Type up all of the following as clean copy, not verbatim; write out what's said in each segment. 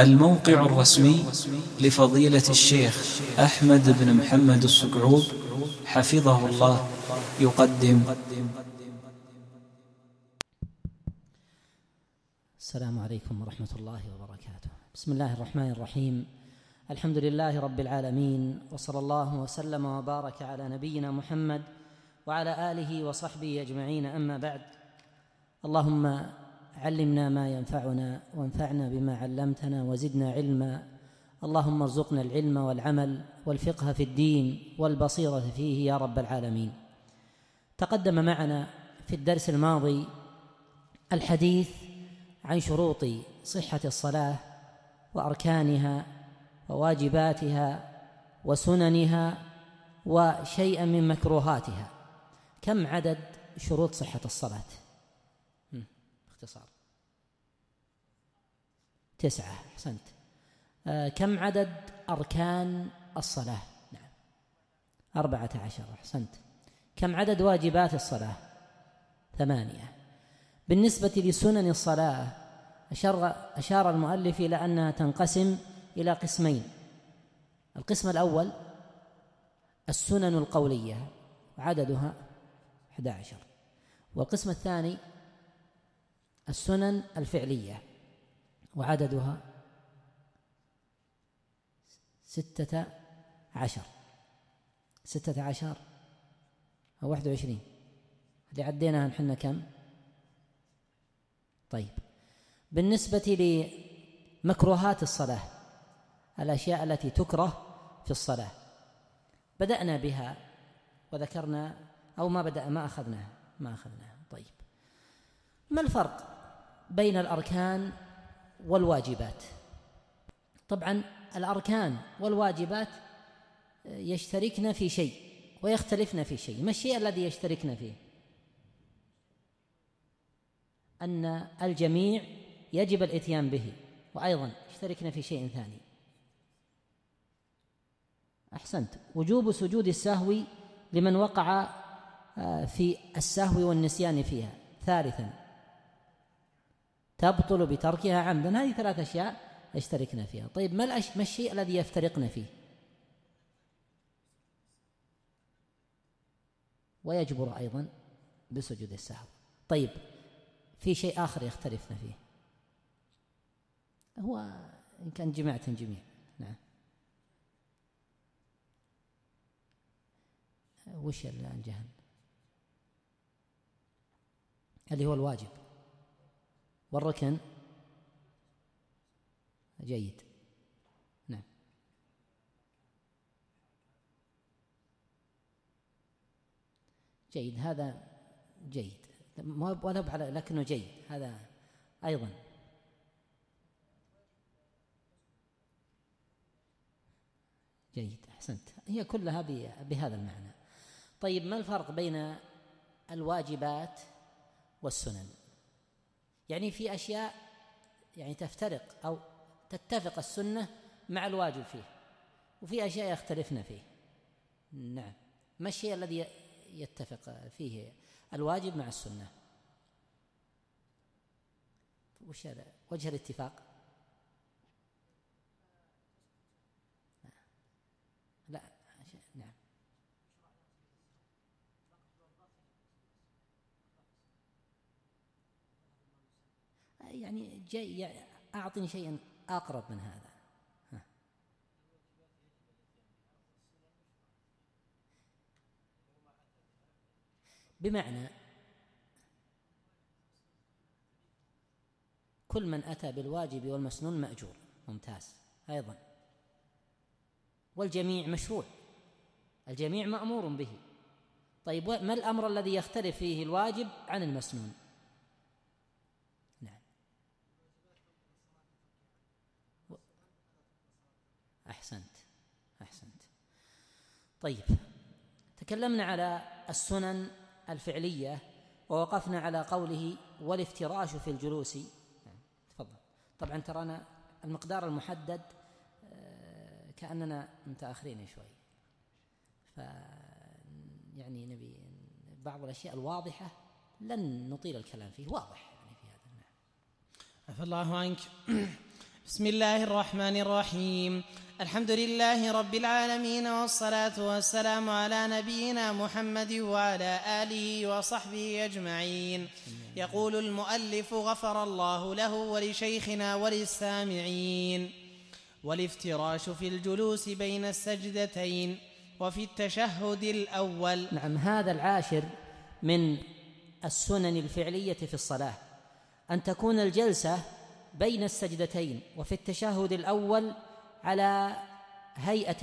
الموقع الرسمي لفضيلة الشيخ أحمد بن محمد السقعوب حفظه الله يقدم. السلام عليكم ورحمة الله وبركاته. بسم الله الرحمن الرحيم. الحمد لله رب العالمين، وصلى الله وسلم وبارك على نبينا محمد وعلى آله وصحبه أجمعين، أما بعد. اللهم علمنا ما ينفعنا وانفعنا بما علمتنا وزدنا علما. اللهم ارزقنا العلم والعمل والفقه في الدين والبصيرة فيه يا رب العالمين. تقدم معنا في الدرس الماضي الحديث عن شروط صحة الصلاة وأركانها وواجباتها وسننها وشيئا من مكروهاتها. كم عدد شروط صحة الصلاة؟ باختصار 9. أحسنت. كم عدد أركان الصلاة؟ نعم 14. أحسنت. كم عدد واجبات الصلاة؟ 8. بالنسبة لسنن الصلاة أشار المؤلف إلى أنها تنقسم إلى قسمين. القسم الأول السنن القولية عددها 11، والقسم الثاني السنن الفعلية وعددها 16 أو 21. اللي عديناها نحن كم؟ طيب، بالنسبة لمكروهات الصلاة، الأشياء التي تكره في الصلاة، بدأنا بها وذكرنا أو ما أخذناها. طيب، ما الفرق بين الأركان والواجبات؟ طبعا الأركان والواجبات يشتركن في شيء ويختلفن في شيء. ما الشيء الذي يشتركن فيه؟ أن الجميع يجب الإتيان به، وأيضا يشتركن في شيء ثاني. أحسنت. وجوب سجود السهو لمن وقع في السهو والنسيان فيها. 3 تبطل بتركها عمدا. هذه 3 أشياء يشتركن فيها. طيب، ما الشيء الذي يفترقن فيه ويجبر أيضا بسجود السهو؟ طيب، في شيء آخر يختلفن فيه، هو إن كان جماعة جميع. نعم. وش الجهل اللي هو الواجب والركن؟ جيد. نعم. جيد، هذا جيد، لكنه جيد هذا أيضا. جيد، أحسنت. هي كلها بهذا المعنى. طيب، ما الفرق بين الواجبات والسنن؟ يعني في أشياء يعني تفترق أو تتفق السنة مع الواجب فيه، وفي أشياء يختلفن فيه. نعم. ما الشيء الذي يتفق فيه الواجب مع السنة؟ وش هذا وجه الاتفاق؟ لا. نعم. يعني أعطني شيئا أقرب من هذا. بمعنى كل من أتى بالواجب والمسنون مأجور. ممتاز. أيضا والجميع مشروع، الجميع مأمور به. طيب، ما الأمر الذي يختلف فيه الواجب عن المسنون؟ نعم. أحسنت. طيب، تكلمنا على السنن الفعلية ووقفنا على قوله والافتراش في الجلوس. تفضل. طبعا ترانا المقدار المحدد كأننا متأخرين شوي، يعني نبي بعض الأشياء الواضحة لن نطيل الكلام فيه، واضح يعني في هذا. عفى الله عنك. بسم الله الرحمن الرحيم. الحمد لله رب العالمين، والصلاة والسلام على نبينا محمد وعلى آله وصحبه أجمعين. يقول المؤلف غفر الله له ولشيخنا وللسامعين: والافتراش في الجلوس بين السجدتين وفي التشهد الأول. نعم، هذا العاشر من السنن الفعلية في الصلاة، أن تكون الجلسة بين السجدتين وفي التشهد الأول على هيئة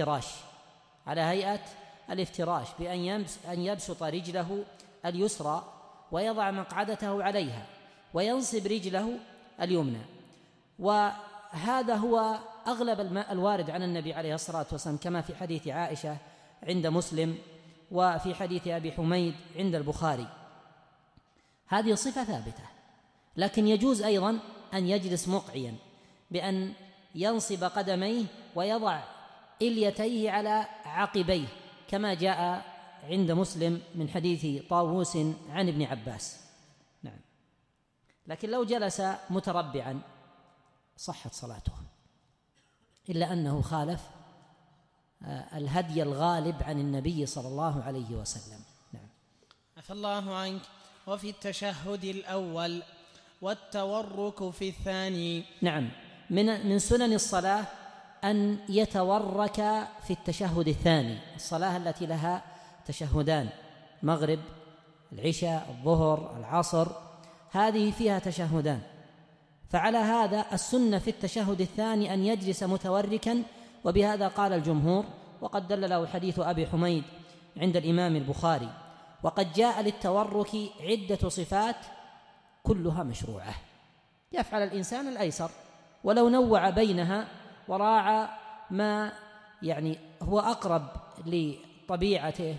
الافتراش، بأن يبسط رجله اليسرى ويضع مقعدته عليها وينصب رجله اليمنى. وهذا هو أغلب الوارد عن النبي عليه الصلاة والسلام، كما في حديث عائشة عند مسلم وفي حديث أبي حميد عند البخاري. هذه صفة ثابتة، لكن يجوز أيضا أن يجلس مقعيا بأن ينصب قدميه ويضع إليتيه على عقبيه، كما جاء عند مسلم من حديث طاووس عن ابن عباس. نعم، لكن لو جلس متربعا صحت صلاته، إلا أنه خالف الهدي الغالب عن النبي صلى الله عليه وسلم. نعم. عفى الله عنك. وفي التشهد الأول والتورك في الثاني. نعم، من سنن الصلاة أن يتورك في التشهد الثاني. الصلاة التي لها تشهدان، مغرب، العشاء، الظهر، العصر، هذه فيها تشهدان، فعلى هذا السنة في التشهد الثاني أن يجلس متوركا، وبهذا قال الجمهور، وقد دل له حديث أبي حميد عند الإمام البخاري. وقد جاء للتورك عدة صفات كلها مشروعة، يفعل الإنسان الأيسر ولو نوع بينها وراعى ما هو أقرب لطبيعته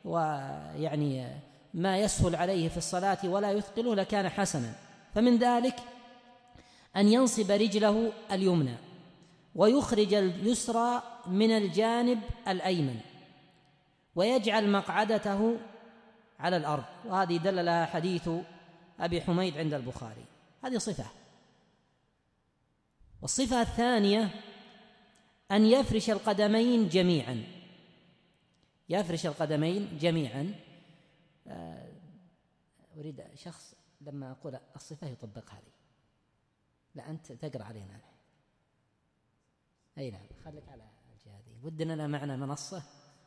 ما يسهل عليه في الصلاة ولا يثقله لكان حسنا. فمن ذلك أن ينصب رجله اليمنى ويخرج اليسرى من الجانب الأيمن ويجعل مقعدته على الأرض، وهذه دل لها حديث أبي حميد عند البخاري. هذه صفة. والصفة الثانية أن يفرش القدمين جميعا. أريد شخص لما أقول الصفة يطبقها لي، لا أنت تقرأ علينا. أي نعم، خليك على الجهة هذه، ودنا معنا منصة.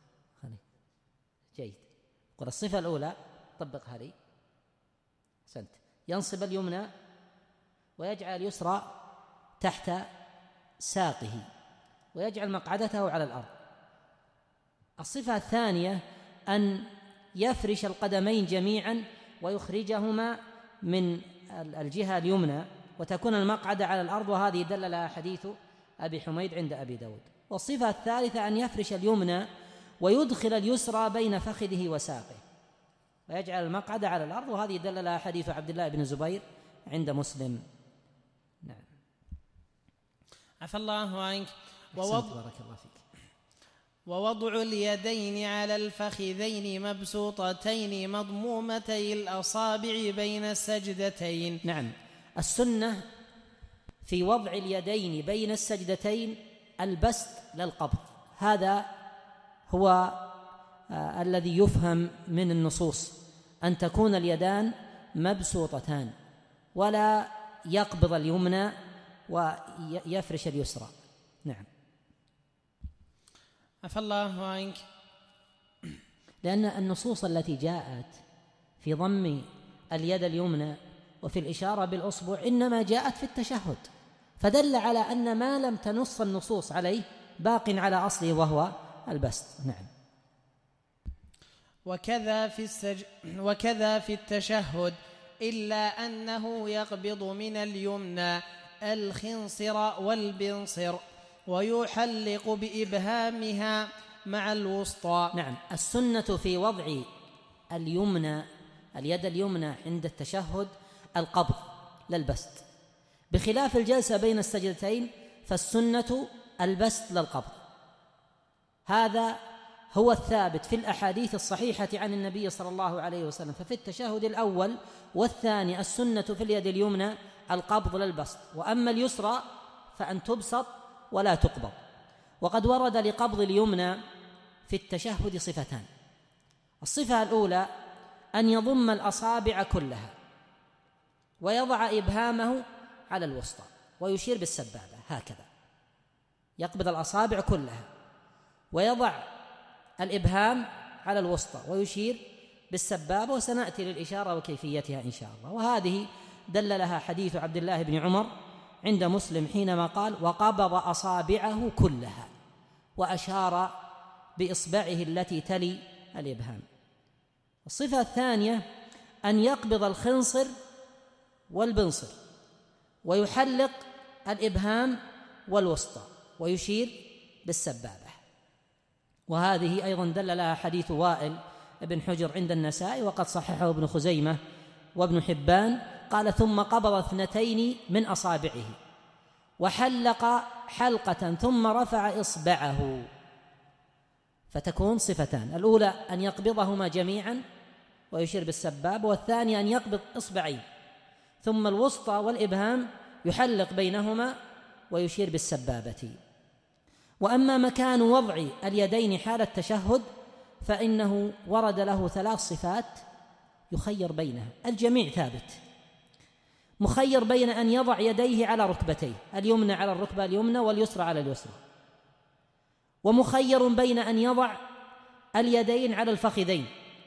جيد. قل الصفة الأولى طبقها لي. أحسنت. ينصب اليمنى ويجعل اليسرى تحت ساقه ويجعل مقعدته على الأرض. الصفة الثانية أن يفرش القدمين جميعا ويخرجهما من الجهة اليمنى وتكون المقعدة على الأرض، وهذه دل لها حديث أبي حميد عند أبي داود. والصفة الثالثة أن يفرش اليمنى ويدخل اليسرى بين فخذه وساقه ويجعل المقعدة على الأرض، وهذه دل لها حديث عبد الله بن الزبير عند مسلم. نعم. عفى الله عنك. بارك الله فيك. ووضع اليدين على الفخذين مبسوطتين مضمومتي الأصابع بين السجدتين. نعم، السنة في وضع اليدين بين السجدتين البسط للقبض، هذا هو الذي يفهم من النصوص، أن تكون اليدان مبسوطتان ولا يقبض اليمنى ويفرش اليسرى. نعم. عفى الله عنك. لأن النصوص التي جاءت في ضم اليد اليمنى وفي الإشارة بالأصبع إنما جاءت في التشهد، فدل على أن ما لم تنص النصوص عليه باق على أصله وهو البسط. نعم. وكذا في التشهد، إلا أنه يقبض من اليمنى الخنصر والبنصر ويحلق بإبهامها مع الوسطى. نعم، السنة في وضع اليد اليمنى عند التشهد القبض للبسط، بخلاف الجلسة بين السجدتين فالسنة البسط للقبض. هذا هو الثابت في الأحاديث الصحيحة عن النبي صلى الله عليه وسلم. ففي التشهد الأول والثاني السنة في اليد اليمنى القبض للبسط، وأما اليسرى فأن تبسط ولا تقبض. وقد ورد لقبض اليمنى في التشهد صفتان: الصفة الأولى أن يضم الأصابع كلها ويضع إبهامه على الوسطى ويشير بالسبابة هكذا، يقبض الأصابع كلها ويضع الإبهام على الوسطى ويشير بالسبابة، وسنأتي للإشارة وكيفيتها إن شاء الله. وهذه دل لها حديث عبد الله بن عمر عند مسلم حينما قال: وقبض أصابعه كلها، وأشار بإصبعه التي تلي الإبهام. الصفة الثانية أن يقبض الخنصر والبنصر ويحلق الإبهام والوسطى ويشير بالسبابة، وهذه أيضا دل لها حديث وائل بن حجر عند النسائي وقد صححه ابن خزيمة وابن حبان. قال: ثم قبض 2 من أصابعه وحلق حلقة ثم رفع إصبعه، فتكون صفتان: الأولى أن يقبضهما جميعا ويشير بالسبابة، والثانية أن يقبض إصبعين ثم الوسطى والإبهام يحلق بينهما ويشير بالسبابة. وأما مكان وضع اليدين حال التشهد فإنه ورد له 3 صفات يخير بينها، الجميع ثابت، مخير بين أن يضع يديه على ركبتيه، اليمنى على الركبة اليمنى واليسرى على اليسرى، ومخير بين أن يضع اليدين على الفخذين،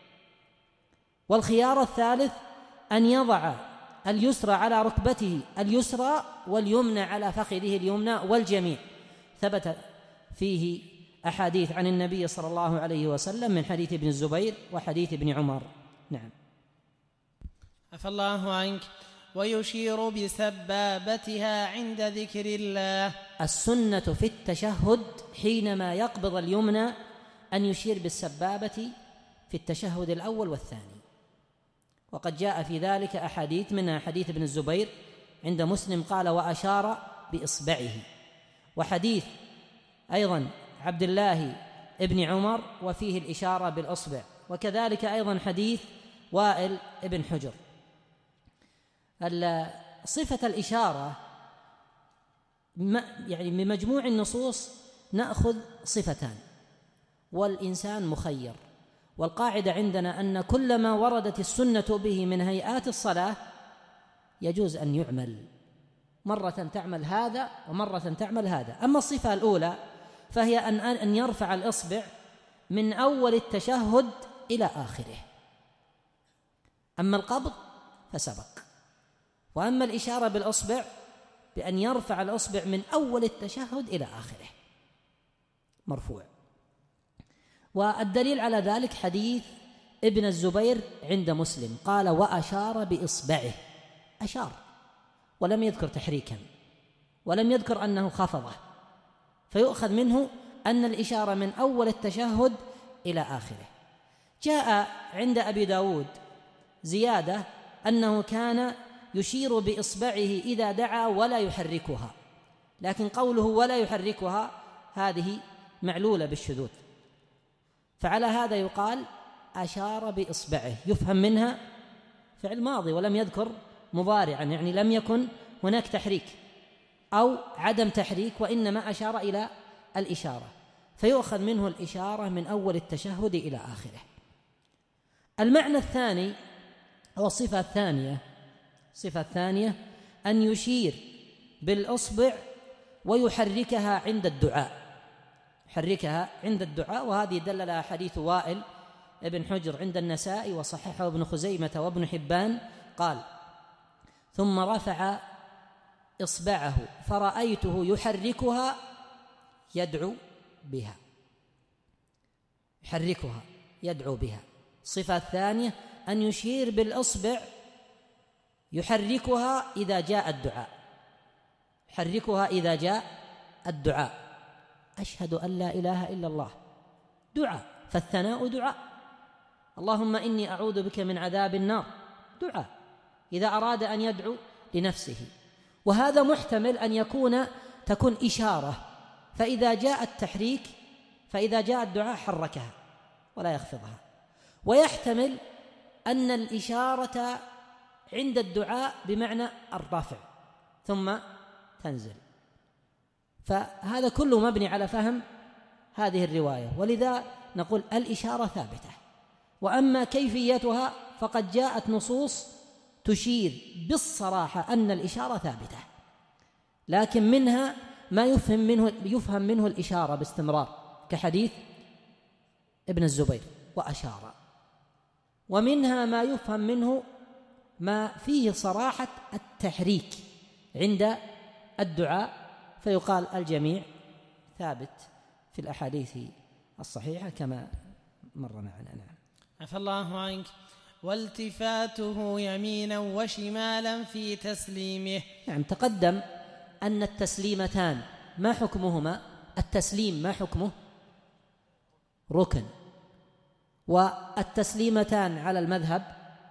والخيار الثالث أن يضع اليسرى على ركبته اليسرى واليمنى على فخذه اليمنى، والجميع ثبت فيه أحاديث عن النبي صلى الله عليه وسلم من حديث ابن الزبير وحديث ابن عمر. نعم. عفى الله عنك. ويشير بسبابتها عند ذكر الله. السنة في التشهد حينما يقبض اليمنى أن يشير بالسبابة في التشهد الأول والثاني، وقد جاء في ذلك أحاديث، منها حديث ابن الزبير عند مسلم قال: وأشار بإصبعه، وحديث أيضا عبد الله ابن عمر وفيه الإشارة بالأصبع، وكذلك أيضا حديث وائل ابن حجر. صفة الإشارة يعني من مجموع النصوص نأخذ صفتان، والإنسان مخير، والقاعدة عندنا أن كل ما وردت السنة به من هيئات الصلاة يجوز أن يعمل، مرة تعمل هذا ومرة تعمل هذا. أما الصفة الأولى فهي أن يرفع الإصبع من أول التشهد إلى آخره، أما القبض فسبق، وأما الإشارة بالأصبع بأن يرفع الأصبع من أول التشهد إلى آخره مرفوع. والدليل على ذلك حديث ابن الزبير عند مسلم قال: وأشار بإصبعه، أشار ولم يذكر تحريكا ولم يذكر أنه خفضه، فيؤخذ منه أن الإشارة من أول التشهد إلى آخره. جاء عند أبي داود زيادة أنه كان يشير بإصبعه إذا دعا ولا يحركها، لكن قوله ولا يحركها هذه معلولة بالشذوذ، فعلى هذا يقال أشار بإصبعه، يفهم منها فعل ماضي ولم يذكر مضارعا، يعني لم يكن هناك تحريك أو عدم تحريك، وإنما أشار إلى الإشارة، فيؤخذ منه الإشارة من أول التشهد إلى آخره. المعنى الثاني أو الصفة الثانية أن يشير بالأصبع ويحركها عند الدعاء، يحركها عند الدعاء، وهذه دل لها حديث وائل ابن حجر عند النسائي وصححه ابن خزيمة وابن حبان قال: ثم رفع إصبعه فرأيته يحركها يدعو بها، يحركها يدعو بها. الصفة الثانية أن يشير بالإصبع يحركها إذا جاء الدعاء، يحركها إذا جاء الدعاء، أشهد أن لا إله إلا الله، دعاء، فالثناء دعاء، اللهم إني أعوذ بك من عذاب النار، دعاء إذا أراد أن يدعو لنفسه. وهذا محتمل أن تكون إشارة، فإذا جاء التحريك فإذا جاء الدعاء حركها ولا يخفضها، ويحتمل أن الإشارة عند الدعاء بمعنى الرفع ثم تنزل، فهذا كله مبني على فهم هذه الرواية، ولذا نقول الإشارة ثابتة. وأما كيفيتها فقد جاءت نصوص تشير بالصراحة أن الإشارة ثابتة، لكن منها ما يفهم منه الإشارة باستمرار، كحديث ابن الزبير وأشار، ومنها ما يفهم منه ما فيه صراحة التحريك عند الدعاء، فيقال الجميع ثابت في الأحاديث الصحيحة كما مر معنا. نعم. عفى الله عنك. والتفاته يمينا وشمالا في تسليمه. نعم، تقدم أن التسليمتان ما حكمهما؟ التسليم ما حكمه؟ ركن، والتسليمتان على المذهب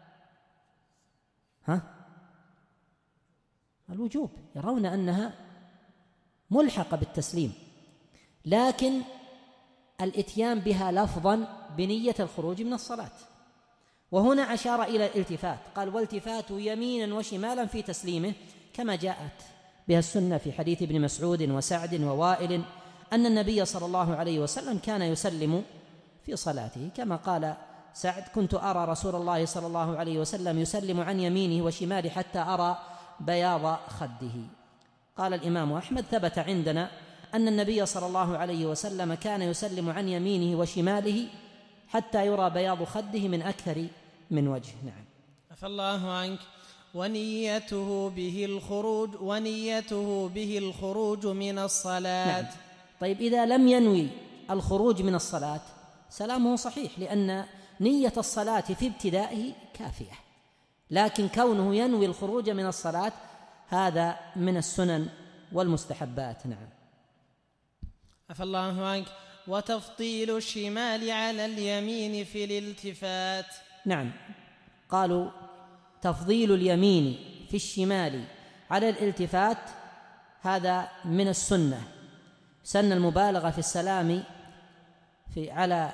الوجوب، يرون أنها ملحقة بالتسليم، لكن الإتيان بها لفظا بنية الخروج من الصلاة. وهنا أشار إلى الالتفات، قال والتفات يمينا وشمالا في تسليمه، كما جاءت بها السنة في حديث ابن مسعود وسعد ووائل أن النبي صلى الله عليه وسلم كان يسلم في صلاته، كما قال سعد: كنت أرى رسول الله صلى الله عليه وسلم يسلم عن يمينه وشماله حتى أرى بياض خده. قال الإمام أحمد: ثبت عندنا أن النبي صلى الله عليه وسلم كان يسلم عن يمينه وشماله حتى يرى بياض خده من أكثر من وجه. نعم. عفى الله عنك. ونيته به الخروج من الصلاة. نعم. طيب، إذا لم ينوي الخروج من الصلاة سلامه صحيح، لأن نية الصلاة في ابتدائه كافية، لكن كونه ينوي الخروج من الصلاة هذا من السنن والمستحبات. نعم. عفى الله عنك. وتفضيل الشمال على اليمين في الالتفات. نعم، قالوا تفضيل اليمين في الشمال على الالتفات هذا من السنة. سن المبالغة في السلام على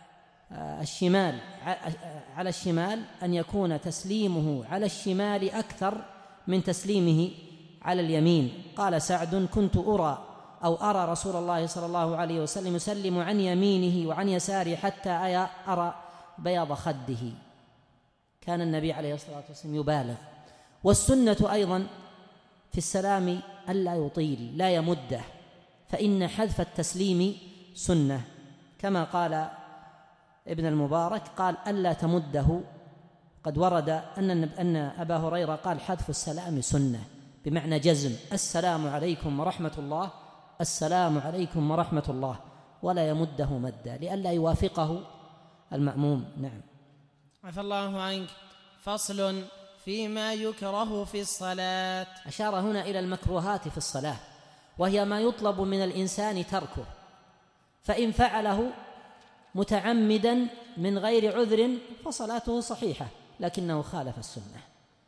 الشمال أن يكون تسليمه على الشمال أكثر من تسليمه على اليمين. قال سعد: كنت أرى رسول الله صلى الله عليه وسلم يسلم عن يمينه وعن يساره حتى أرى بياض خده. كان النبي عليه الصلاة والسلام يبالغ. والسنة أيضا في السلام ألا يطيل، لا يمده، فإن حذف التسليم سنة، كما قال ابن المبارك قال: ألا تمده. قد ورد أن أبا هريرة قال: حذف السلام سنة، بمعنى جزم: السلام عليكم ورحمة الله، السلام عليكم ورحمة الله، ولا يمده مدا لئلا يوافقه المأموم. نعم. عفى الله عنك. فصل فيما يكره في الصلاة. أشار هنا إلى المكروهات في الصلاة، وهي ما يطلب من الإنسان تركه، فإن فعله متعمدا من غير عذر فصلاته صحيحة، لكنه خالف السنة.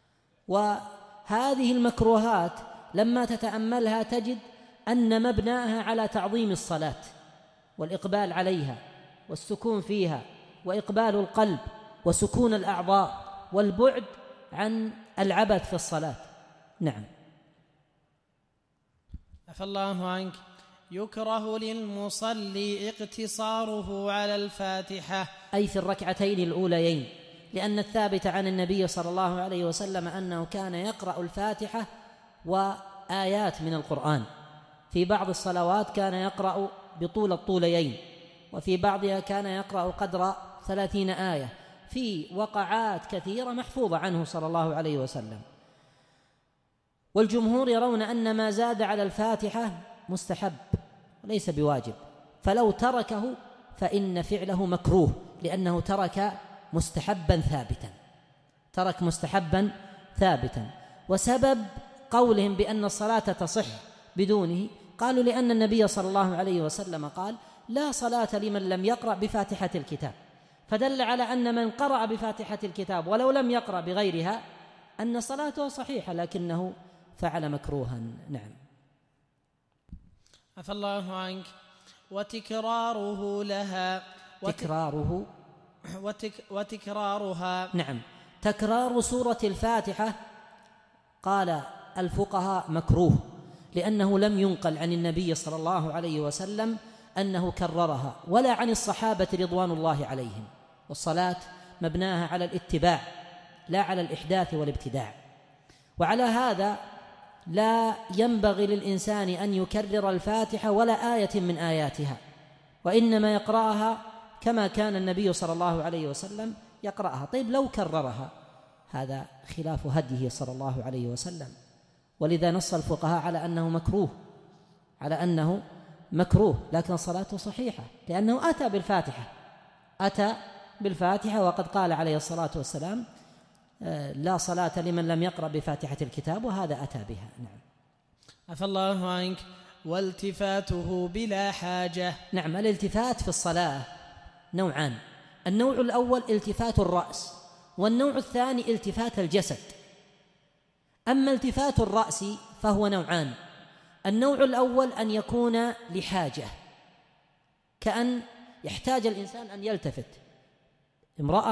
وهذه المكروهات لما تتأملها تجد أن مبناها على تعظيم الصلاة والإقبال عليها والسكون فيها وإقبال القلب وسكون الأعضاء والبعد عن العبث في الصلاة. نعم. عفى الله عنك. يكره للمصلي اقتصاره على الفاتحة، أي في الركعتين الأوليين، لأن الثابت عن النبي صلى الله عليه وسلم أنه كان يقرأ الفاتحة وآيات من القرآن. في بعض الصلوات كان يقرأ بطول الطوليين، وفي بعضها كان يقرأ قدر 30 آية، في وقعات كثيرة محفوظة عنه صلى الله عليه وسلم. والجمهور يرون أن ما زاد على الفاتحة مستحب وليس بواجب، فلو تركه فإن فعله مكروه، لأنه ترك مستحبا ثابتا. وسبب قولهم بأن الصلاة تصح بدونه قالوا لأن النبي صلى الله عليه وسلم قال: لا صلاة لمن لم يقرأ بفاتحة الكتاب، فدل على أن من قرأ بفاتحة الكتاب ولو لم يقرأ بغيرها أن صلاته صحيحة، لكنه فعل مكروها. نعم. عفى الله عنك. وتكراره لها وتكرارها. نعم. تكرار سورة الفاتحة قال الفقهاء مكروه، لأنه لم ينقل عن النبي صلى الله عليه وسلم أنه كررها ولا عن الصحابة رضوان الله عليهم. والصلاة مبناها على الاتباع لا على الإحداث والابتداع. وعلى هذا لا ينبغي للإنسان أن يكرر الفاتحة ولا آية من آياتها، وإنما يقرأها كما كان النبي صلى الله عليه وسلم يقرأها. طيب لو كررها هذا خلاف هديه صلى الله عليه وسلم، ولذا نص الفقهاء على أنه مكروه، لكن صلاته صحيحة لأنه أتى بالفاتحة وقد قال عليه الصلاة والسلام لا صلاة لمن لم يقرأ بفاتحة الكتاب، وهذا أتى بها. نعم. عفى الله عنك. والتفاته بلا حاجة. نعم، الالتفات في الصلاة نوعان: النوع الأول التفات الرأس، والنوع الثاني التفات الجسد. أما التفات الرأس فهو نوعان: النوع الأول أن يكون لحاجة، كأن يحتاج الإنسان أن يلتفت، امرأة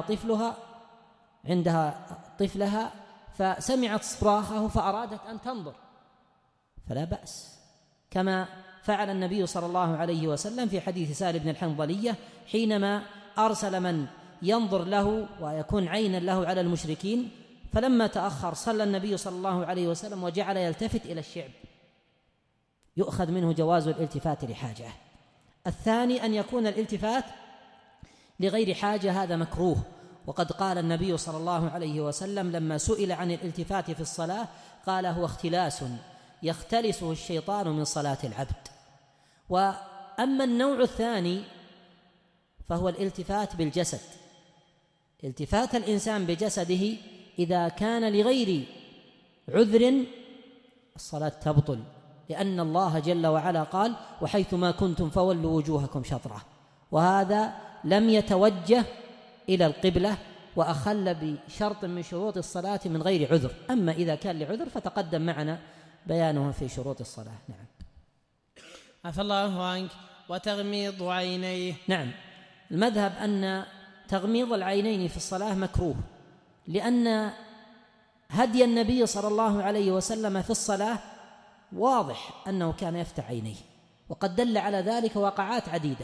عندها طفلها فسمعت صراخه فأرادت أن تنظر، فلا بأس، كما فعل النبي صلى الله عليه وسلم في حديث سهل بن الحنظلية حينما أرسل من ينظر له ويكون عينا له على المشركين، فلما تأخر صلى النبي صلى الله عليه وسلم وجعل يلتفت إلى الشعب، يؤخذ منه جواز الالتفات لحاجة. الثاني أن يكون الالتفات لغير حاجة، هذا مكروه، وقد قال النبي صلى الله عليه وسلم لما سئل عن الالتفات في الصلاة قال: هو اختلاس يختلسه الشيطان من صلاة العبد. وأما النوع الثاني فهو الالتفات بالجسد، التفات الإنسان بجسده إذا كان لغير عذر الصلاة تبطل، لأن الله جل وعلا قال: وحيثما كنتم فولوا وجوهكم شطرة، وهذا لم يتوجه إلى القبلة وأخل بشرط من شروط الصلاة من غير عذر. أما إذا كان لعذر فتقدم معنا بيانه في شروط الصلاة. نعم. عفى الله عنك. وتغميض عينيه. نعم، المذهب أن تغميض العينين في الصلاة مكروه، لأن هدي النبي صلى الله عليه وسلم في الصلاة واضح أنه كان يفتح عينيه، وقد دل على ذلك واقعات عديدة،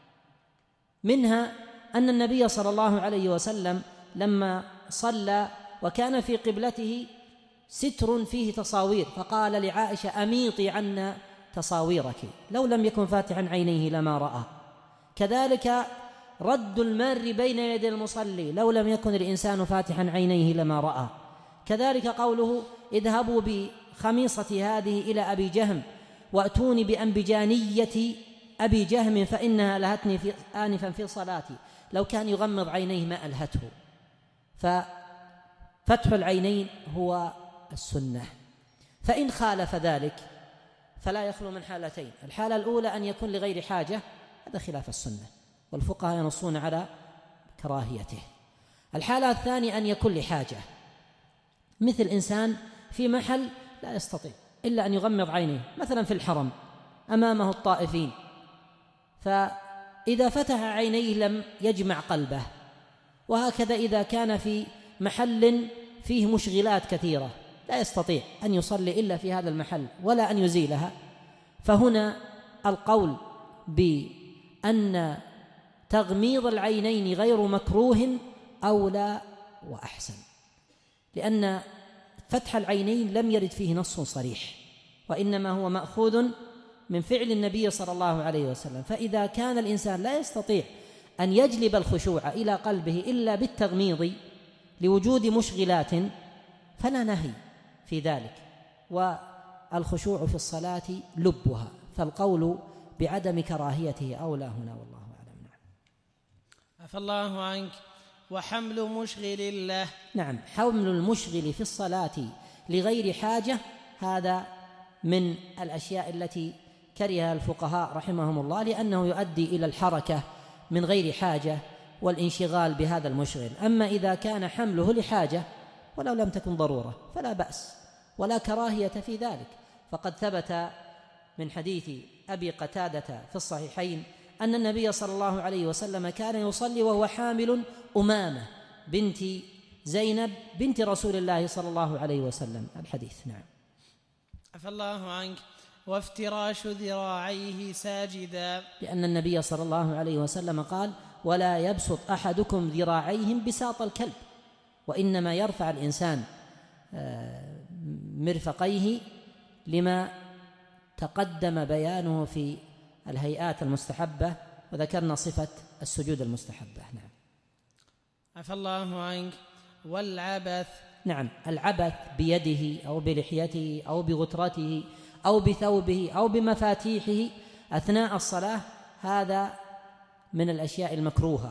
منها أن النبي صلى الله عليه وسلم لما صلى وكان في قبلته ستر فيه تصاوير فقال لعائشة: أميطي عنا تصاويرك، لو لم يكن فاتحا عينيه لما رأى. كذلك رد المار بين يدي المصلي، لو لم يكن الإنسان فاتحا عينيه لما رأى. كذلك قوله: اذهبوا بخميصة هذه إلى أبي جهم وأتوني بأنبجانية أبي جهم فإنها لهتني آنفا في صلاتي، لو كان يغمض عينيه ما ألهته. ففتح العينين هو السنة، فإن خالف ذلك فلا يخلو من حالتين: الحالة الأولى أن يكون لغير حاجة، هذا خلاف السنة والفقهاء ينصون على كراهيته. الحالة الثانية أن يكون لحاجة، مثل إنسان في محل لا يستطيع إلا أن يغمض عينيه، مثلا في الحرم أمامه الطائفين، فإذا فتح عينيه لم يجمع قلبه. وهكذا إذا كان في محل فيه مشغلات كثيرة لا يستطيع أن يصلي إلا في هذا المحل ولا أن يزيلها، فهنا القول بأن تغميض العينين غير مكروه أولى وأحسن، لأن فتح العينين لم يرد فيه نص صريح، وإنما هو مأخوذ من فعل النبي صلى الله عليه وسلم. فإذا كان الإنسان لا يستطيع أن يجلب الخشوع إلى قلبه إلا بالتغميض لوجود مشغلات فلا نهي في ذلك، والخشوع في الصلاة لبها، فالقول بعدم كراهيته أولى هنا، والله أعلم. نعم. عفى الله عنك. وحمل مشغل له. نعم، حمل المشغل في الصلاة لغير حاجة هذا من الأشياء التي كرهها الفقهاء رحمهم الله، لأنه يؤدي إلى الحركة من غير حاجة والانشغال بهذا المشغل. أما إذا كان حمله لحاجة ولو لم تكن ضرورة فلا بأس ولا كراهية في ذلك، فقد ثبت من حديث أبي قتادة في الصحيحين أن النبي صلى الله عليه وسلم كان يصلي وهو حامل أمامة بنت زينب بنت رسول الله صلى الله عليه وسلم. الحديث. نعم. عفى الله عنك. وافتراش ذراعيه ساجدا، لأن النبي صلى الله عليه وسلم قال: ولا يبسط أحدكم ذراعيهم بساط الكلب، وإنما يرفع الإنسان مرفقيه لما تقدم بيانه في الهيئات المستحبة، وذكرنا صفة السجود المستحبة. نعم. عفى الله عنك. والعبث، نعم، العبث بيده أو بلحيته أو بغترته أو بثوبه أو بمفاتيحه أثناء الصلاة، هذا من الأشياء المكروهة،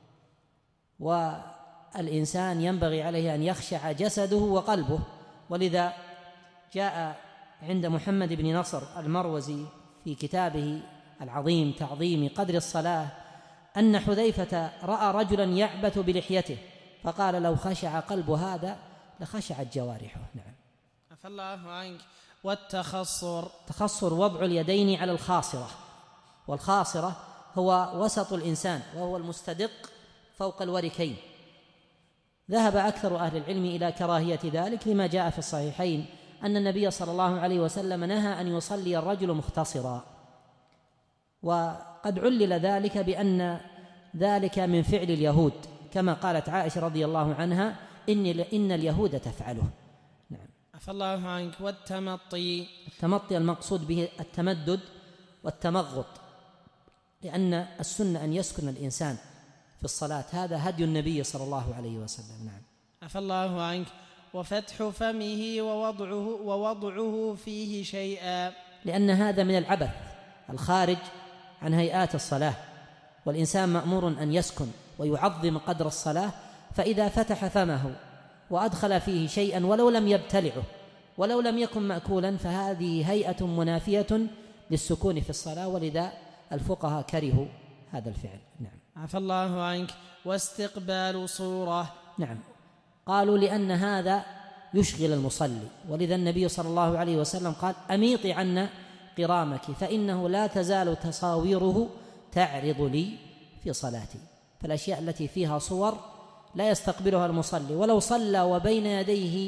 والإنسان ينبغي عليه أن يخشع جسده وقلبه. ولذا جاء عند محمد بن نصر المروزي في كتابه العظيم تعظيم قدر الصلاة أن حذيفة رأى رجلا يعبث بلحيته فقال: لو خشع قلب هذا لخشعت جوارحه. نعم. عفى الله عنك. والتخصر، تخصر وضع اليدين على الخاصرة، والخاصرة هو وسط الإنسان وهو المستدق فوق الوركين. ذهب أكثر أهل العلم إلى كراهية ذلك لما جاء في الصحيحين أن النبي صلى الله عليه وسلم نهى أن يصلي الرجل مختصرا، وقد علل ذلك بأن ذلك من فعل اليهود، كما قالت عائشة رضي الله عنها: إن اليهود تفعله. نعم. عفى الله عنك. والتمطي، التمطي المقصود به التمدد والتمغط، لأن السنة أن يسكن الإنسان في الصلاة، هذا هدي النبي صلى الله عليه وسلم. نعم. عفى الله عنك. وفتح فمه ووضعه فيه شيئا، لأن هذا من العبث الخارج عن هيئات الصلاة، والإنسان مأمور أن يسكن ويعظم قدر الصلاة، فإذا فتح فمه وأدخل فيه شيئا ولو لم يبتلعه ولو لم يكن مأكولا فهذه هيئة منافية للسكون في الصلاة، ولذا الفقهاء كرهوا هذا الفعل. نعم. عفى الله عنك. واستقبال صورة، نعم، قالوا لأن هذا يشغل المصلي، ولذا النبي صلى الله عليه وسلم قال: أميطي عنا قرامك فإنه لا تزال تصاويره تعرض لي في صلاتي. فالأشياء التي فيها صور لا يستقبلها المصلي، ولو صلى وبين يديه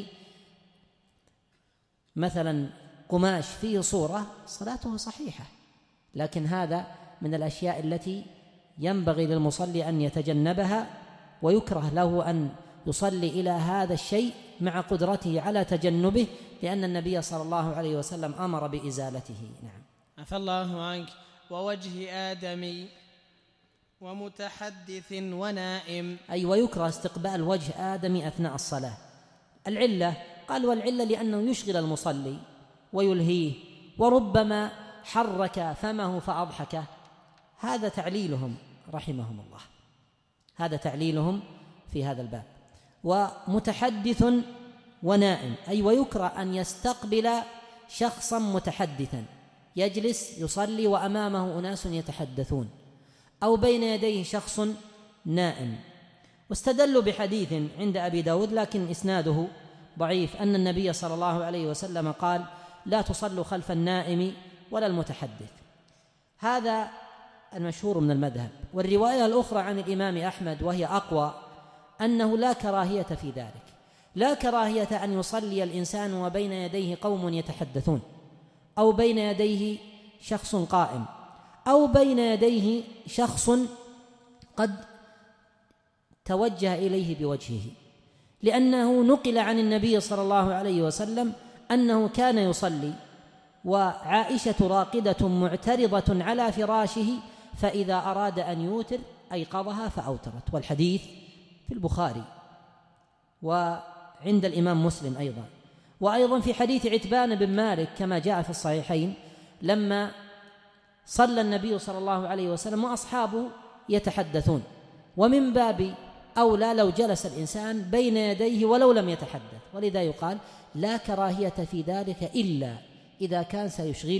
مثلا قماش فيه صورة صلاته صحيحة، لكن هذا من الأشياء التي ينبغي للمصلي أن يتجنبها، ويكره له أن يصلي إلى هذا الشيء مع قدرته على تجنبه، لأن النبي صلى الله عليه وسلم أمر بإزالته. نعم. عفى الله عنك. ووجه آدمي ومتحدث ونائم، أي ويكره استقبال وجه آدمي أثناء الصلاة. العلة قال: والعلة لأنه يشغل المصلي ويلهيه، وربما حرك فمه فأضحكه. هذا تعليلهم رحمهم الله، هذا تعليلهم في هذا الباب. ومتحدث ونائم، أي ويكره أن يستقبل شخصا متحدثا يجلس يصلي وأمامه أناس يتحدثون، أو بين يديه شخص نائم. واستدلوا بحديث عند أبي داود لكن إسناده ضعيف أن النبي صلى الله عليه وسلم قال: لا تصلوا خلف النائم ولا المتحدث. هذا المشهور من المذهب. والرواية الأخرى عن الإمام أحمد وهي أقوى أنه لا كراهية في ذلك، لا كراهية أن يصلي الإنسان وبين يديه قوم يتحدثون، أو بين يديه شخص قائم، أو بين يديه شخص قد توجه إليه بوجهه، لأنه نقل عن النبي صلى الله عليه وسلم أنه كان يصلي وعائشة راقدة معترضة على فراشه، فإذا أراد أن يوتر أيقظها فأوترت. والحديث في البخاري وعند الإمام مسلم أيضا. وأيضا في حديث عتبان بن مالك كما جاء في الصحيحين لما صلى النبي صلى الله عليه وسلم وأصحابه يتحدثون، ومن باب أولى لو جلس الإنسان بين يديه ولو لم يتحدث. ولذا يقال: لا كراهية في ذلك إلا إذا كان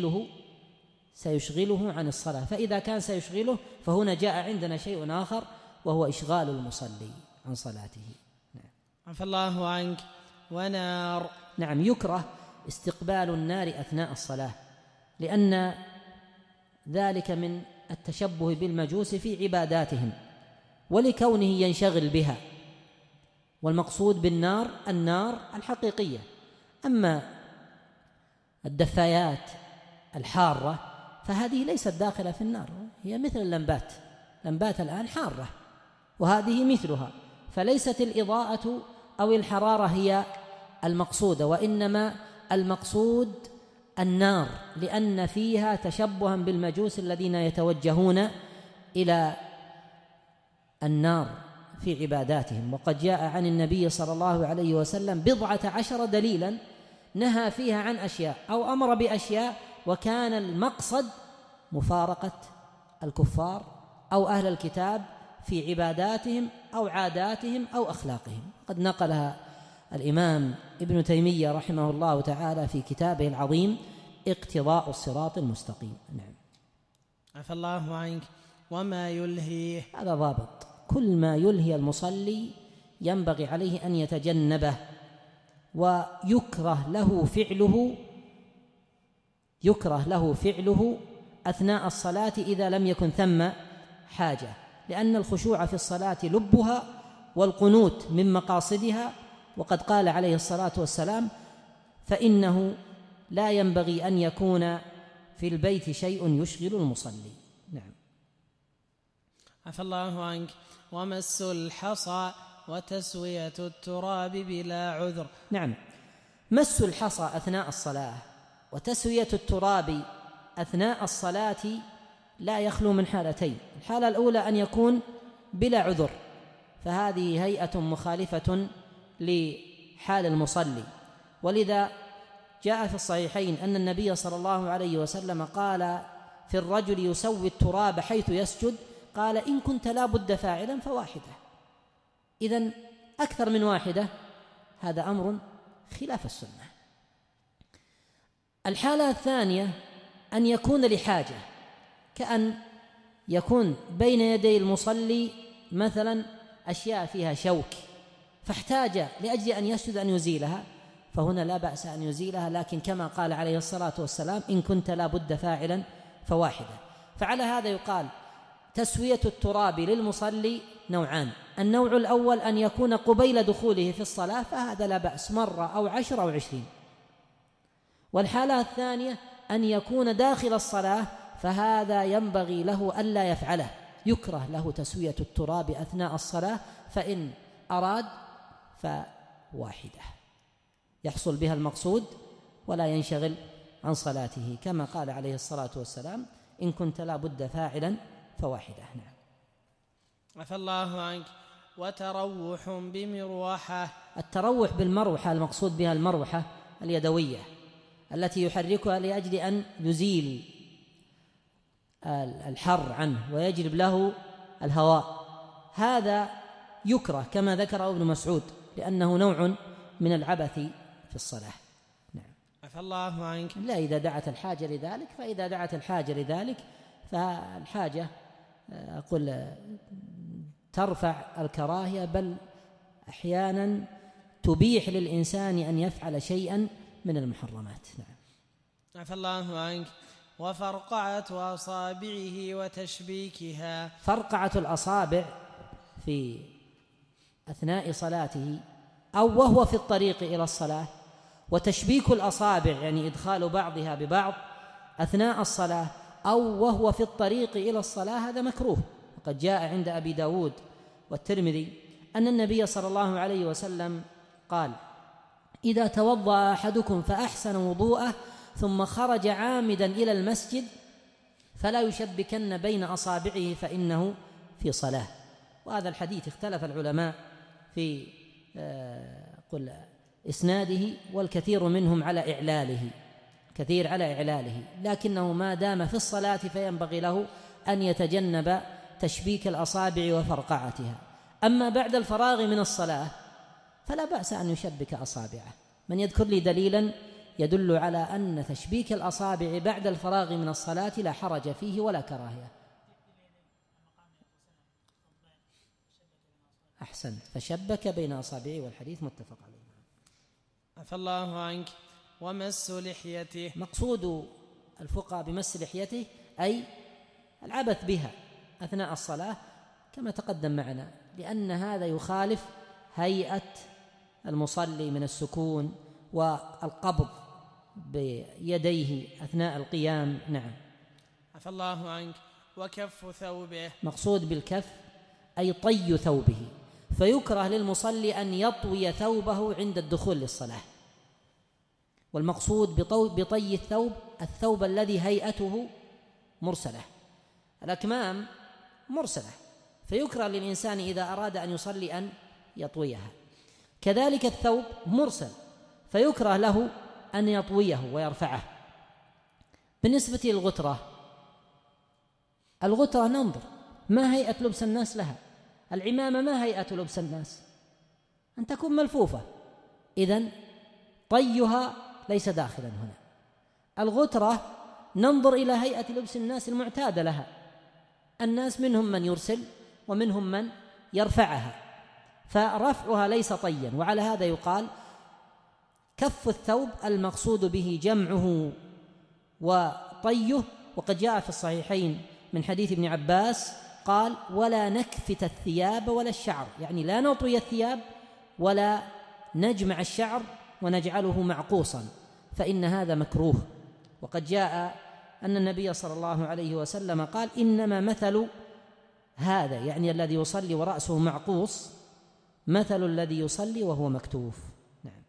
سيشغله عن الصلاة، فإذا كان سيشغله فهنا جاء عندنا شيء آخر وهو إشغال المصلي عن صلاته. نعم. عفى الله عنك. ونار، نعم، يكره استقبال النار أثناء الصلاة، لأن ذلك من التشبه بالمجوس في عباداتهم ولكونه ينشغل بها، والمقصود بالنار النار الحقيقية. أما الدفايات الحارة فهذه ليست داخلة في النار، هي مثل اللمبات. لمبات الآن حارة وهذه مثلها، فليست الإضاءة أو الحرارة هي المقصودة، وإنما المقصود النار، لأن فيها تشبها بالمجوس الذين يتوجهون إلى النار في عباداتهم. وقد جاء عن النبي صلى الله عليه وسلم 14 دليلا نهى فيها عن أشياء أو أمر بأشياء، وكان المقصد مفارقة الكفار أو أهل الكتاب في عباداتهم أو عاداتهم أو أخلاقهم. قد نقلها الإمام ابن تيمية رحمه الله تعالى في كتابه العظيم اقتضاء الصراط المستقيم. نعم. عفى الله عنك. وما يلهيه، هذا ضابط، كل ما يلهي المصلي ينبغي عليه أن يتجنبه، ويكره له فعله أثناء الصلاة إذا لم يكن ثم حاجة، لأن الخشوع في الصلاة لبها والقنوت من مقاصدها. وقد قال عليه الصلاة والسلام: فإنه لا ينبغي أن يكون في البيت شيء يشغل المصلي. نعم. عفى الله عنك. ومس الحصى وتسوية التراب بلا عذر. نعم، مس الحصى أثناء الصلاة وتسوية التراب أثناء الصلاة لا يخلو من حالتين. الحالة الأولى أن يكون بلا عذر، فهذه هيئة مخالفة لحال المصلي، ولذا جاء في الصحيحين أن النبي صلى الله عليه وسلم قال في الرجل يسوي التراب حيث يسجد، قال: إن كنت لا بد فاعلا فواحدة. إذن أكثر من واحدة هذا أمر خلاف السنة. الحالة الثانية أن يكون لحاجة، كأن يكون بين يدي المصلي مثلا أشياء فيها شوك فاحتاج لأجل أن يسجد أن يزيلها، فهنا لا بأس أن يزيلها، لكن كما قال عليه الصلاة والسلام: إن كنت لا بد فاعلا فواحدة. فعلى هذا يقال تسوية التراب للمصلي نوعان: النوع الأول أن يكون قبيل دخوله في الصلاة، فهذا لا بأس، مرة أو 10 أو 20. والحالة الثانية أن يكون داخل الصلاة، فهذا ينبغي له ألا يفعله، يكره له تسوية التراب أثناء الصلاة، فإن أراد فواحدة يحصل بها المقصود ولا ينشغل عن صلاته، كما قال عليه الصلاة والسلام: إن كنت لا بد فاعلا فواحدة. نعم. عفى الله عنك. وتروح بمروحة. التروح بالمروحة المقصود بها المروحة اليدوية التي يحركها لأجل أن يزيل الحر عنه ويجلب له الهواء، هذا يكره كما ذكر ابن مسعود، لأنه نوع من العبث في الصلاة. نعم. عفى الله عنك. لا إذا دعت الحاجة لذلك، فإذا دعت الحاجة لذلك فالحاجة أقول ترفع الكراهية، بل أحيانا تبيح للإنسان أن يفعل شيئا من المحرمات. نعم. عفى الله عنك. وفرقعة أصابعه وتشبيكها. فرقعة الأصابع في أثناء صلاته أو وهو في الطريق إلى الصلاة، وتشبيك الأصابع يعني إدخال بعضها ببعض أثناء الصلاة أو وهو في الطريق إلى الصلاة، هذا مكروه. وقد جاء عند أبي داود والترمذي أن النبي صلى الله عليه وسلم قال: إذا توضأ أحدكم فأحسن وضوءه ثم خرج عامدا إلى المسجد فلا يشبكن بين أصابعه فإنه في صلاة. وهذا الحديث اختلف العلماء في إسناده، والكثير منهم على إعلاله، لكنه ما دام في الصلاة فينبغي له أن يتجنب تشبيك الأصابع وفرقعتها. أما بعد الفراغ من الصلاة فلا بأس أن يشبك أصابعه. من يذكر لي دليلا يدل على أن تشبيك الأصابع بعد الفراغ من الصلاة لا حرج فيه ولا كراهية؟ أحسن، فشبك بين أصابعه، والحديث متفق عليه. عفى الله عنك. ومس لحيته. مقصود الفقهاء بمس لحيته أي العبث بها أثناء الصلاة كما تقدم معنا، لأن هذا يخالف هيئة المصلي من السكون والقبض بيديه أثناء القيام. نعم. عفى الله عنك. وكف ثوبه، مقصود بالكف أي طي ثوبه، فيكره للمصلي أن يطوي ثوبه عند الدخول للصلاة. والمقصود بطي الثوب الذي هيئته مرسلة، الأكمام مرسلة، فيكره للإنسان إذا أراد أن يصلي أن يطويها. كذلك الثوب مرسل، فيكره له أن يطويه ويرفعه. بالنسبة للغترة، الغترة ننظر ما هيئة لبس الناس لها. العمامة ما هيئة لبس الناس؟ أن تكون ملفوفة، إذن طيها ليس داخلا هنا. الغترة ننظر إلى هيئة لبس الناس المعتادة لها، الناس منهم من يرسل ومنهم من يرفعها، فرفعها ليس طيا. وعلى هذا يقال كف الثوب المقصود به جمعه وطيه. وقد جاء في الصحيحين من حديث ابن عباس قال: ولا نكفت الثياب ولا الشعر، يعني لا نطوي الثياب ولا نجمع الشعر ونجعله معقوصا، فإن هذا مكروه. وقد جاء أن النبي صلى الله عليه وسلم قال: إنما مثل هذا، يعني الذي يصلي ورأسه معقوص، مثل الذي يصلي وهو مكتوف. نعم.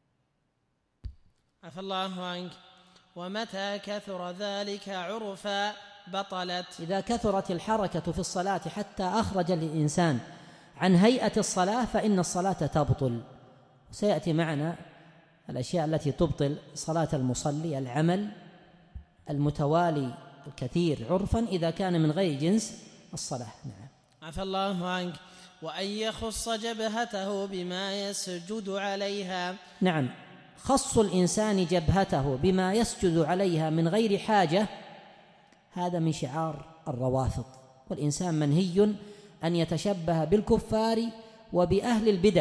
عفى الله عنك. ومتى كثر ذلك عرفا بطلت، إذا كثرت الحركة في الصلاة حتى أخرج الإنسان عن هيئة الصلاة فإن الصلاة تبطل. سيأتي معنا الأشياء التي تبطل صلاة المصلي: العمل المتوالي الكثير عرفا إذا كان من غير جنس الصلاة. نعم. عفى الله عنك. وأن يخص جبهته بما يسجد عليها. نعم، خص الإنسان جبهته بما يسجد عليها من غير حاجة هذا من شعار الروافض، والإنسان منهي أن يتشبه بالكفار وبأهل البدع،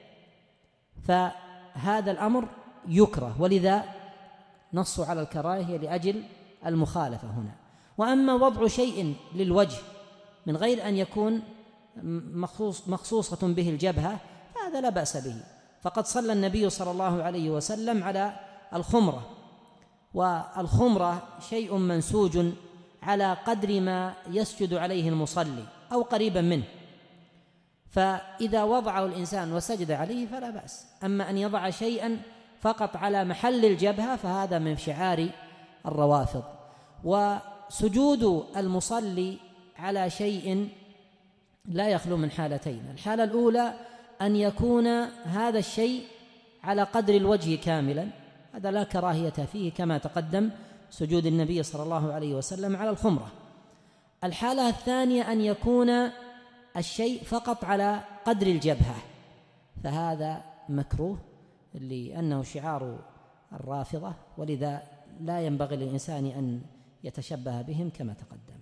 فهذا الأمر يكره، ولذا نصوا على الكراهية لأجل المخالفة هنا. وأما وضع شيء للوجه من غير أن يكون مخصوصة به الجبهة فهذا لا بأس به، فقد صلى النبي صلى الله عليه وسلم على الخمرة، والخمرة شيء منسوج على قدر ما يسجد عليه المصلي أو قريبا منه، فإذا وضعه الإنسان وسجد عليه فلا بأس. أما أن يضع شيئا فقط على محل الجبهة فهذا من شعار الروافض. وسجود المصلي على شيء لا يخلو من حالتين: الحالة الأولى أن يكون هذا الشيء على قدر الوجه كاملا، هذا لا كراهية فيه كما تقدم سجود النبي صلى الله عليه وسلم على الخمرة. الحالة الثانية أن يكون الشيء فقط على قدر الجبهة، فهذا مكروه لأنه شعار الرافضة، ولذا لا ينبغي للإنسان أن يتشبه بهم كما تقدم.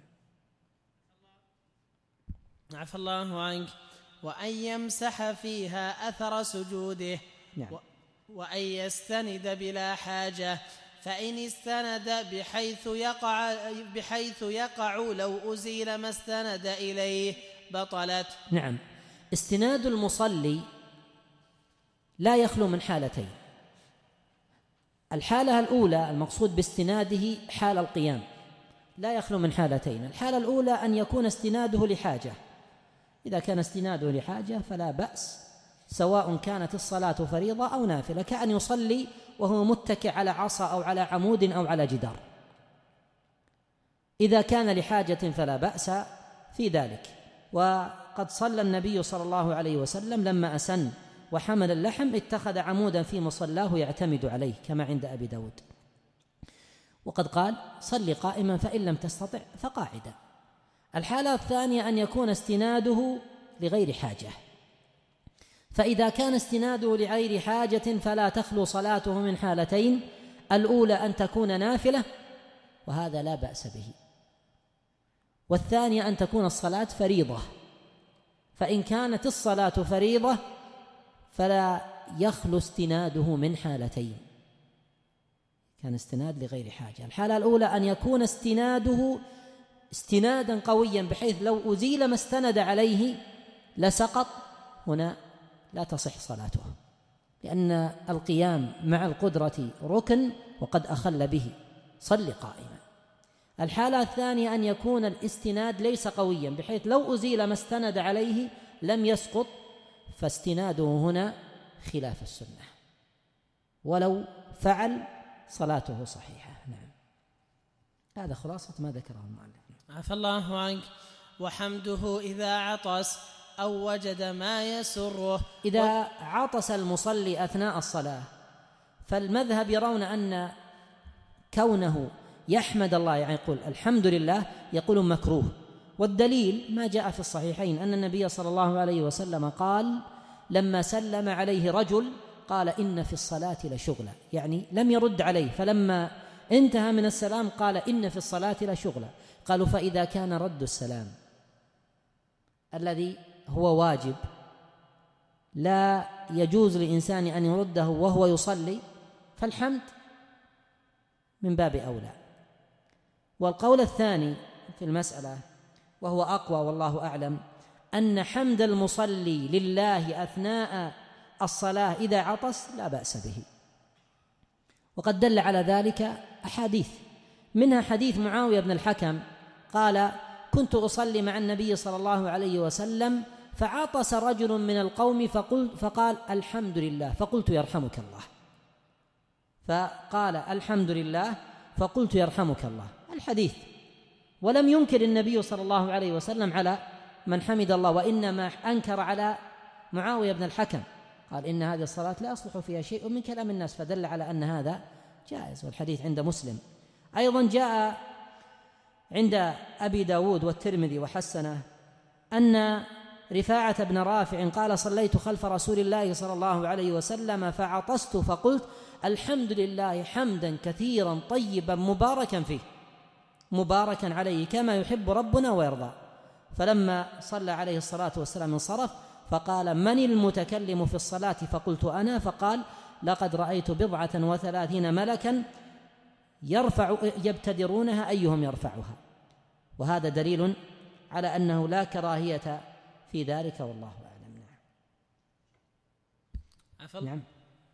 عفى الله عنك. وأن يمسح فيها أثر سجوده. نعم. وأن يستند بلا حاجة، فإن استند بحيث يقع لو أزيل ما استند إليه بطلت. نعم. استناد المصلي لا يخلو من حالتين: الحالة الأولى المقصود باستناده حال القيام، لا يخلو من حالتين: الحالة الأولى أن يكون استناده لحاجة، إذا كان استناده لحاجة فلا بأس، سواء كانت الصلاة فريضة أو نافلة، كأن يصلي وهو متكئ على عصا أو على عمود أو على جدار. إذا كان لحاجة فلا بأس في ذلك. وقد صلى النبي صلى الله عليه وسلم لما أسن وحمل اللحم اتخذ عمودا في مصلاه يعتمد عليه كما عند أبي داود، وقد قال: صل قائما فإن لم تستطع فقاعدا. الحالة الثانية أن يكون استناده لغير حاجة، فإذا كان استناده لغير حاجة فلا تخلو صلاته من حالتين: الأولى أن تكون نافلة وهذا لا بأس به، والثانية أن تكون الصلاة فريضة، فإن كانت الصلاة فريضة فلا يخلو استناده من حالتين: كان استناد لغير حاجة. الحالة الأولى أن يكون استناده استنادا قويا بحيث لو أزيل ما استند عليه لسقط، هنا لا تصح صلاته. لأن القيام مع القدرة ركن وقد أخل به، صل قائما. الحالة الثانية أن يكون الاستناد ليس قويا بحيث لو أزيل ما استند عليه لم يسقط، فاستناده هنا خلاف السنة، ولو فعل صلاته صحيحة. نعم، هذا خلاصة ما ذكره المؤلف. عفى الله عنك. وحمده إذا عطس أو وجد ما يسره. إذا عطس المصلي أثناء الصلاة فالمذهب يرون أن كونه يحمد الله، يعني يقول الحمد لله، يقول مكروه. والدليل ما جاء في الصحيحين أن النبي صلى الله عليه وسلم قال لما سلم عليه رجل قال إن في الصلاة لشغلا، يعني لم يرد عليه، فلما انتهى من السلام قال إن في الصلاة لشغلا. قالوا فإذا كان رد السلام الذي هو واجب لا يجوز لإنسان أن يرده وهو يصلي، فالحمد من باب أولى. والقول الثاني في المسألة وهو أقوى والله أعلم أن حمد المصلي لله أثناء الصلاة إذا عطس لا بأس به، وقد دل على ذلك أحاديث، منها حديث معاوية بن الحكم قال كنت أصلي مع النبي صلى الله عليه وسلم فعطس رجل من القوم فقال الحمد لله، فقلت يرحمك الله، فقال الحمد لله فقلت يرحمك الله الحديث. ولم ينكر النبي صلى الله عليه وسلم على من حمد الله، وإنما أنكر على معاوية بن الحكم، قال إن هذه الصلاة لا يصلح فيها شيء من كلام الناس، فدل على أن هذا جائز. والحديث عند مسلم. أيضا جاء عند أبي داود والترمذي وحسنه أن رفاعة بن رافع قال صليت خلف رسول الله صلى الله عليه وسلم فعطست فقلت الحمد لله حمدا كثيرا طيبا مباركا فيه مباركا عليه كما يحب ربنا ويرضى. فلما صلى عليه الصلاة والسلام انصرف فقال من المتكلم في الصلاة؟ فقلت أنا. فقال لقد رأيت 37 ملكا يبتدرونها أيهم يرفعها. وهذا دليل على أنه لا كراهية في ذلك والله أعلم. نعم.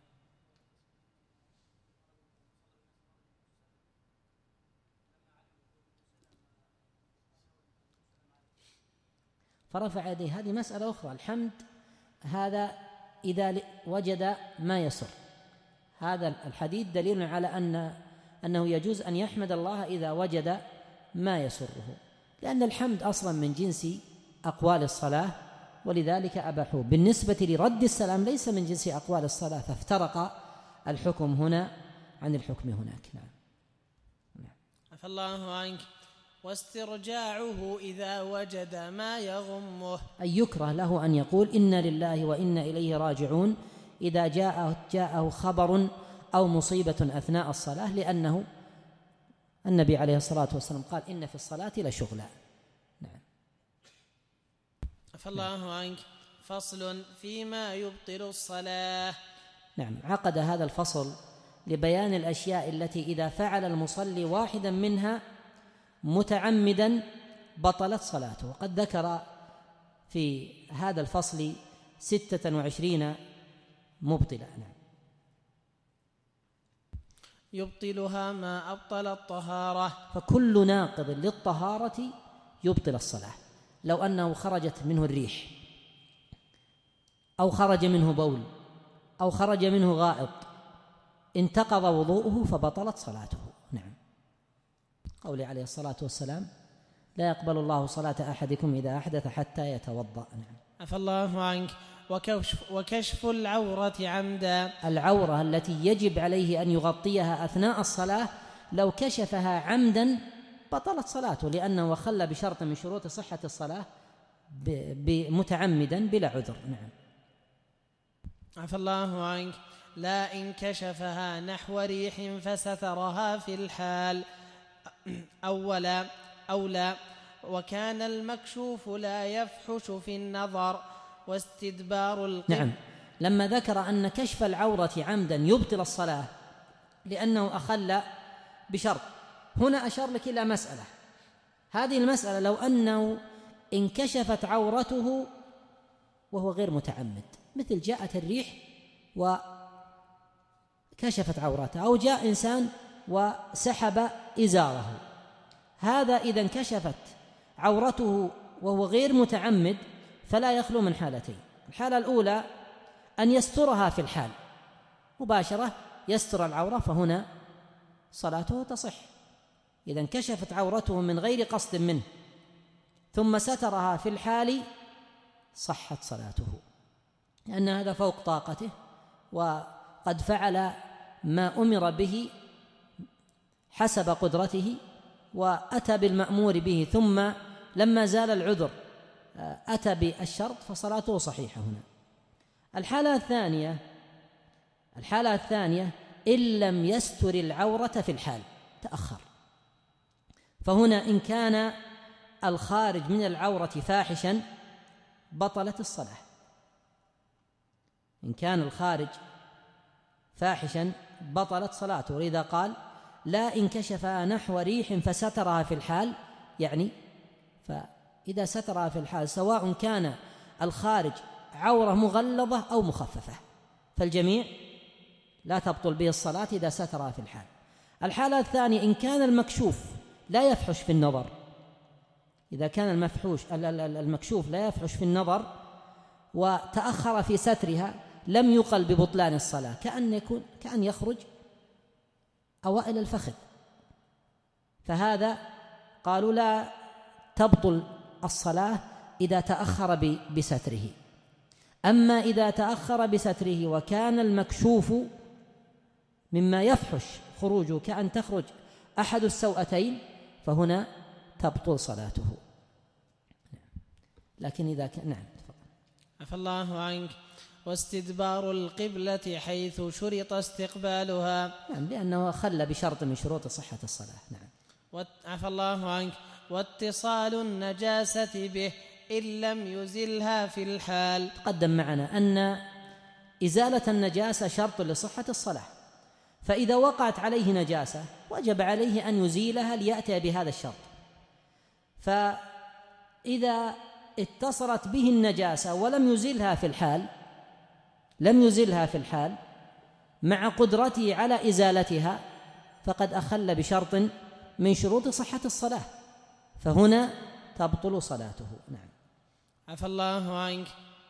فرفع يديه، هذه مسألة أخرى. الحمد هذا إذا وجد ما يسر، هذا الحديث دليل على أنه يجوز أن يحمد الله إذا وجد ما يسره، لأن الحمد أصلا من جنس أقوال الصلاة، ولذلك أباحوه. بالنسبة لرد السلام ليس من جنس أقوال الصلاة، فافترق الحكم هنا عن الحكم هناك. نعم. عفى الله عنك. واسترجاعه إذا وجد ما يغمه، أي يكره له أن يقول إنا لله وإنا إليه راجعون إذا جاءه خبر أو مصيبة أثناء الصلاة، لأنه النبي عليه الصلاة والسلام قال إن في الصلاة لشغلا. نعم. عفى الله عنك. فصل فيما يبطل الصلاة. نعم، عقد هذا الفصل لبيان الأشياء التي إذا فعل المصلي واحدا منها متعمدا بطلت صلاته، وقد ذكر في هذا الفصل 26 مبطلة. نعم. يبطلها ما أبطل الطهارة، فكل ناقض للطهارة يبطل الصلاة. لو أنه خرجت منه الريح أو خرج منه بول أو خرج منه غائط انتقض وضوءه فبطلت صلاته. نعم. قوله عليه الصلاة والسلام لا يقبل الله صلاة أحدكم إذا أحدث حتى يتوضأ. نعم. عفى الله عنك. وكشف العورة عمدا، العورة التي يجب عليه أن يغطيها أثناء الصلاة لو كشفها عمدا بطلت صلاته، لأنه خل بشرط من شروط صحة الصلاة متعمدا بلا عذر. نعم. عفى الله عنك. لا إن كشفها نحو ريح فسترها في الحال أولى وكان المكشوف لا يفحش في النظر واستدبار القبل. نعم. لما ذكر أن كشف العورة عمدا يبطل الصلاة لأنه أخل بشرط، هنا أشار لك إلى مسألة. هذه المسألة لو أنه انكشفت عورته وهو غير متعمد، مثل جاءت الريح كشفت عورته، أو جاء إنسان وسحب إزاره، هذا إذا انكشفت عورته وهو غير متعمد فلا يخلو من حالتين. الحالة الأولى أن يسترها في الحال مباشرة، يستر العورة، فهنا صلاته تصح. إذا انكشفت عورته من غير قصد منه ثم سترها في الحال صحت صلاته، لأن هذا فوق طاقته وقد فعل ما أمر به حسب قدرته وأتى بالمأمور به، ثم لما زال العذر أتى بالشرط، فصلاته صحيحة هنا. الحالة الثانية إن لم يستر العورة في الحال، تأخر، فهنا إن كان الخارج من العورة فاحشا بطلت الصلاة. إن كان الخارج فاحشا بطلت صلاته، ولذا قال لا إن كشف نحو ريح فسترها في الحال، يعني فإذا سترها في الحال سواء كان الخارج عورة مغلظة أو مخففة فالجميع لا تبطل به الصلاة إذا سترها في الحال. الحالة الثانية إن كان المكشوف لا يفحش في النظر، إذا كان المكشوف لا يفحش في النظر وتأخر في سترها لم يقل ببطلان الصلاة، كأن يخرج أوائل الفخذ، فهذا قالوا لا تبطل الصلاة إذا تأخر بستره. أما إذا تأخر بستره وكان المكشوف مما يفحش خروجه كأن تخرج أحد السوأتين فهنا تبطل صلاته. لكن إذا كان نعم عفى الله عنك. واستدبار القبلة حيث شرط استقبالها، نعم، لأنه خل بشرط من شروط صحة الصلاة. نعم. عفى الله عنك. واتصال النجاسة به إن لم يزلها في الحال. تقدم معنا أن إزالة النجاسة شرط لصحة الصلاة، فإذا وقعت عليه نجاسة وجب عليه أن يزيلها ليأتي بهذا الشرط، فإذا اتصلت به النجاسة ولم يزلها في الحال مع قدرته على إزالتها فقد أخل بشرط من شروط صحة الصلاة، فهنا تبطل صلاته. نعم. عفى الله عنك.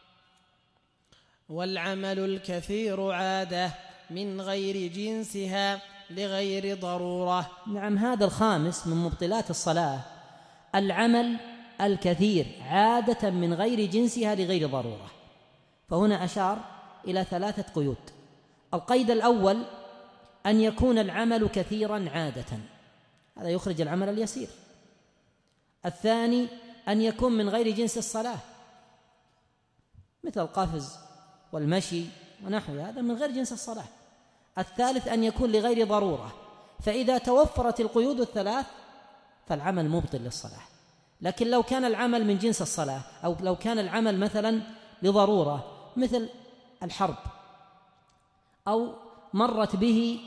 والعمل الكثير عادة من غير جنسها لغير ضرورة. نعم، هذا الخامس من مبطلات الصلاة، العمل الكثير عادة من غير جنسها لغير ضرورة، فهنا أشار إلى 3 قيود. القيد الأول أن يكون العمل كثيرا عادة، هذا يخرج العمل اليسير. الثاني أن يكون من غير جنس الصلاة مثل القفز والمشي ونحو هذا من غير جنس الصلاة. الثالث أن يكون لغير ضرورة، فإذا توفرت القيود الثلاث فالعمل مبطل للصلاة. لكن لو كان العمل من جنس الصلاة، أو لو كان العمل مثلا لضرورة مثل الحرب أو مرت به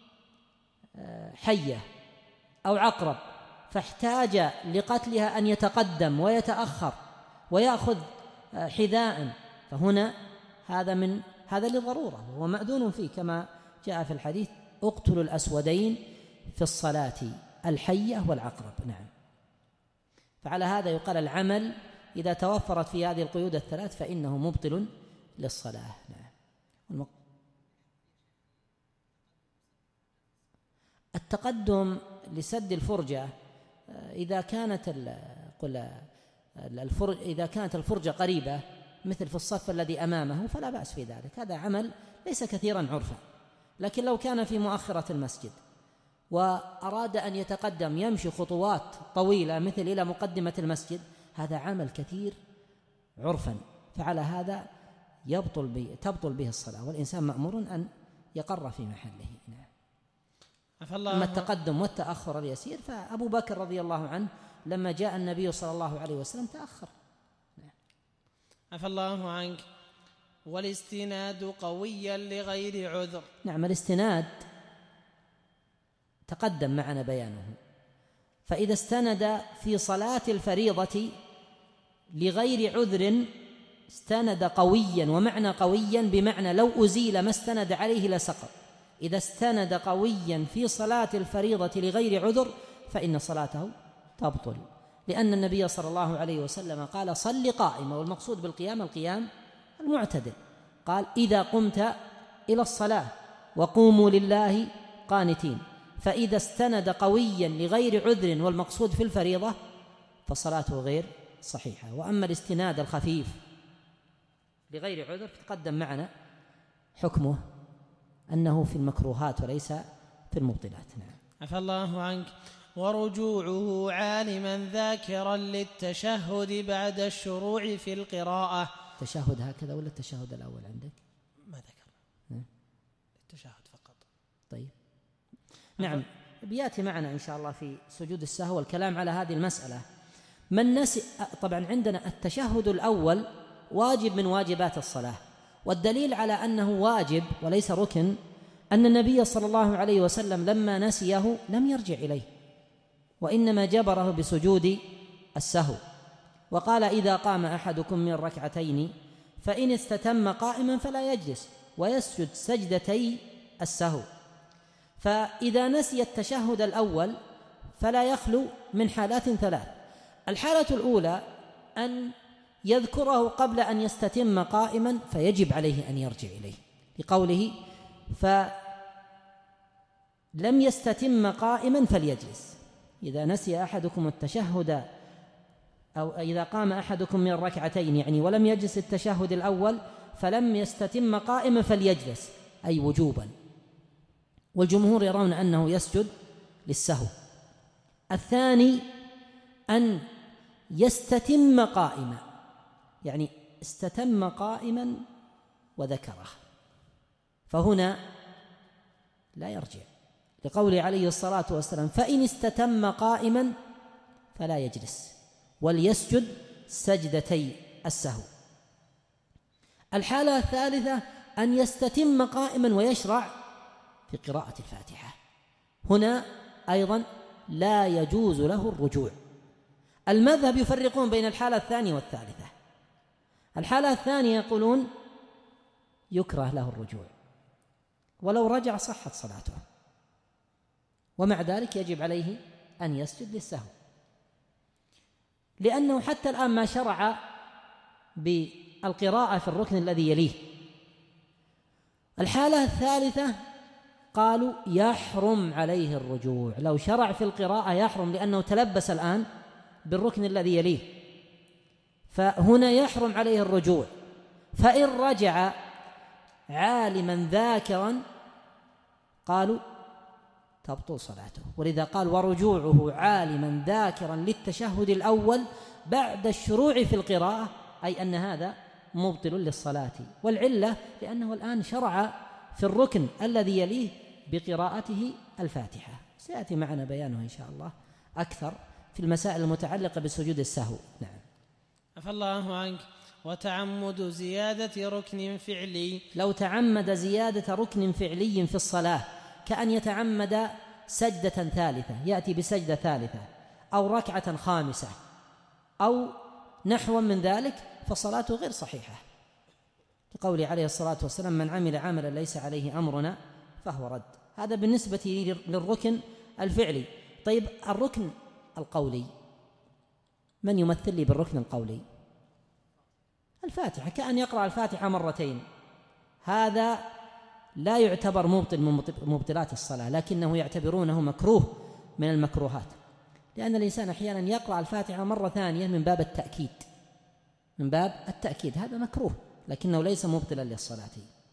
حية أو عقرب فاحتاج لقتلها أن يتقدم ويتأخر ويأخذ حذاء، فهنا هذا لضرورة وهو مأذون فيه، كما جاء في الحديث اقتلوا الأسودين في الصلاة الحية والعقرب. نعم. فعلى هذا يقال العمل إذا توفرت في هذه القيود الثلاث فإنه مبطل للصلاة. نعم. التقدم لسد الفرجة إذا كانت الفرجة قريبة مثل في الصف الذي أمامه فلا بأس في ذلك، هذا عمل ليس كثيرا عرفا. لكن لو كان في مؤخرة المسجد وأراد أن يتقدم يمشي خطوات طويلة مثل إلى مقدمة المسجد، هذا عمل كثير عرفا، فعلى هذا تبطل به الصلاة، والإنسان مأمور أن يقر في محله. نعم. أما التقدم والتأخر اليسير فأبو بكر رضي الله عنه لما جاء النبي صلى الله عليه وسلم تأخر. عفى الله عنك. والاستناد قويا لغير عذر. نعم، الاستناد تقدم معنا بيانه، فإذا استند في صلاة الفريضة لغير عذر استند قويا، ومعنى قويا بمعنى لو أزيل ما استند عليه لسقط. إذا استند قويا في صلاة الفريضة لغير عذر فإن صلاته تبطل، لأن النبي صلى الله عليه وسلم قال صل قائما، والمقصود بالقيام القيام المعتدل. قال إذا قمت إلى الصلاة وقوموا لله قانتين، فإذا استند قويا لغير عذر والمقصود في الفريضة فصلاته غير صحيحة. وأما الاستناد الخفيف لغير عذر تقدم معنا حكمه أنه في المكروهات وليس في المبطلات. نعم. عفى الله عنك. ورجوعه عالما ذاكرا للتشهد بعد الشروع في القراءة. تشهد هكذا ولا التشهد الأول عندك؟ ما ذكر التشهد فقط. طيب نعم، بياتي معنا إن شاء الله في سجود السهو الكلام على هذه المسألة. من نسي، طبعا عندنا التشهد الأول واجب من واجبات الصلاة، والدليل على أنه واجب وليس ركن أن النبي صلى الله عليه وسلم لما نسيه لم يرجع إليه، وإنما جبره بسجود السهو، وقال إذا قام أحدكم من ركعتين فإن استتم قائما فلا يجلس ويسجد سجدتي السهو. فإذا نسي التشهد الأول فلا يخلو من حالات ثلاث. الحالة الأولى أن يذكره قبل أن يستتم قائما فيجب عليه أن يرجع إليه، لقوله فلم يستتم قائما فليجلس. إذا نسي أحدكم التشهد أو إذا قام أحدكم من الركعتين يعني ولم يجلس التشهد الأول فلم يستتم قائما فليجلس، أي وجوبا، والجمهور يرون أنه يسجد للسهو. الثاني أن يستتم قائما، يعني استتم قائما وذكره، فهنا لا يرجع، لقوله عليه الصلاة والسلام فإن استتم قائما فلا يجلس وليسجد سجدتي السهو. الحالة الثالثة أن يستتم قائما ويشرع في قراءة الفاتحة، هنا أيضا لا يجوز له الرجوع. المذهب يفرقون بين الحالة الثانية والثالثة. الحالة الثانية يقولون يكره له الرجوع، ولو رجع صحت صلاته، ومع ذلك يجب عليه أن يسجد للسهو، لأنه حتى الآن ما شرع بالقراءة في الركن الذي يليه. الحالة الثالثة قالوا يحرم عليه الرجوع، لو شرع في القراءة يحرم لأنه تلبس الآن بالركن الذي يليه، فهنا يحرم عليه الرجوع. فإن رجع عالما ذاكرا قالوا تبطل صلاته، ولذا قال ورجوعه عالما ذاكرا للتشهد الأول بعد الشروع في القراءة، أي أن هذا مبطل للصلاة. والعلة لأنه الآن شرع في الركن الذي يليه بقراءته الفاتحة، سيأتي معنا بيانه إن شاء الله أكثر في المسائل المتعلقة بسجود السهو. نعم. عفى الله عنك. وتعمد زيادة ركن فعلي، لو تعمد زيادة ركن فعلي في الصلاة كأن يتعمد سجدة ثالثة، يأتي بسجدة ثالثة أو ركعة خامسة أو نحو من ذلك، فصلاته غير صحيحة، لقوله عليه الصلاة والسلام من عمل عملا ليس عليه أمرنا فهو رد. هذا بالنسبة للركن الفعلي. طيب الركن القولي، من يمثل لي بالركن القولي؟ الفاتحة، كأن يقرأ الفاتحة مرتين، هذا لا يعتبر مبطل من مبطلات الصلاة، لكنه يعتبرونه مكروه من المكروهات، لأن الإنسان أحيانا يقرأ الفاتحة مرة ثانية من باب التأكيد، من باب التأكيد، هذا مكروه لكنه ليس مبطلا للصلاة.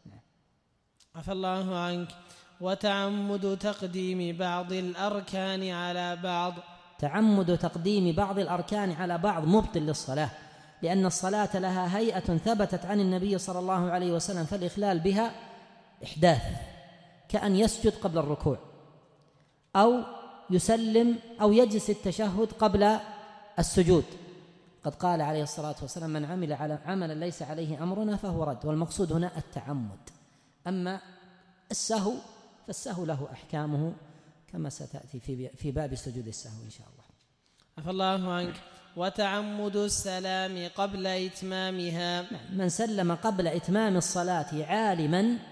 عفى الله عنك. وتعمد تقديم بعض الأركان على بعض، تعمد تقديم بعض الأركان على بعض مبطل للصلاة، لأن الصلاة لها هيئة ثبتت عن النبي صلى الله عليه وسلم، فالإخلال بها إحداث، كأن يسجد قبل الركوع أو يسلم أو يجلس التشهد قبل السجود. قد قال عليه الصلاة والسلام من عمل على عملا ليس عليه أمرنا فهو رد، والمقصود هنا التعمد. أما السهو فالسهو له أحكامه كما ستأتي في باب سجود السهو إن شاء الله. عفى الله عنك. وتعمد السلام قبل إتمامها، من سلم قبل إتمام الصلاة عالما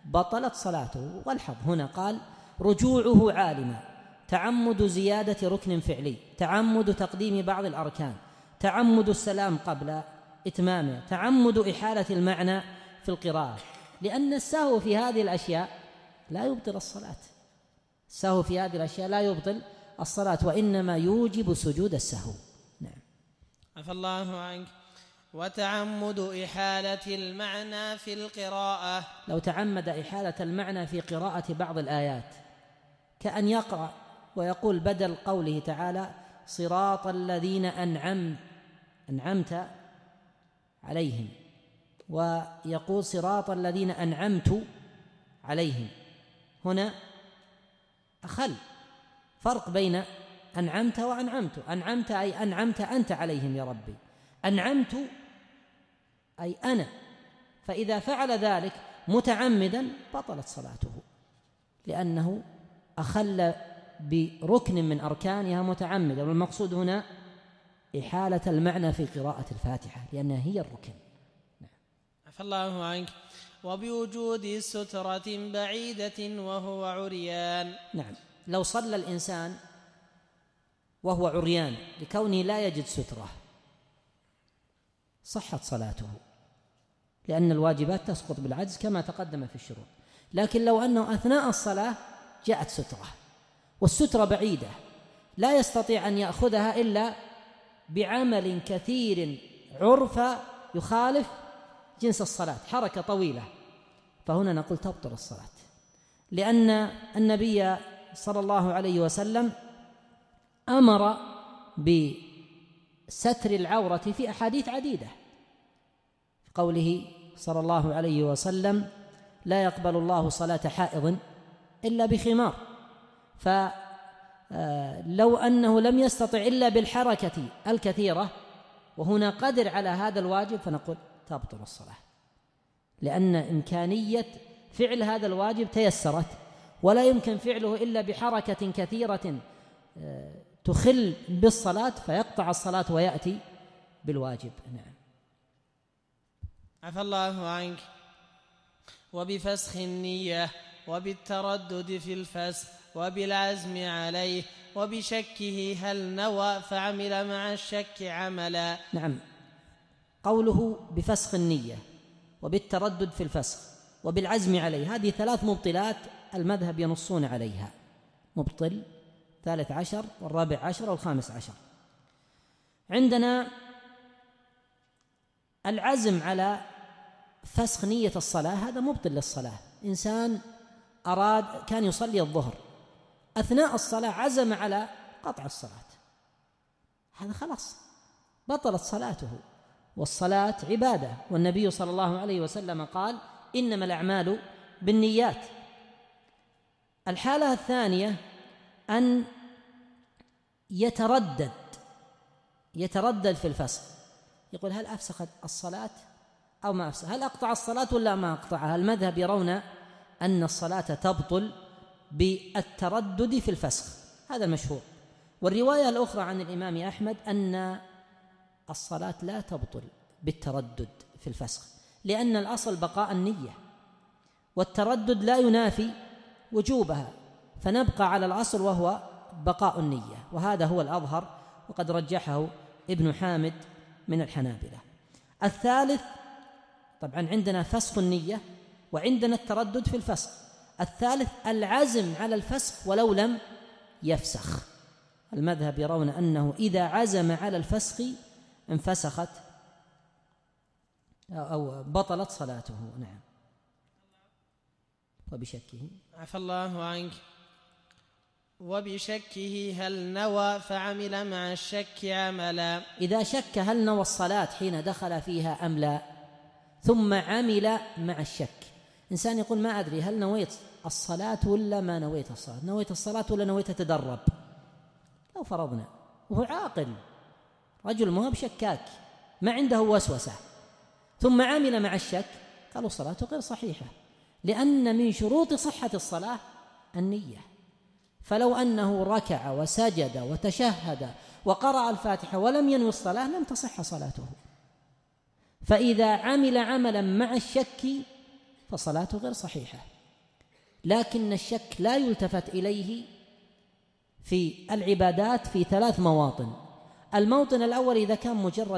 بطلت صلاته. والحظ هنا قال رجوعه عالما، تعمد زيادة ركن فعلي، تعمد تقديم بعض الأركان، تعمد السلام قبل إتمامه، تعمد إحالة المعنى في القراءة، لأن السهو في هذه الأشياء لا يبطل الصلاة. السهو في هذه الأشياء لا يبطل الصلاة، وإنما يوجب سجود السهو. نعم. عفى الله عنك. وتعمد إحالة المعنى في القراءة، لو تعمد إحالة المعنى في قراءة بعض الآيات، كأن يقرأ ويقول بدل قوله تعالى صراط الذين أنعمت عليهم، ويقول صراط الذين أنعمت عليهم. هنا أخل، فرق بين أنعمت وأنعمت. أنعمت أي أنعمت أنت عليهم يا ربي، أنعمت أي أنا. فإذا فعل ذلك متعمدا بطلت صلاته، لأنه أخل بركن من أركانها متعمدا، والمقصود هنا إحالة المعنى في قراءة الفاتحة لأنها هي الركن. عفى الله عنك. وبوجود سترة بعيدة وهو عريان. نعم، لو صلى الإنسان وهو عريان لكونه لا يجد سترة صحت صلاته، لأن الواجبات تسقط بالعجز كما تقدم في الشروط. لكن لو أنه أثناء الصلاة جاءت سترة والسترة بعيدة لا يستطيع أن يأخذها إلا بعمل كثير عرفا يخالف جنس الصلاة، حركة طويلة، فهنا نقول تبطل الصلاة، لأن النبي صلى الله عليه وسلم أمر بستر العورة في أحاديث عديدة، في قوله صلى الله عليه وسلم لا يقبل الله صلاة حائض إلا بخمار. فلو أنه لم يستطع إلا بالحركة الكثيرة وهنا قدر على هذا الواجب فنقول تبطل الصلاة، لأن إمكانية فعل هذا الواجب تيسرت، ولا يمكن فعله إلا بحركة كثيرة تخل بالصلاة فيقطع الصلاة ويأتي بالواجب. نعم. عفى الله عنك. وبفسخ النية، وبالتردد في الفسخ، وبالعزم عليه، وبشكه هل نوى فعمل مع الشك عملا. نعم، قوله بفسخ النية وبالتردد في الفسخ وبالعزم عليه، هذه ثلاث مبطلات المذهب ينصون عليها، مبطل 13 و14 و15. عندنا العزم على فسخ نية الصلاة هذا مبطل للصلاة. إنسان كان يصلي الظهر، أثناء الصلاة عزم على قطع الصلاة، هذا خلاص بطلت صلاته، والصلاة عبادة، والنبي صلى الله عليه وسلم قال إنما الأعمال بالنيات. الحالة الثانية أن يتردد في الفسخ، يقول هل أفسخت الصلاة أو ما أفسخ، هل أقطع الصلاة ولا ما أقطعها. المذهب يرون أن الصلاة تبطل بالتردد في الفسخ، هذا المشهور. والرواية الأخرى عن الإمام أحمد أن الصلاة لا تبطل بالتردد في الفسخ، لأن الأصل بقاء النية، والتردد لا ينافي وجوبها، فنبقى على الأصل وهو بقاء النية، وهذا هو الأظهر، وقد رجحه ابن حامد من الحنابلة. الثالث طبعا عندنا فسخ النية وعندنا التردد في الفسخ. الثالث العزم على الفسخ ولو لم يفسخ. المذهب يرون أنه إذا عزم على الفسخ انفسخت أو بطلت صلاته. نعم. وبشكه عفى الله عنك. وبشكه هل نوى فعمل مع الشك عملا. إذا شك هل نوى الصلاة حين دخل فيها أم لا، ثم عمل مع الشك. إنسان يقول ما أدري هل نويت الصلاة ولا ما نويت الصلاة، نويت الصلاة ولا نويت أتدرب. لو فرضنا وهو عاقل، رجل ما هو بشكاك، ما عنده وسوسة، ثم عمل مع الشك، قالوا صلاته غير صحيحة، لأن من شروط صحة الصلاة النية. فلو أنه ركع وسجد وتشهد وقرأ الفاتحة ولم ينوي الصلاة لم تصح صلاته. فإذا عمل عملا مع الشك فصلاته غير صحيحة. لكن الشك لا يلتفت إليه في العبادات في 3 مواطن. الموطن الأول إذا كان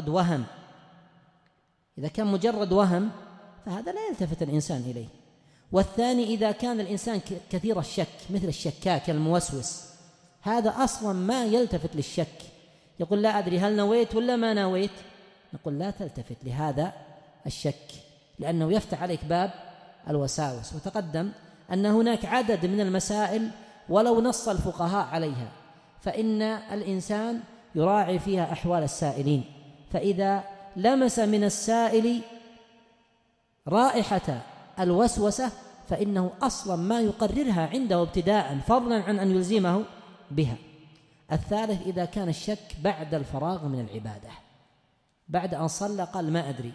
مجرد وهم فهذا لا يلتفت الإنسان إليه. والثاني إذا كان الإنسان كثير الشك مثل الشكاك الموسوس، هذا أصلا ما يلتفت للشك، يقول لا أدري هل نويت ولا ما نويت، نقول لا تلتفت لهذا الشك لأنه يفتح عليك باب الوساوس. وتقدم أن هناك عدد من المسائل ولو نص الفقهاء عليها فإن الإنسان يراعي فيها أحوال السائلين، فإذا لمس من السائل رائحة الوسوسة فإنه أصلا ما يقررها عنده ابتداء فضلا عن أن يلزمه بها. الثالث إذا كان الشك بعد الفراغ من العبادة، بعد أن صلى قال ما أدري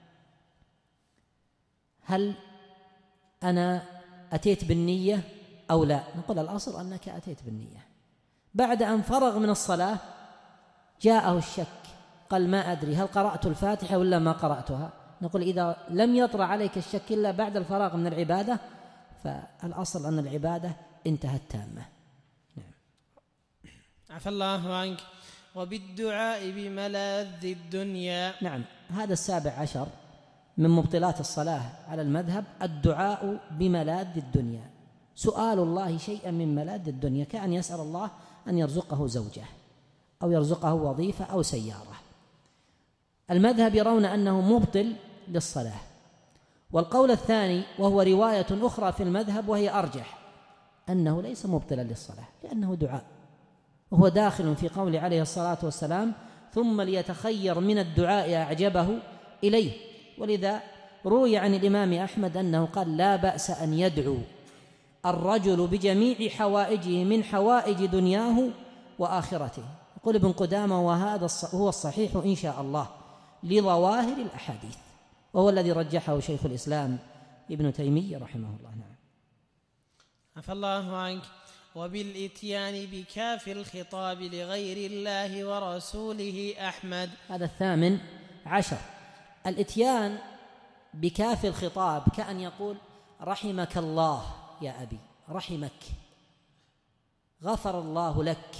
هل أنا أتيت بالنية أو لا، نقول الأصل أنك أتيت بالنية. بعد أن فرغ من الصلاة جاءه الشك قال ما أدري هل قرأت الفاتحة ولا ما قرأتها، نقول إذا لم يطرأ عليك الشك إلا بعد الفراغ من العبادة فالأصل أن العبادة انتهت تامة. نعم. عفى الله عنك. وبالدعاء بملاذ الدنيا. نعم، هذا 17 من مبطلات الصلاة على المذهب، الدعاء بملاذ الدنيا، سؤال الله شيئا من ملاذ الدنيا، كأن يسأل الله أن يرزقه زوجة أو يرزقه وظيفة أو سيارة. المذهب يرون أنه مبطل للصلاة. والقول الثاني وهو رواية أخرى في المذهب وهي أرجح أنه ليس مبطلا للصلاة لأنه دعاء، وهو داخل في قول عليه الصلاة والسلام ثم ليتخير من الدعاء أعجبه إليه. ولذا روي عن الإمام أحمد أنه قال لا بأس أن يدعو الرجل بجميع حوائجه من حوائج دنياه وآخرته. يقول ابن قدامة وهذا هو الصحيح إن شاء الله لظواهر الأحاديث، وهو الذي رجحه شيخ الإسلام ابن تيمية رحمه الله. نعم. عفى الله عنك. وبالإتيان بكاف الخطاب لغير الله ورسوله أحمد. هذا 18. الإتيان بكاف الخطاب كأن يقول رحمك الله يا أبي، رحمك، غفر الله لك،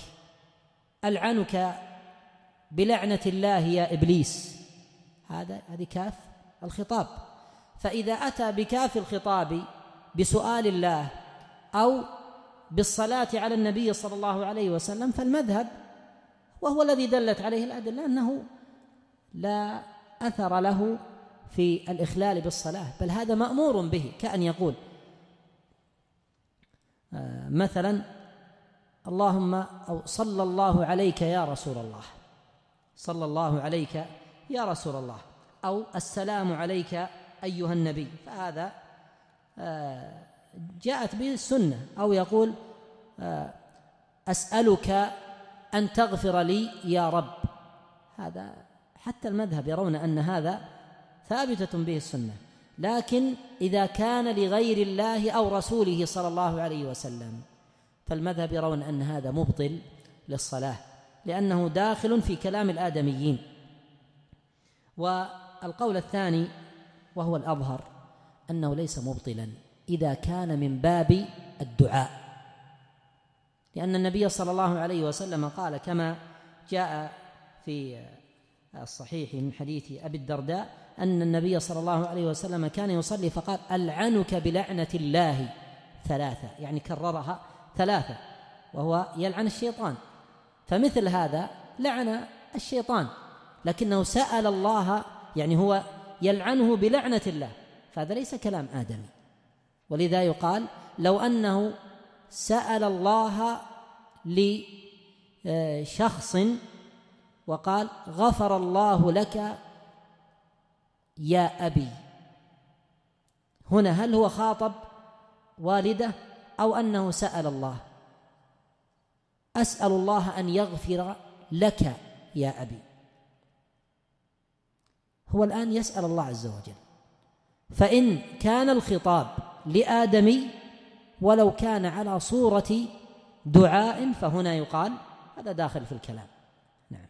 ألعنك بلعنة الله يا إبليس، هذه كاف الخطاب. فإذا أتى بكاف الخطاب بسؤال الله أو بالصلاة على النبي صلى الله عليه وسلم فالمذهب وهو الذي دلت عليه الأدلة أنه لا أثر له في الإخلال بالصلاة، بل هذا مأمور به، كأن يقول مثلا اللهم أو صلى الله عليك يا رسول الله، صلى الله عليك يا رسول الله، أو السلام عليك أيها النبي، فهذا جاءت به السنة. أو يقول أسألك أن تغفر لي يا رب، هذا حتى المذهب يرون أن هذا ثابتة به السنة. لكن إذا كان لغير الله أو رسوله صلى الله عليه وسلم فالمذهب يرون أن هذا مبطل للصلاة لأنه داخل في كلام الآدميين. والقول الثاني وهو الأظهر أنه ليس مبطلا إذا كان من باب الدعاء، لأن النبي صلى الله عليه وسلم قال كما جاء في الصحيح من حديث أبي الدرداء أن النبي صلى الله عليه وسلم كان يصلي فقال ألعنك بلعنة الله 3، يعني كررها 3، وهو يلعن الشيطان. فمثل هذا لعن الشيطان لكنه سأل الله، يعني هو يلعنه بلعنة الله، فهذا ليس كلام آدمي. ولذا يقال لو أنه سأل الله لشخص وقال غفر الله لك يا أبي، هنا هل هو خاطب والده أو أنه سأل الله؟ أسأل الله أن يغفر لك يا أبي، هو الآن يسأل الله عز وجل. فإن كان الخطاب لآدمي ولو كان على صورة دعاء فهنا يقال هذا داخل في الكلام. نعم.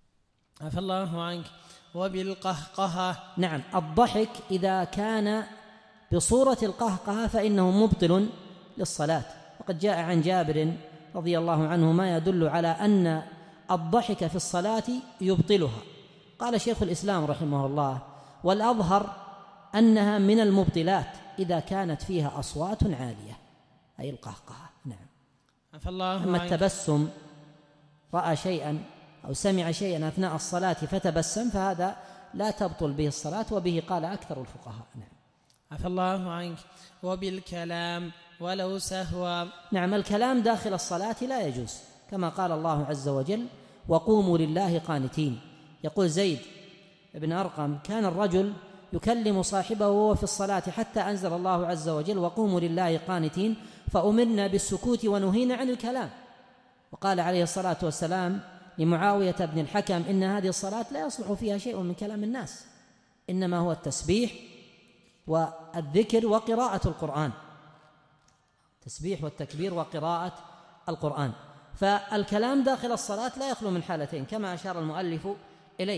عفى الله عنك. وبالقهقهة. نعم، الضحك إذا كان بصورة القهقهة فإنه مبطل للصلاة. وقد جاء عن جابر رضي الله عنه ما يدل على أن الضحك في الصلاة يبطلها. قال شيخ الإسلام رحمه الله: والأظهر أنها من المبطلات إذا كانت فيها أصوات عالية، أي القهقهة. نعم. أما التبسم، رأى شيئا أو سمع شيئا أثناء الصلاة فتبسم، فهذا لا تبطل به الصلاة، وبه قال أكثر الفقهاء. نعم. عفى الله عنك. وبالكلام ولو سهوا. نعم، الكلام داخل الصلاة لا يجوز، كما قال الله عز وجل: وقوموا لله قانتين. يقول زيد بن أرقم: كان الرجل يكلم صاحبه وهو في الصلاة حتى أنزل الله عز وجل: وقوموا لله قانتين، فأمرنا بالسكوت ونهينا عن الكلام. وقال عليه الصلاة والسلام لمعاوية بن الحكم: إن هذه الصلاة لا يصلح فيها شيء من كلام الناس، إنما هو التسبيح والذكر وقراءة القرآن، تسبيح والتكبير وقراءة القرآن. فالكلام داخل الصلاة لا يخلو من حالتين كما أشار المؤلف إليه.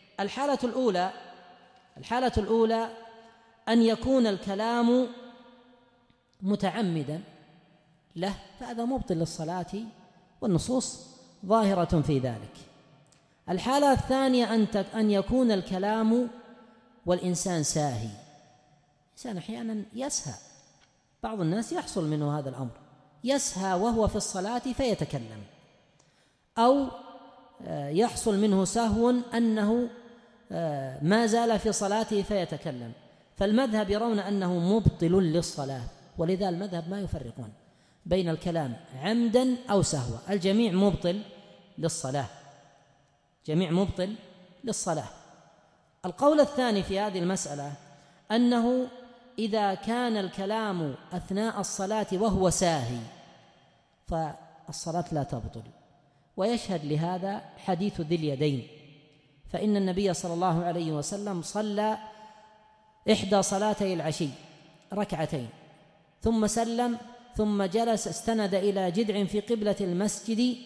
الحالة الأولى أن يكون الكلام متعمدا له، فهذا مبطل للصلاة والنصوص ظاهرة في ذلك. الحالة الثانية أن يكون الكلام والإنسان ساهي. الإنسان أحيانا يسهى، بعض الناس يحصل منه هذا الأمر، يسهى وهو في الصلاة فيتكلم، أو يحصل منه سهو أنه ما زال في صلاته فيتكلم. فالمذهب يرون أنه مبطل للصلاة، ولذا المذهب ما يفرقون بين الكلام عمدا أو سهوا، الجميع مبطل للصلاة، جميع مبطل للصلاة. القول الثاني في هذه المسألة أنه إذا كان الكلام أثناء الصلاة وهو ساهي فالصلاة لا تبطل، ويشهد لهذا حديث ذي اليدين، فإن النبي صلى الله عليه وسلم صلى إحدى صلاتي العشي ركعتين ثم سلم، ثم جلس استند إلى جذع في قبلة المسجد،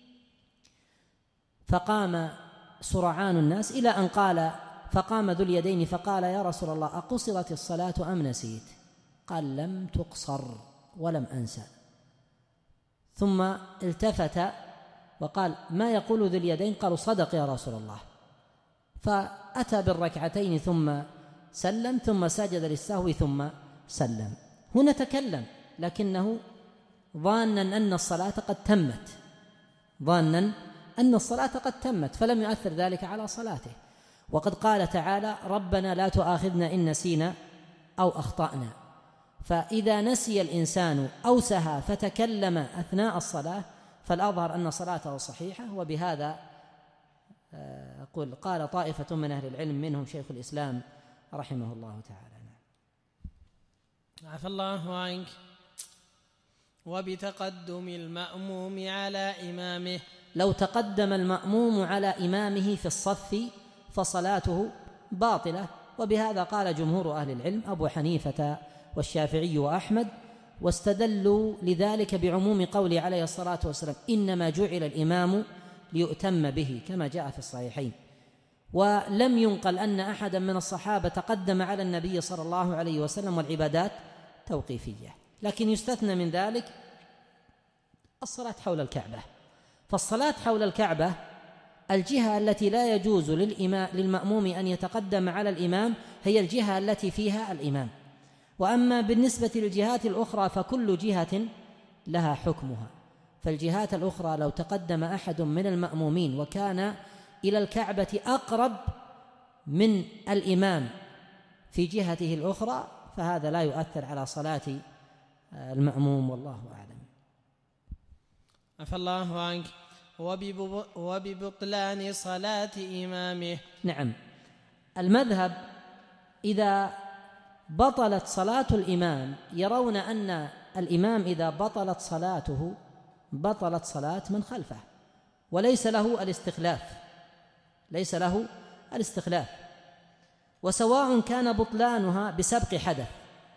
فقام سرعان الناس إلى أن قال: فقام ذو اليدين فقال: يا رسول الله، أقصرت الصلاة أم نسيت؟ قال: لم تقصر ولم أنسى. ثم التفت وقال: ما يقول ذو اليدين؟ قالوا: صدق يا رسول الله. فأتى بالركعتين ثم سلم، ثم سجد للسهو ثم سلم. هنا تكلم لكنه ظانا أن الصلاة قد تمت، فلم يؤثر ذلك على صلاته. وقد قال تعالى: ربنا لا تؤاخذنا إن نسينا أو أخطأنا. فإذا نسي الإنسان أو سهى فتكلم أثناء الصلاة فالأظهر أن صلاته صحيحة. وبهذا قال طائفة من أهل العلم منهم شيخ الإسلام رحمه الله تعالى. عفى الله عنك. وبتقدم المأموم على إمامه. لو تقدم المأموم على إمامه في الصف فصلاته باطلة، وبهذا قال جمهور أهل العلم، أبو حنيفة والشافعي وأحمد، واستدلوا لذلك بعموم قوله عليه الصلاة والسلام: إنما جعل الإمام ليؤتم به، كما جاء في الصحيحين. ولم ينقل أن أحدا من الصحابة تقدم على النبي صلى الله عليه وسلم، والعبادات توقيفية. لكن يستثنى من ذلك الصلاة حول الكعبة، فالصلاة حول الكعبة الجهة التي لا يجوز للمأموم أن يتقدم على الإمام هي الجهة التي فيها الإمام. وأما بالنسبة للجهات الأخرى فكل جهة لها حكمها، فالجهات الأخرى لو تقدم أحد من المأمومين وكان إلى الكعبة أقرب من الإمام في جهته الأخرى فهذا لا يؤثر على صلاة المأموم، والله أعلم. عفى الله عنك. وببطلان صلاة إمامه. نعم، المذهب إذا بطلت صلاة الإمام يرون أن الإمام إذا بطلت صلاته بطلت صلاة من خلفه، وليس له الاستخلاف، وسواء كان بطلانها بسبق حدث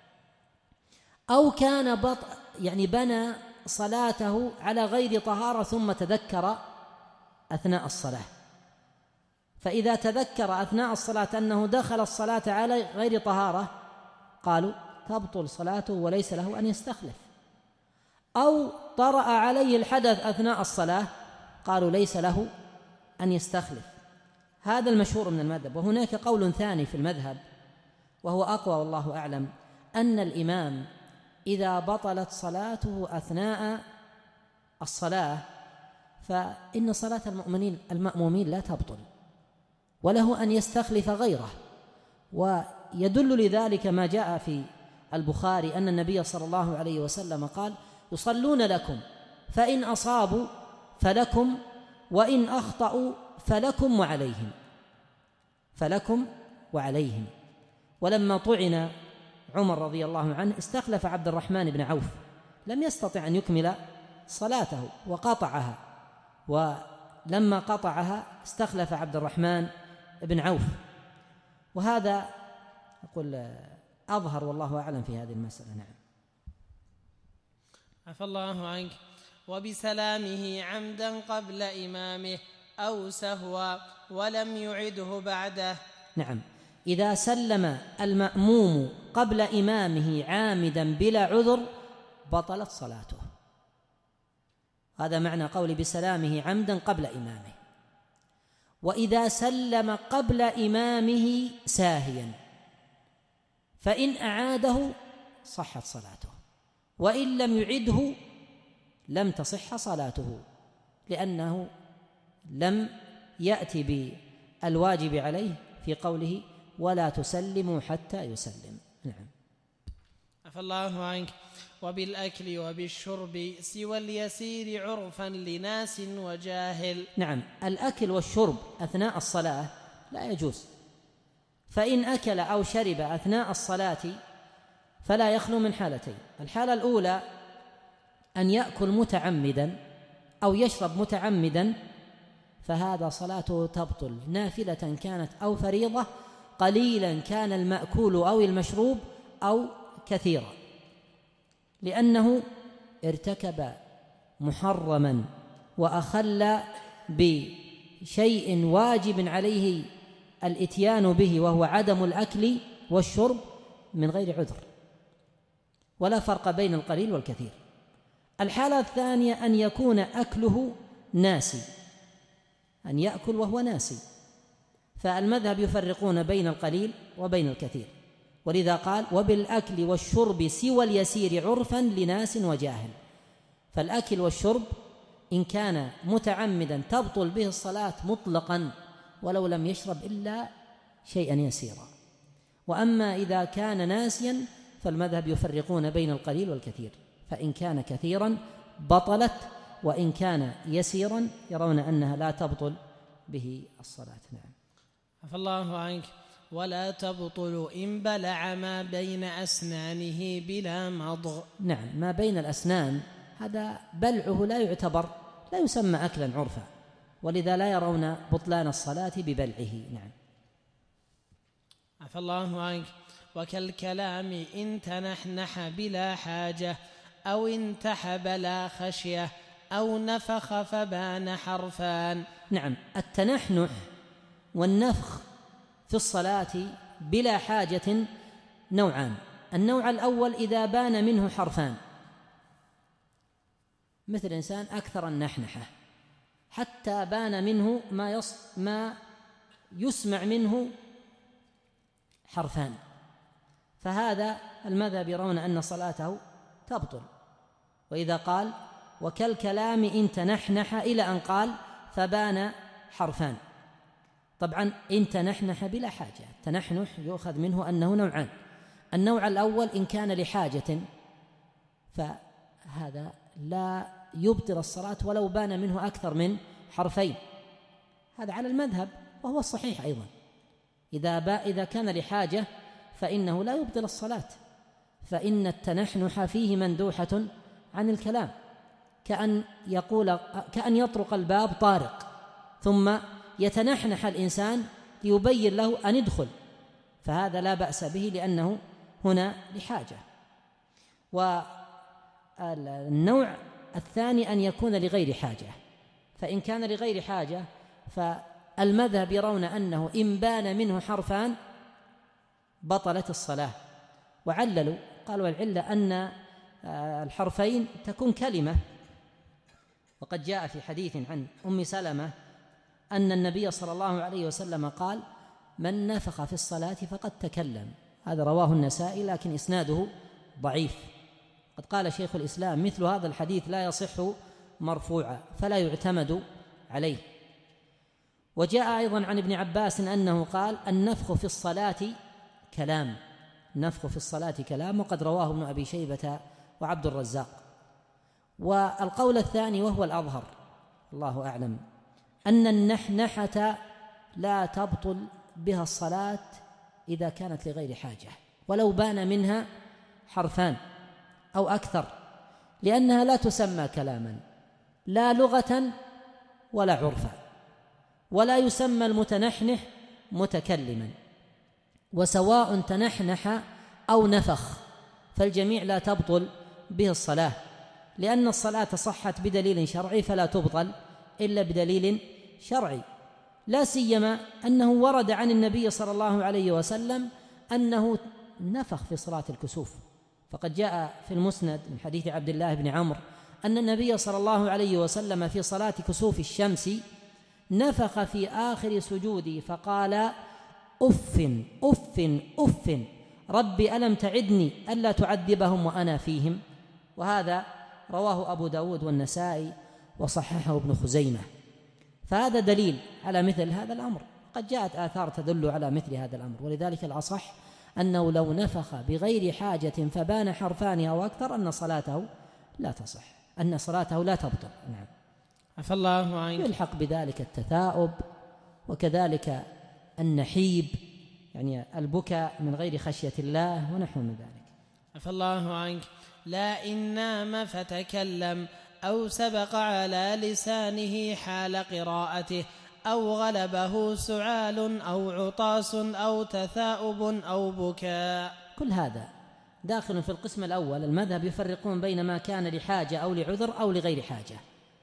أو كان بنى صلاته على غير طهارة ثم تذكر أثناء الصلاة. فإذا تذكر أثناء الصلاة أنه دخل الصلاة على غير طهارة قالوا تبطل صلاته وليس له أن يستخلف، أو طرأ عليه الحدث أثناء الصلاة قالوا ليس له أن يستخلف. هذا المشهور من المذهب. وهناك قول ثاني في المذهب وهو أقوى والله أعلم، أن الإمام إذا بطلت صلاته أثناء الصلاة فإن صلاة المأمومين لا تبطل وله أن يستخلف غيره. ويدل لذلك ما جاء في البخاري أن النبي صلى الله عليه وسلم قال: يصلون لكم فإن أصابوا فلكم وإن أخطأوا فلكم وعليهم. ولما طعن عمر رضي الله عنه استخلف عبد الرحمن بن عوف، لم يستطع أن يكمل صلاته وقطعها، ولما قطعها استخلف عبد الرحمن بن عوف. وهذا أقول أظهر والله أعلم في هذه المسألة. نعم. عفى الله عنك. وبسلامه عمدا قبل إمامه أو سهوا ولم يعده بعده. نعم، إذا سلم المأموم قبل إمامه عامدا بلا عذر بطلت صلاته. هذا معنى قول بسلامه عمدا قبل إمامه. وإذا سلم قبل إمامه ساهيا فإن أعاده صحت صلاته، وإن لم يعده لم تصح صلاته، لأنه لم يأتي بالواجب عليه في قوله: ولا تسلموا حتى يسلم. نعم. عفى الله عنك. وبالأكل وبالشرب سوى اليسير عرفا لناس وجاهل. نعم، الأكل والشرب أثناء الصلاة لا يجوز، فإن أكل أو شرب أثناء الصلاة فلا يخلو من حالتين: الحالة الأولى أن يأكل متعمدا أو يشرب متعمدا، فهذا صلاته تبطل، نافلة كانت أو فريضة، قليلا كان المأكول أو المشروب أو كثيرا، لأنه ارتكب محرما وأخل بشيء واجب عليه الإتيان به، وهو عدم الأكل والشرب من غير عذر، ولا فرق بين القليل والكثير. الحالة الثانية أن يكون أكله ناسي، أن يأكل وهو ناسي، فالمذهب يفرقون بين القليل وبين الكثير، ولذا قال: وبالأكل والشرب سوى اليسير عرفا لناس وجاهل. فالأكل والشرب إن كان متعمدا تبطل به الصلاة مطلقا ولو لم يشرب إلا شيئا يسيرا. وأما إذا كان ناسيا فالمذهب يفرقون بين القليل والكثير، فإن كان كثيرا بطلت، وإن كان يسيرا يرون أنها لا تبطل به الصلاة. نعم. عفى الله عنك. ولا تبطل إن بلع ما بين أسنانه بلا مضغ. نعم، ما بين الأسنان هذا بلعه لا يعتبر، لا يسمى أكلا عرفا، ولذا لا يرون بطلان الصلاة ببلعه. نعم. عفى الله عنك. وكالكلام إن تنحنح بلا حاجة أو انتحب لا خشية أو نفخ فبان حرفان. نعم، التنحنح والنفخ في الصلاة بلا حاجة نوعان: النوع الأول إذا بان منه حرفان، مثل إنسان أكثر النحنحة حتى بان منه ما يسمع منه حرفان، فهذا المذهب يرون أن صلاته تبطل. وإذا قال وكالكلام إن تنحنح إلى أن قال فبان حرفان، طبعا إن تنحنح بلا حاجة، التنحنح يؤخذ منه أنه نوعان: النوع الأول إن كان لحاجة فهذا لا يبطل الصلاة ولو بان منه أكثر من حرفين، هذا على المذهب وهو الصحيح أيضا. إذا كان لحاجة فإنه لا يبطل الصلاة، فإن التنحنح فيه مندوحة عن الكلام، كأن يطرق الباب طارق ثم يتنحنح الإنسان ليبين له أن يدخل، فهذا لا بأس به لأنه هنا لحاجة. والنوع الثاني أن يكون لغير حاجة، فإن كان لغير حاجة فالمذهب يرون أنه إن بان منه حرفان بطلت الصلاة، وعللوا قال والعلة أن الحرفين تكون كلمة، وقد جاء في حديث عن أم سلمة أن النبي صلى الله عليه وسلم قال من نفخ في الصلاة فقد تكلم. هذا رواه النسائي لكن إسناده ضعيف. قد قال شيخ الإسلام مثل هذا الحديث لا يصح مرفوعا فلا يعتمد عليه. وجاء أيضا عن ابن عباس أنه قال النفخ في الصلاة كلام، النفخ في الصلاة كلام، وقد رواه ابن أبي شيبة وعبد الرزاق. والقول الثاني وهو الأظهر الله أعلم أن النحنحة لا تبطل بها الصلاة إذا كانت لغير حاجة ولو بان منها حرفان أو أكثر، لأنها لا تسمى كلاما لا لغة ولا عرفا، ولا يسمى المتنحنح متكلما، وسواء تنحنح أو نفخ فالجميع لا تبطل به الصلاة، لأن الصلاة صحت بدليل شرعي فلا تبطل إلا بدليل شرعي، لا سيما أنه ورد عن النبي صلى الله عليه وسلم أنه نفخ في صلاة الكسوف. فقد جاء في المسند من حديث عبد الله بن عمرو أن النبي صلى الله عليه وسلم في صلاة كسوف الشمس نفخ في آخر سجوده فقال أف أف أف رب ألم تعدني ألا تعذبهم وأنا فيهم. وهذا رواه أبو داود والنسائي وصححه ابن خزيمة. فهذا دليل على مثل هذا الأمر، قد جاءت آثار تدل على مثل هذا الأمر، ولذلك الأصح أنه لو نفخ بغير حاجة فبان حرفان أو أكثر أن صلاته لا تصح، أن صلاته لا تبطل. نعم. عفى الله عنك. يلحق بذلك التثاؤب، وكذلك النحيب يعني البكاء من غير خشية الله ونحو من ذلك. عفى الله عنك. لا إن نام فتكلم أو سبق على لسانه حال قراءته أو غلبه سعال أو عطاس أو تثاؤب أو بكاء. كل هذا داخل في القسم الأول. المذهب يفرقون بين ما كان لحاجة أو لعذر أو لغير حاجة،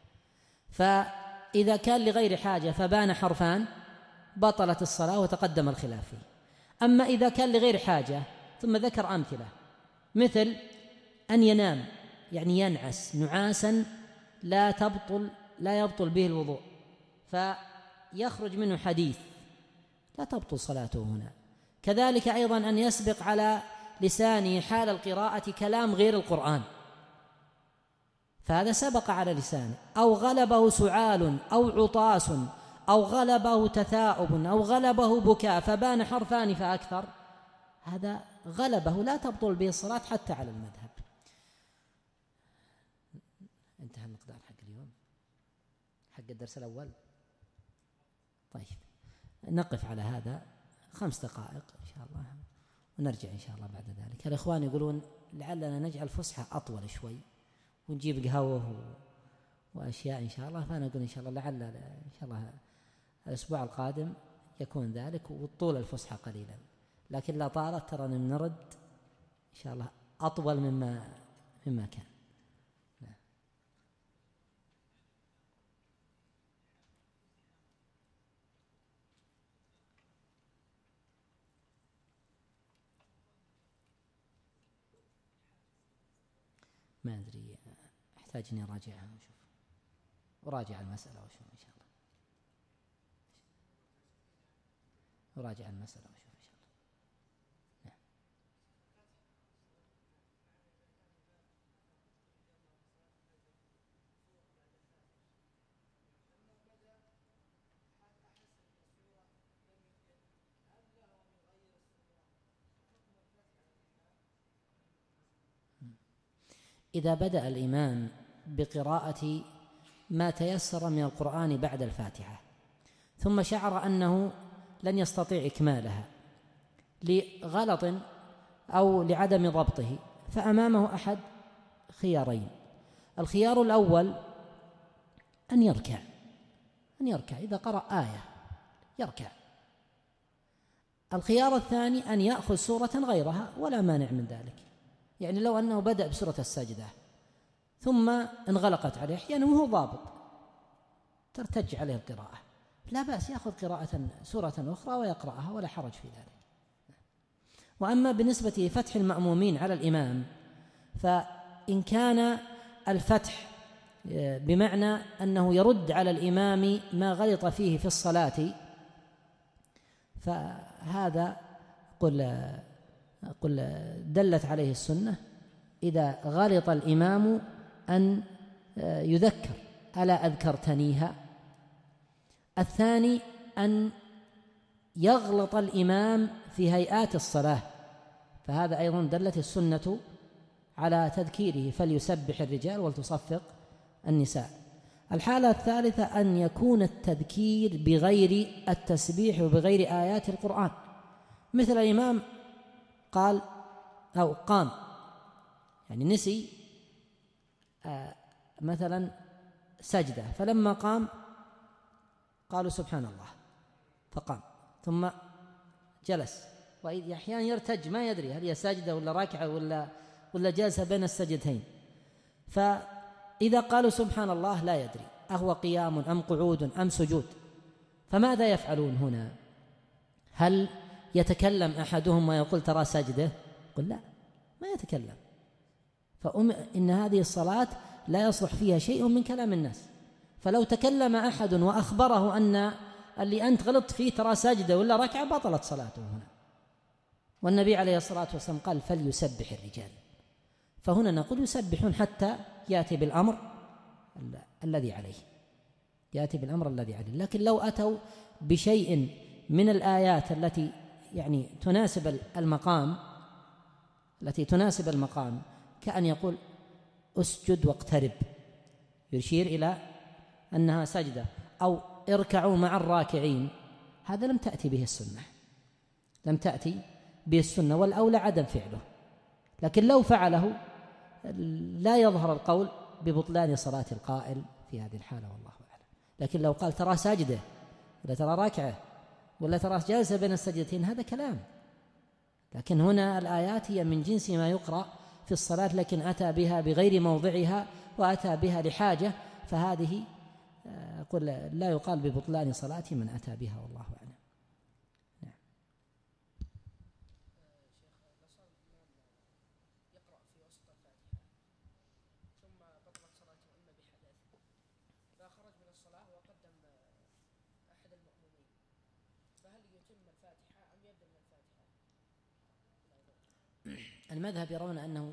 فإذا كان لغير حاجة فبان حرفان بطلت الصلاة وتقدم الخلاف فيه. أما إذا كان لغير حاجة ثم ذكر أمثلة مثل أن ينام يعني ينعس نعاسا لا يبطل به الوضوء فيخرج منه حديث لا تبطل صلاته هنا. كذلك أيضا أن يسبق على لسانه حال القراءة كلام غير القرآن فهذا سبق على لسانه، أو غلبه سعال أو عطاس أو غلبه تثاؤب أو غلبه بكاء فبان حرفان فأكثر، هذا غلبه لا تبطل به الصلاة حتى على المذهب. انتهى المقدار حق اليوم حق الدرس الأول. طيب نقف على هذا 5 دقائق إن شاء الله ونرجع إن شاء الله بعد ذلك. الإخوان يقولون لعلنا نجعل فسحة أطول شوي ونجيب قهوة وأشياء إن شاء الله، فأنا أقول إن شاء الله لعل إن شاء الله الأسبوع القادم يكون ذلك وطول الفسحة قليلا، لكن لا طالت ترى نرد إن شاء الله أطول مما كان. ما أدري أحتاج أني أراجعها وأشوف وراجع المسألة وأشوف إن شاء الله. وراجع المسألة وأشوف إن شاء الله. نعم. إذا بدأ الإمام بقراءة ما تيسر من القرآن بعد الفاتحة ثم شعر أنه لن يستطيع إكمالها لغلط أو لعدم ضبطه فأمامه أحد خيارين. الخيار الأول أن يركع إذا قرأ آية يركع. الخيار الثاني أن يأخذ سورة غيرها ولا مانع من ذلك، يعني لو أنه بدأ بسورة السجدة ثم انغلقت عليه أحيانا وهو ضابط ترتج عليه القراءة لا بأس يأخذ قراءة سورة أخرى ويقرأها ولا حرج في ذلك. وأما بالنسبة لفتح المأمومين على الإمام، فإن كان الفتح بمعنى أنه يرد على الإمام ما غلط فيه في الصلاة، فهذا قل دلت عليه السنة إذا غلط الإمام أن يذكر: ألا أذكرتنيها؟ الثاني أن يغلط الإمام في هيئات الصلاة، فهذا أيضا دلت السنة على تذكيره: فليسبح الرجال ولتصفق النساء. الحالة الثالثة أن يكون التذكير بغير التسبيح وبغير آيات القرآن، مثل الإمام قال أو قام، يعني نسي مثلا سجدة، فلما قام قالوا سبحان الله فقام، ثم جلس، وأحيانا يرتج ما يدري هل هي ساجدة ولا راكعة ولا جالسة بين السجدتين، فإذا قالوا سبحان الله لا يدري أهو قيام أم قعود أم سجود، فماذا يفعلون هنا؟ هل يتكلم أحدهم ويقول ترى سجده؟ قل لا، ما يتكلم، إن هذه الصلاة لا يصلح فيها شيء من كلام الناس، فلو تكلم أحد وأخبره أن اللي أنت غلط فيه ترى ساجده ولا ركعة بطلت صلاته هنا. والنبي عليه الصلاة والسلام قال: فليسبح الرجال. فهنا نقول يسبحون حتى يأتي بالأمر الذي عليه، يأتي بالأمر الذي عليه. لكن لو أتوا بشيء من الآيات التي يعني تناسب المقام، كأن يقول اسجد واقترب، يشير إلى أنها سجدة، أو اركعوا مع الراكعين، هذا لم تأتي به السنة، والأولى عدم فعله. لكن لو فعله لا يظهر القول ببطلان صلاة القائل في هذه الحالة، والله أعلم. لكن لو قال ترى ساجدة ولا ترى راكعة ولا ترى جالسة بين السجدتين، هذا كلام. لكن هنا الآيات هي من جنس ما يقرأ في الصلاة، لكن أتى بها بغير موضعها وأتى بها لحاجة، فهذه لا يقال ببطلان صلاة من أتى بها، والله أعلم. نعم. يقرأ في وسط الفاتحة ثم بطلت صلاته إما بحدث، فخرج من الصلاة وقدم أحد المأمومين، فهل يتم الفاتحة أم يبدأ من الفاتحة؟ المذهب يرون أنه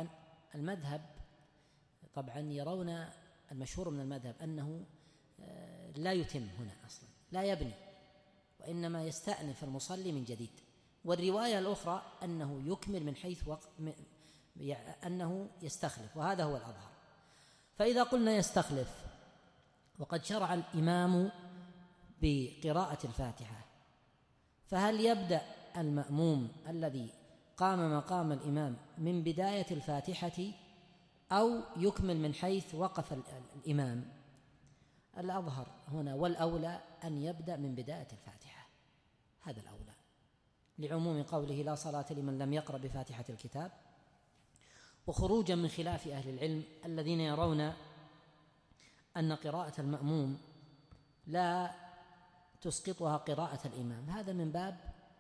يرون المشهور من المذهب أنه لا يتم هنا أصلا، لا يبني، وإنما يستأنف المصلي من جديد. والرواية الأخرى أنه يكمل من حيث أنه يستخلف، وهذا هو الأظهر. فإذا قلنا يستخلف وقد شرع الإمام بقراءة الفاتحة، فهل يبدأ المأموم الذي قام مقام الإمام من بداية الفاتحة أو يكمل من حيث وقف الإمام؟ الأظهر هنا والأولى أن يبدأ من بداية الفاتحة، هذا الأولى، لعموم قوله لا صلاة لمن لم يقرأ بفاتحة الكتاب، وخروجا من خلاف أهل العلم الذين يرون أن قراءة المأموم لا تسقطها قراءة الإمام. هذا من باب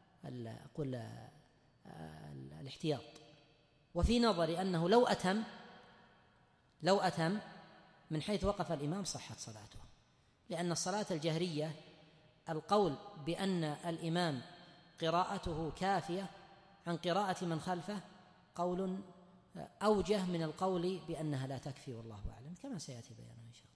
الاحتياط. وفي نظري أنه لو أتم من حيث وقف الإمام صحت صلاته، لأن الصلاة الجهرية القول بأن الإمام قراءته كافية عن قراءة من خلفه قول أوجه من القول بأنها لا تكفي، والله أعلم، كما سيأتي بيانه إن شاء الله.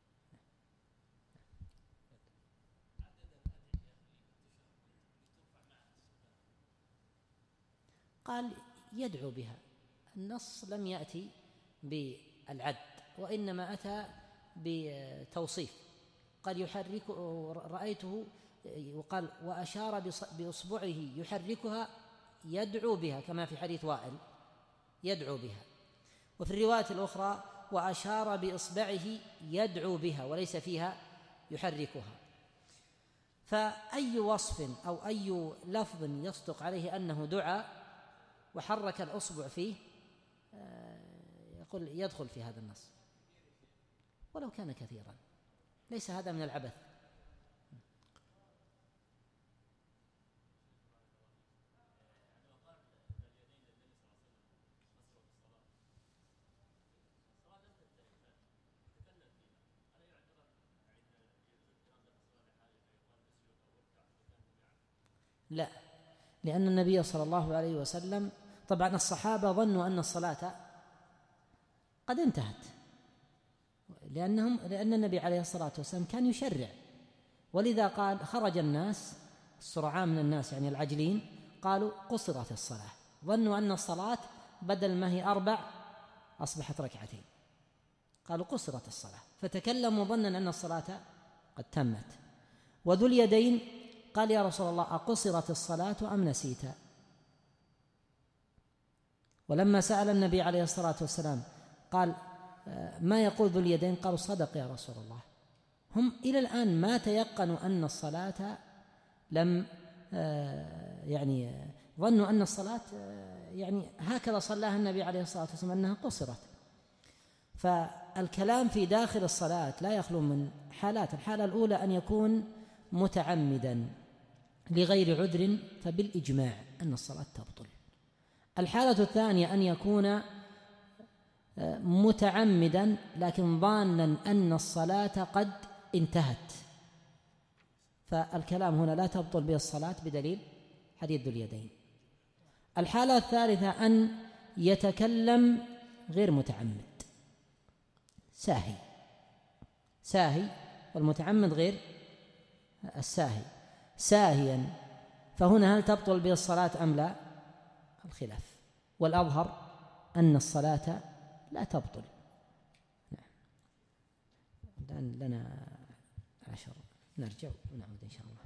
قال يدعو بها، النص لم يأتي بالعد، وإنما أتى بتوصيف. قد يحرك، رأيته وقال وأشار بإصبعه يحركها يدعو بها، كما في حديث وائل يدعو بها. وفي الرواية الأخرى وأشار بإصبعه يدعو بها وليس فيها يحركها. فأي وصف أو أي لفظ يصدق عليه أنه دعاء وحرك الأصبع فيه يقول يدخل في هذا النص ولو كان كثيرا، ليس هذا من العبث. قال لا، لأن النبي صلى الله عليه وسلم طبعا الصحابة ظنوا أن الصلاة قد انتهت، لأن النبي عليه الصلاة والسلام كان يشرع، ولذا قال خرج الناس السرعان من الناس يعني العجلين قالوا قصرت الصلاة، ظنوا أن الصلاة بدل ما هي 4 أصبحت 2 ركعتين، قالوا قصرت الصلاة، فتكلموا ظنا أن الصلاة قد تمت. وذو اليدين قال يا رسول الله أقصرت الصلاة أم نسيت؟ ولما سأل النبي عليه الصلاة والسلام قال ما يقول ذو اليدين؟ قالوا صدق يا رسول الله. هم إلى الآن ما تيقنوا أن الصلاة لم يعني ظنوا أن الصلاة يعني هكذا صلاها النبي عليه الصلاة والسلام أنها قصرت. فالكلام في داخل الصلاة لا يخلو من حالات. الحالة الأولى أن يكون متعمدا لغير عذر فبالإجماع أن الصلاة تبطل. الحالة الثانية أن يكون متعمدا لكن ظانا أن الصلاة قد انتهت، فالكلام هنا لا تبطل به الصلاة بدليل حديث ذو اليدين. الحالة الثالثة أن يتكلم غير متعمد، ساهي والمتعمد غير الساهي، ساهيا، فهنا هل تبطل به الصلاة أم لا؟ الخلاف، والأظهر أن الصلاة لا تبطل. الآن لنا 10 نرجع ونعود إن شاء الله.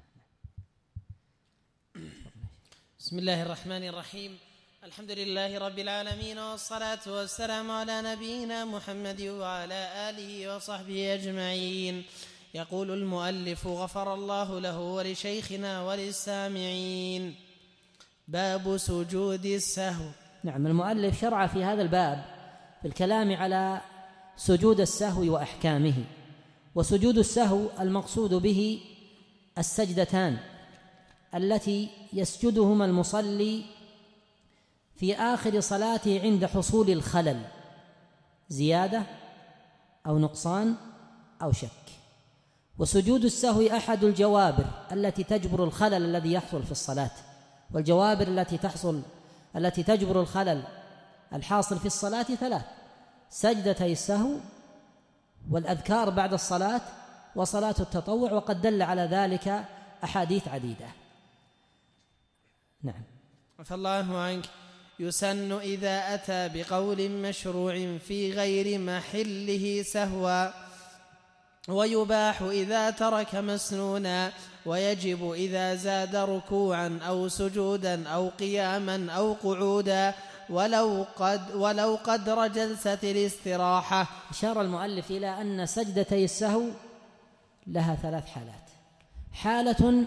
بسم الله الرحمن الرحيم. الحمد لله رب العالمين، والصلاة والسلام على نبينا محمد وعلى آله وصحبه أجمعين. يقول المؤلف غفر الله له ولشيخنا وللسامعين: باب سجود السهو. نعم، المؤلف شرع في هذا الباب بالكلام على سجود السهو وأحكامه. وسجود السهو المقصود به السجدتان التي يسجدهما المصلي في آخر صلاته عند حصول الخلل، زيادة أو نقصان أو شك. وسجود السهو أحد الجوابر التي تجبر الخلل الذي يحصل في الصلاة. والجوابر التي تجبر الخلل الحاصل في الصلاة 3: سجدتي السهو، والأذكار بعد الصلاة، وصلاة التطوع، وقد دل على ذلك أحاديث عديدة. نعم. عفى الله عنك. يسن إذا أتى بقول مشروع في غير محله سهوا، ويباح إذا ترك مسنونا، ويجب إذا زاد ركوعا أو سجودا أو قياما أو قعودا، ولو قدر جلسة الاستراحة. أشار المؤلف إلى أن سجدتي السهو لها 3 حالات. حالة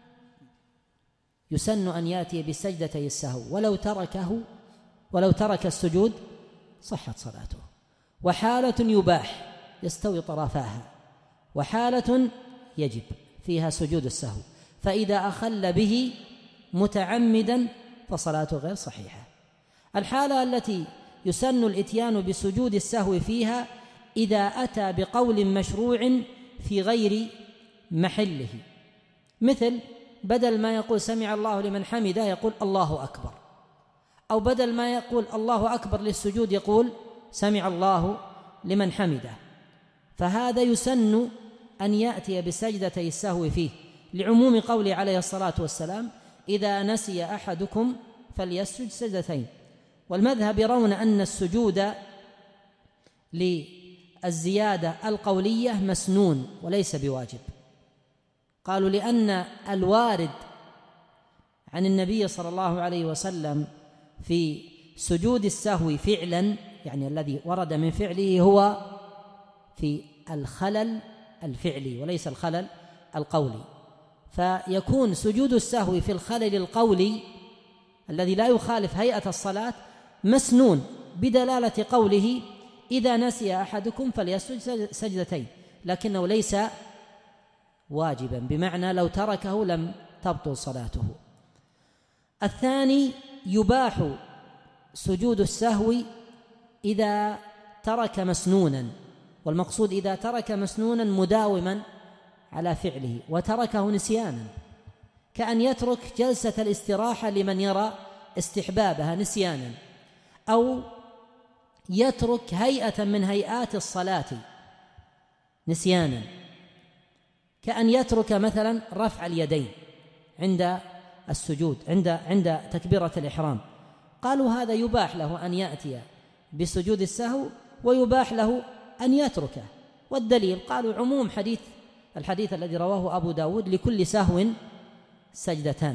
يسن أن يأتي بسجدتي السهو ولو ترك السجود صحت صلاته، وحالة يباح يستوي طرفاها، وحالة يجب فيها سجود السهو، فإذا أخل به متعمدا فصلاته غير صحيحة. الحالة التي يسن الإتيان بسجود السهو فيها إذا أتى بقول مشروع في غير محله، مثل بدل ما يقول سمع الله لمن حمده يقول الله أكبر، أو بدل ما يقول الله أكبر للسجود يقول سمع الله لمن حمده، فهذا يسن أن يأتي بسجدتي السهو فيه، لعموم قوله عليه الصلاة والسلام: إذا نسي أحدكم فليسجد سجدتين. والمذهب يرون أن السجود للزيادة القولية مسنون وليس بواجب. قالوا لأن الوارد عن النبي صلى الله عليه وسلم في سجود السهو فعلا، يعني الذي ورد من فعله هو في الخلل الفعلي وليس الخلل القولي، فيكون سجود السهو في الخلل القولي الذي لا يخالف هيئة الصلاة مسنون بدلالة قوله: إذا نسي أحدكم فليسجد سجدتين، لكنه ليس واجبا، بمعنى لو تركه لم تبطل صلاته. الثاني يباح سجود السهو إذا ترك مسنونا، والمقصود إذا ترك مسنونا مداوما على فعله وتركه نسيانا، كأن يترك جلسة الاستراحة لمن يرى استحبابها نسيانا، أو يترك هيئة من هيئات الصلاة نسيانا، كأن يترك مثلا رفع اليدين عند السجود عند تكبيرة الإحرام. قالوا هذا يباح له أن يأتي بسجود السهو ويباح له أن يتركه، والدليل قالوا عموم الحديث الذي رواه أبو داود لكل سهو سجدتان.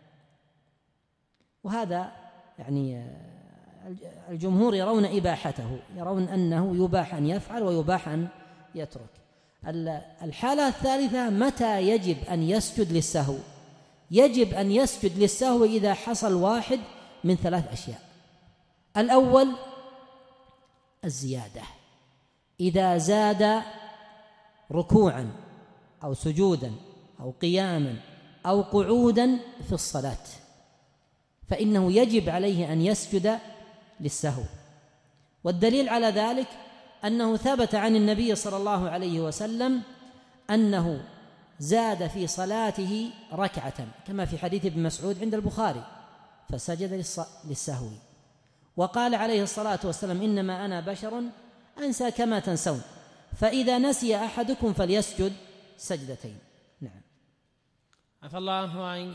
وهذا يعني الجمهور يرون إباحته، يرون أنه يباح أن يفعل ويباح أن يترك. الحالة الثالثة متى يجب أن يسجد للسهو؟ يجب أن يسجد للسهو إذا حصل واحد من 3 أشياء. الأول الزيادة، إذا زاد ركوعا أو سجودا أو قياما أو قعودا في الصلاة فإنه يجب عليه أن يسجد للسهو. والدليل على ذلك أنه ثبت عن النبي صلى الله عليه وسلم أنه زاد في صلاته ركعة كما في حديث ابن مسعود عند البخاري فسجد للسهو، وقال عليه الصلاة والسلام إنما أنا بشر أنسى كما تنسون، فإذا نسي أحدكم فليسجد سجدتين. نعم. عفى الله عنك.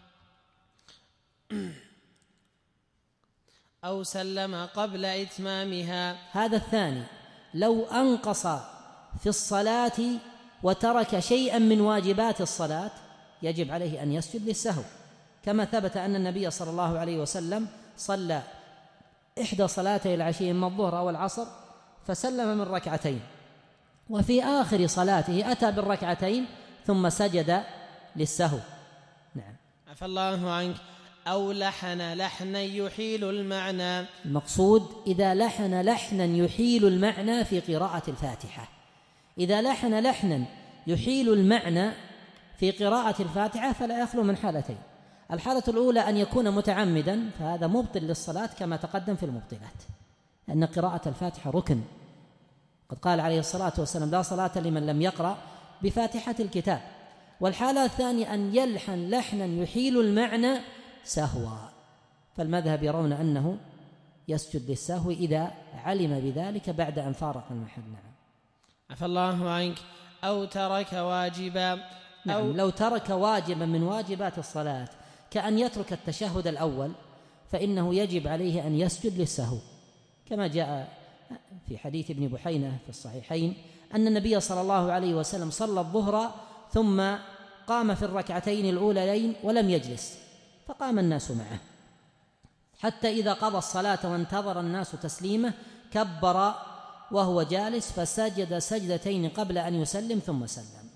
أو سلم قبل إتمامها. هذا الثاني، لو أنقص في الصلاة وترك شيئا من واجبات الصلاة يجب عليه أن يسجد للسهو، كما ثبت أن النبي صلى الله عليه وسلم صلى إحدى صلاتي العشي إما الظهر أو العصر فسلم من ركعتين، وفي آخر صلاته أتى بالركعتين ثم سجد للسهو. نعم. عفى الله عنك. أو لحن لحنا يحيل المعنى. المقصود إذا لحن لحنا يحيل المعنى في قراءة الفاتحة. إذا لحن لحنا يحيل المعنى في قراءة الفاتحة فلا يخلو من حالتين. الحالة الأولى أن يكون متعمدا فهذا مبطل للصلاة كما تقدم في المبطلات، أن قراءة الفاتحة ركن، قد قال عليه الصلاة والسلام لا صلاة لمن لم يقرأ بفاتحة الكتاب. والحالة الثانية أن يلحن لحنا يحيل المعنى سهوا، فالمذهب يرون أنه يسجد للسهو إذا علم بذلك بعد أن فارق المحل. نعم. عفى الله عنك. أو ترك واجبا. نعم. لو ترك واجبا من واجبات الصلاة كأن يترك التشهد الأول فإنه يجب عليه أن يسجد للسهو، كما جاء في حديث ابن بحينة في الصحيحين أن النبي صلى الله عليه وسلم صلى الظهر ثم قام في الركعتين الأوليين ولم يجلس فقام الناس معه حتى إذا قضى الصلاة وانتظر الناس تسليمه كبر وهو جالس فسجد سجدتين قبل أن يسلم ثم سلم.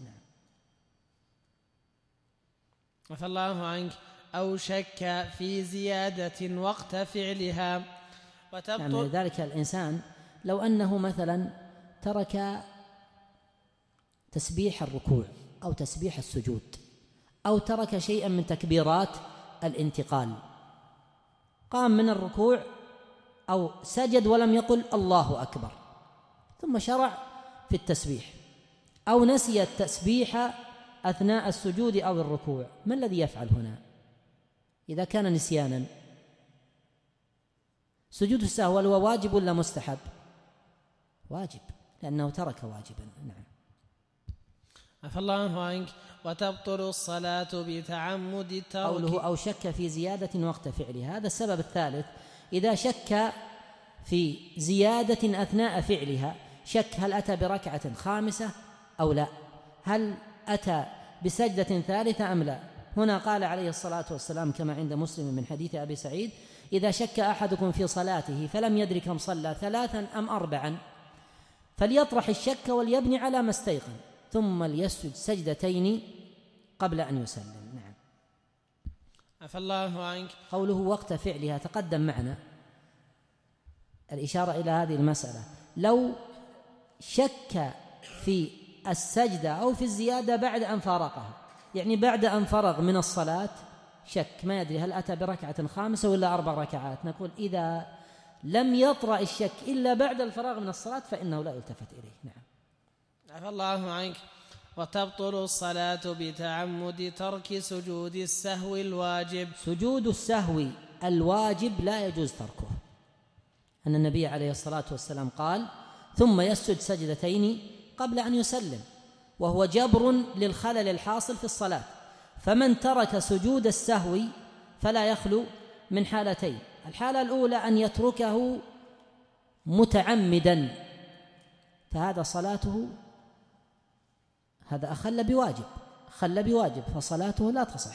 عفى الله عنك. أو شك في زيادة وقت فعلها وتبطل. يعني لذلك الإنسان لو أنه مثلا ترك تسبيح الركوع أو تسبيح السجود أو ترك شيئا من تكبيرات الانتقال، قام من الركوع أو سجد ولم يقل الله أكبر ثم شرع في التسبيح، أو نسي التسبيح أثناء السجود أو الركوع، ما الذي يفعل هنا إذا كان نسيانا؟ سجود السهو هو واجب ولا مستحب؟ واجب لأنه ترك واجبا. نعم. عفى الله عنك. وتبطل الصلاة بتعمد الترك. قوله أو شك في زيادة وقت فعلها، هذا السبب الثالث. إذا شك في زيادة أثناء فعلها، شك هل أتى بركعة خامسة أو لا، هل أتى بسجدة ثالثة أم لا. هنا قال عليه الصلاة والسلام كما عند مسلم من حديث أبي سعيد إذا شك أحدكم في صلاته فلم يدرك كم صلى 3 أم 4 فليطرح الشك وليبني على ما استيقن ثم ليسجد سجدتين قبل أن يسلم. نعم. عفى الله عنك. قوله وقت فعلها تقدم معنا الإشارة إلى هذه المسألة. لو شك في السجدة أو في الزيادة بعد أن فارقها، يعني بعد أن فرغ من الصلاة شك ما يدري هل أتى بركعة خامسة ولا 4 ركعات، نقول إذا لم يطرأ الشك إلا بعد الفراغ من الصلاة فإنه لا يلتفت إليه. نعم. عفى الله عنك. وتبطل الصلاة بتعمد ترك سجود السهو الواجب. سجود السهو الواجب لا يجوز تركه، أن النبي عليه الصلاة والسلام قال: ثم يسجد سجدتين قبل أن يسلم، وهو جبر للخلل الحاصل في الصلاة. فمن ترك سجود السهو فلا يخلو من حالتين: الحالة الأولى أن يتركه متعمدا، فهذا صلاته هذا أخل بواجب فصلاته لا تصح.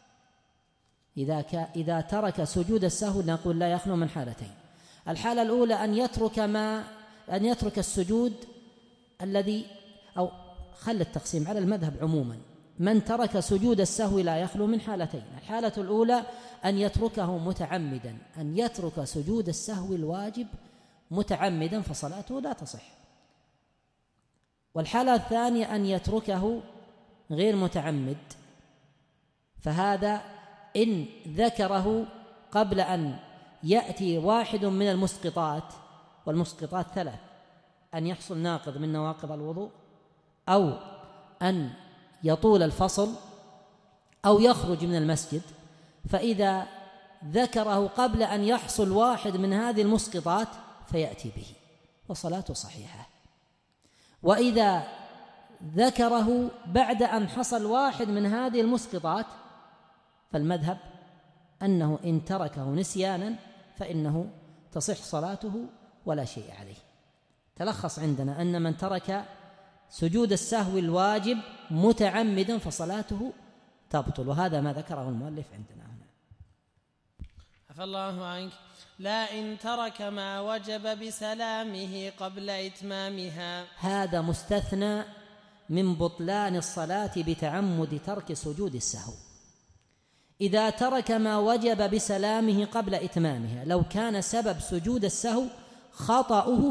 إذا ترك سجود السهو نقول لا يخلو من حالتين: الحالة الأولى أن يترك السجود الذي، أو خل التقسيم على المذهب عموما، من ترك سجود السهو لا يخلو من حالتين: الحالة الأولى أن يتركه متعمدا، أن يترك سجود السهو الواجب متعمدا فصلاته لا تصح. والحالة الثانية أن يتركه غير متعمد، فهذا إن ذكره قبل أن يأتي واحد من المسقطات، والمسقطات ثلاث: أن يحصل ناقض من نواقض الوضوء، أو أن يطول الفصل، أو يخرج من المسجد، فإذا ذكره قبل أن يحصل واحد من هذه المسقطات فيأتي به وصلاته صحيحة. وإذا ذكره بعد أن حصل واحد من هذه المسقطات فالمذهب أنه إن تركه نسيانا فإنه تصح صلاته ولا شيء عليه. تلخص عندنا أن من ترك سجود السهو الواجب متعمدا فصلاته تبطل، وهذا ما ذكره المؤلف عندنا هنا. عفى الله عنك. لا إن ترك ما وجب بسلامه قبل إتمامها. هذا مستثنى من بطلان الصلاة بتعمد ترك سجود السهو. إذا ترك ما وجب بسلامه قبل إتمامها، لو كان سبب سجود السهو خطأه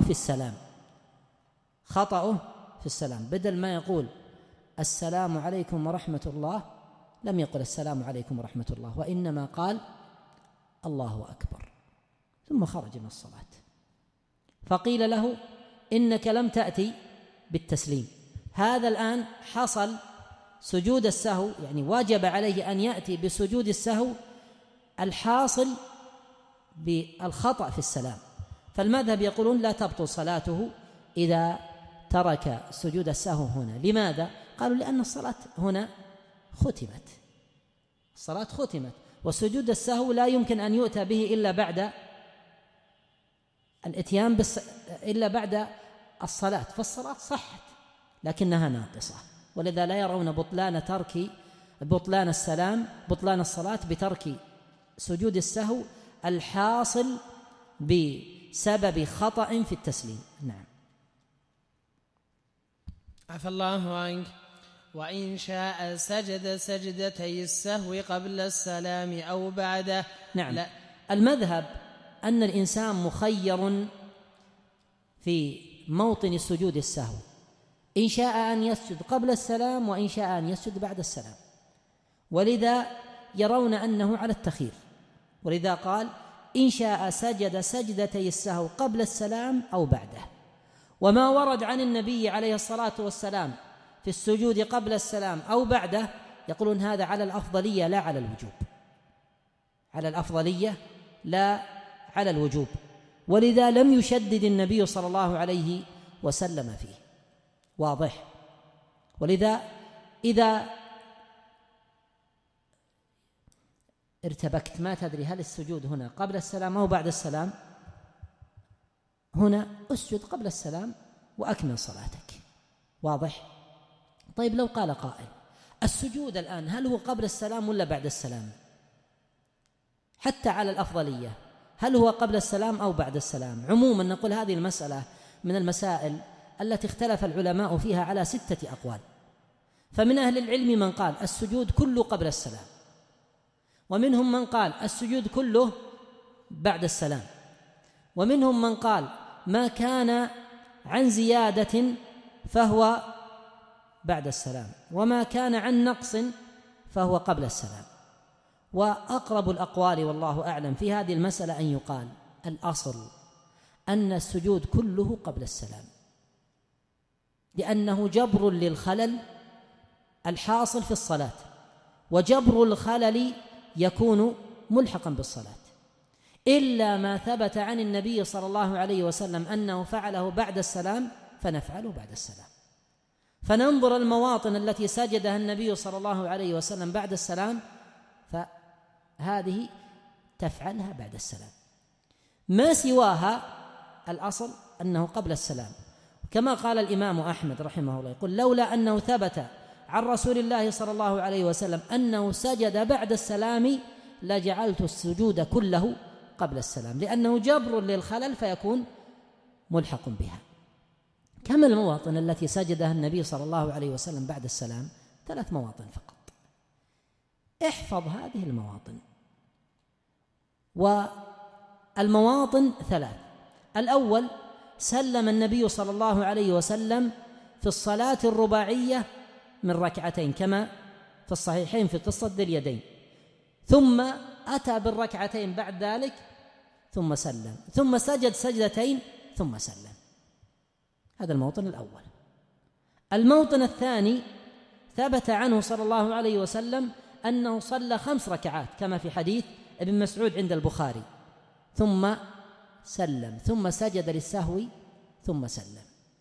في السلام، بدل ما يقول السلام عليكم ورحمة الله لم يقل السلام عليكم ورحمة الله، وإنما قال الله أكبر ثم خرج من الصلاة، فقيل له إنك لم تأتي بالتسليم. هذا الآن حصل سجود السهو، يعني واجب عليه أن يأتي بسجود السهو الحاصل بالخطأ في السلام، فالمذهب يقولون لا تبطل صلاته إذا ترك سجود السهو هنا. لماذا؟ قالوا لأن الصلاة هنا ختمت، وسجود السهو لا يمكن أن يؤتى به إلا بعد الاتيان إلا بعد الصلاة، فالصلاة صحت لكنها ناقصة، ولذا لا يرون بطلان الصلاة بترك سجود السهو الحاصل بسبب خطأ في التسليم. نعم. عفى الله عنك. وإن شاء سجد سجدتي السهو قبل السلام أو بعده. نعم. لا. المذهب أن الإنسان مخير في موطن سجود السهو، إن شاء أن يسجد قبل السلام وإن شاء أن يسجد بعد السلام، ولذا يرون أنه على التخيير، ولذا قال إن شاء سجد سجدتي السهو قبل السلام أو بعده. وما ورد عن النبي عليه الصلاة والسلام في السجود قبل السلام أو بعده يقولون هذا على الأفضلية لا على الوجوب، على الأفضلية لا على الوجوب، ولذا لم يشدد النبي صلى الله عليه وسلم فيه. واضح؟ ولذا إذا ارتبكت ما تدري هل السجود هنا قبل السلام أو بعد السلام، هنا اسجد قبل السلام وأكمل صلاتك. واضح؟ طيب لو قال قائل السجود الآن هل هو قبل السلام ولا بعد السلام؟ حتى على الأفضلية هل هو قبل السلام أو بعد السلام؟ عموما نقول هذه المسألة من المسائل التي اختلف العلماء فيها على 6 أقوال. فمن أهل العلم من قال السجود كله قبل السلام، ومنهم من قال السجود كله بعد السلام، ومنهم من قال ما كان عن زيادة فهو بعد السلام، وما كان عن نقص فهو قبل السلام. وأقرب الأقوال والله أعلم في هذه المسألة أن يقال الأصل أن السجود كله قبل السلام، لأنه جبر للخلل الحاصل في الصلاة، وجبر الخلل يكون ملحقا بالصلاة، إلا ما ثبت عن النبي صلى الله عليه وسلم أنه فعله بعد السلام فنفعله بعد السلام. فننظر المواطن التي سجدها النبي صلى الله عليه وسلم بعد السلام، فهذه تفعلها بعد السلام. ما سواها الأصل أنه قبل السلام، كما قال الإمام أحمد رحمه الله، يقول: لولا أنه ثبت عن رسول الله صلى الله عليه وسلم أنه سجد بعد السلام لجعلت السجود كله قبل السلام، لأنه جبر للخلل فيكون ملحق بها. كما المواطن التي سجدها النبي صلى الله عليه وسلم بعد السلام 3 مواطن فقط. احفظ هذه المواطن. والمواطن 3: الأول سلم النبي صلى الله عليه وسلم في الصلاة الرباعية من ركعتين كما في الصحيحين في قصة ذي اليدين، ثم أتى بالركعتين بعد ذلك ثم سلم، ثم سجد سجدتين ثم سلم. هذا الموطن الأول. الموطن الثاني ثبت عنه صلى الله عليه وسلم أنه صلى 5 ركعات كما في حديث ابن مسعود عند البخاري، ثم سلم، ثم سجد للسهو ثم سلم.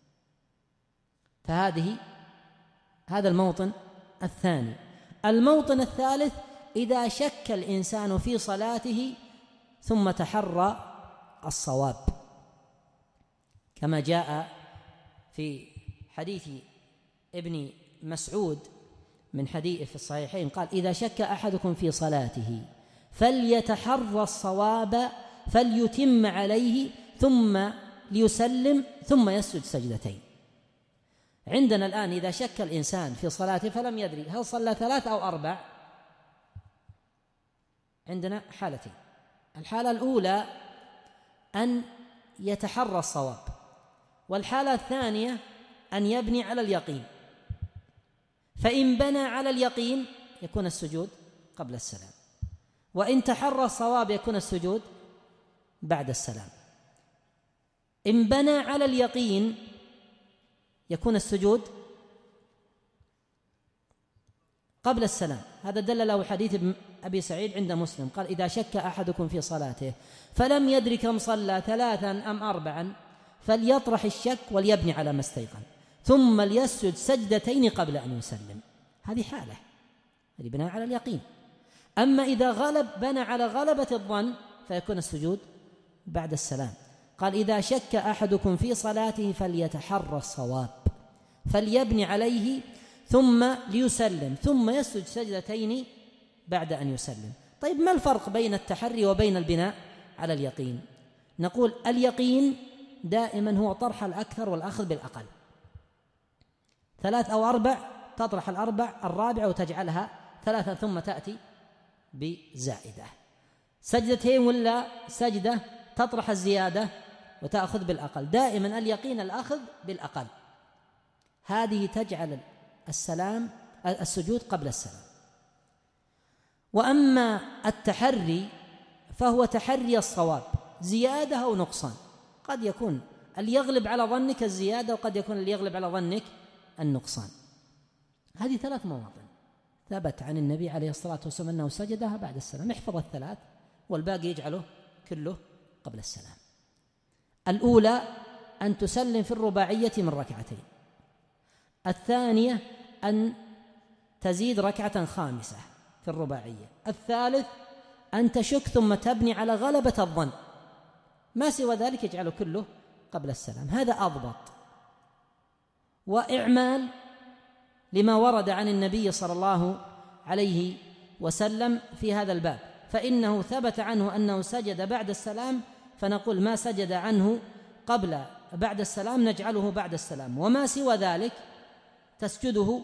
هذا الموطن الثاني. الموطن الثالث: إذا شك الإنسان في صلاته ثم تحرى الصواب، كما جاء في حديث ابن مسعود من حديث في الصحيحين قال: إذا شك أحدكم في صلاته فليتحرى الصواب فليتم عليه ثم ليسلم ثم يسجد سجدتين. عندنا الآن إذا شك الإنسان في صلاته فلم يدري هل صلى 3 أو 4، عندنا حالتين: الحالة الأولى أن يتحرى الصواب، والحالة الثانية أن يبني على اليقين. فإن بنى على اليقين يكون السجود قبل السلام، وإن تحرى الصواب يكون السجود بعد السلام. إن بنى على اليقين يكون السجود قبل السلام. هذا دل له حديث ابن أبي سعيد عند مسلم قال: إذا شك أحدكم في صلاته فلم يدرك كم صلى 3 أم 4 فليطرح الشك وليبني على ما استيقن ثم ليسجد سجدتين قبل أن يسلم. هذه حالة اللي بناء على اليقين. أما إذا بنى على غلبة الظن فيكون السجود بعد السلام. قال: إذا شك أحدكم في صلاته فليتحرى الصواب فليبني عليه ثم ليسلم ثم يسجد سجدتين بعد أن يسلم. طيب، ما الفرق بين التحري وبين البناء على اليقين؟ نقول اليقين دائما هو طرح الأكثر والأخذ بالأقل. 3 أو 4 تطرح الرابعة وتجعلها 3 ثم تأتي بزائدة. 2 ولا سجدة تطرح الزيادة وتأخذ بالأقل. دائما اليقين الأخذ بالأقل. هذه تجعل السجود قبل السلام. وأما التحري فهو تحري الصواب زيادة أو نقصان. قد يكون اللي يغلب على ظنك الزيادة وقد يكون اللي يغلب على ظنك النقصان. هذه 3 مواطن ثبت عن النبي عليه الصلاة والسلام أنه سجدها بعد السلام. احفظ 3 والباقي يجعله كله قبل السلام. الأولى أن تسلم في الرباعية من 2 ركعتين. الثانية أن تزيد 1 ركعة خامسة في الرباعية. الثالث أن تشك ثم تبني على غلبة الظن. ما سوى ذلك يجعله كله قبل السلام. هذا أضبط وإعمال لما ورد عن النبي صلى الله عليه وسلم في هذا الباب، فإنه ثبت عنه أنه سجد بعد السلام، فنقول ما سجد عنه بعد السلام نجعله بعد السلام، وما سوى ذلك تسجده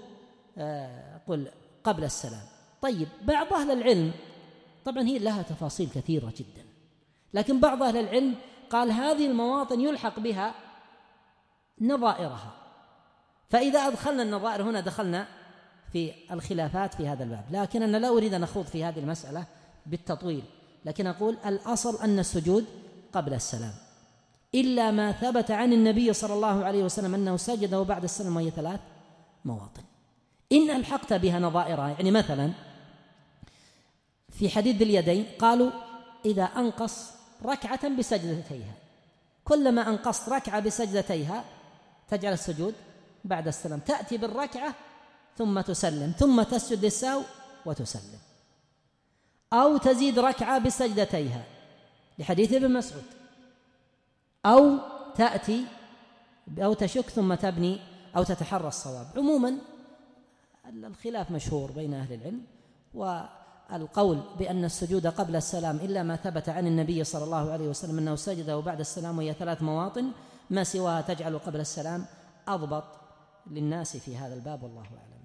قبل السلام. طيب، بعض أهل العلم، طبعا هي لها تفاصيل كثيرة جدا، لكن بعض أهل العلم قال هذه المواطن يلحق بها نظائرها. فإذا أدخلنا النظائر هنا دخلنا في الخلافات في هذا الباب، لكن أنا لا أريد أن أخوض في هذه المسألة بالتطويل، لكن أقول الأصل أن السجود قبل السلام، إلا ما ثبت عن النبي صلى الله عليه وسلم أنه سجده بعد السلام، وهي 3 مواطن. إن ألحقت بها نظائرها. يعني مثلا في حديث ذي اليدين قالوا إذا أنقص ركعة بسجدتيها، كلما أنقصت ركعة بسجدتيها تجعل السجود بعد السلام، تأتي بالركعة ثم تسلم ثم تسجد للسهو وتسلم، أو تزيد ركعة بسجدتيها لحديث ابن مسعود، أو تأتي أو تشك ثم تبني أو تتحرى الصواب. عموما الخلاف مشهور بين أهل العلم، والقول بأن السجود قبل السلام إلا ما ثبت عن النبي صلى الله عليه وسلم أنه سجد وبعد السلام، وهي 3 مواطن، ما سواها تجعل قبل السلام، أضبط للناس في هذا الباب، والله أعلم.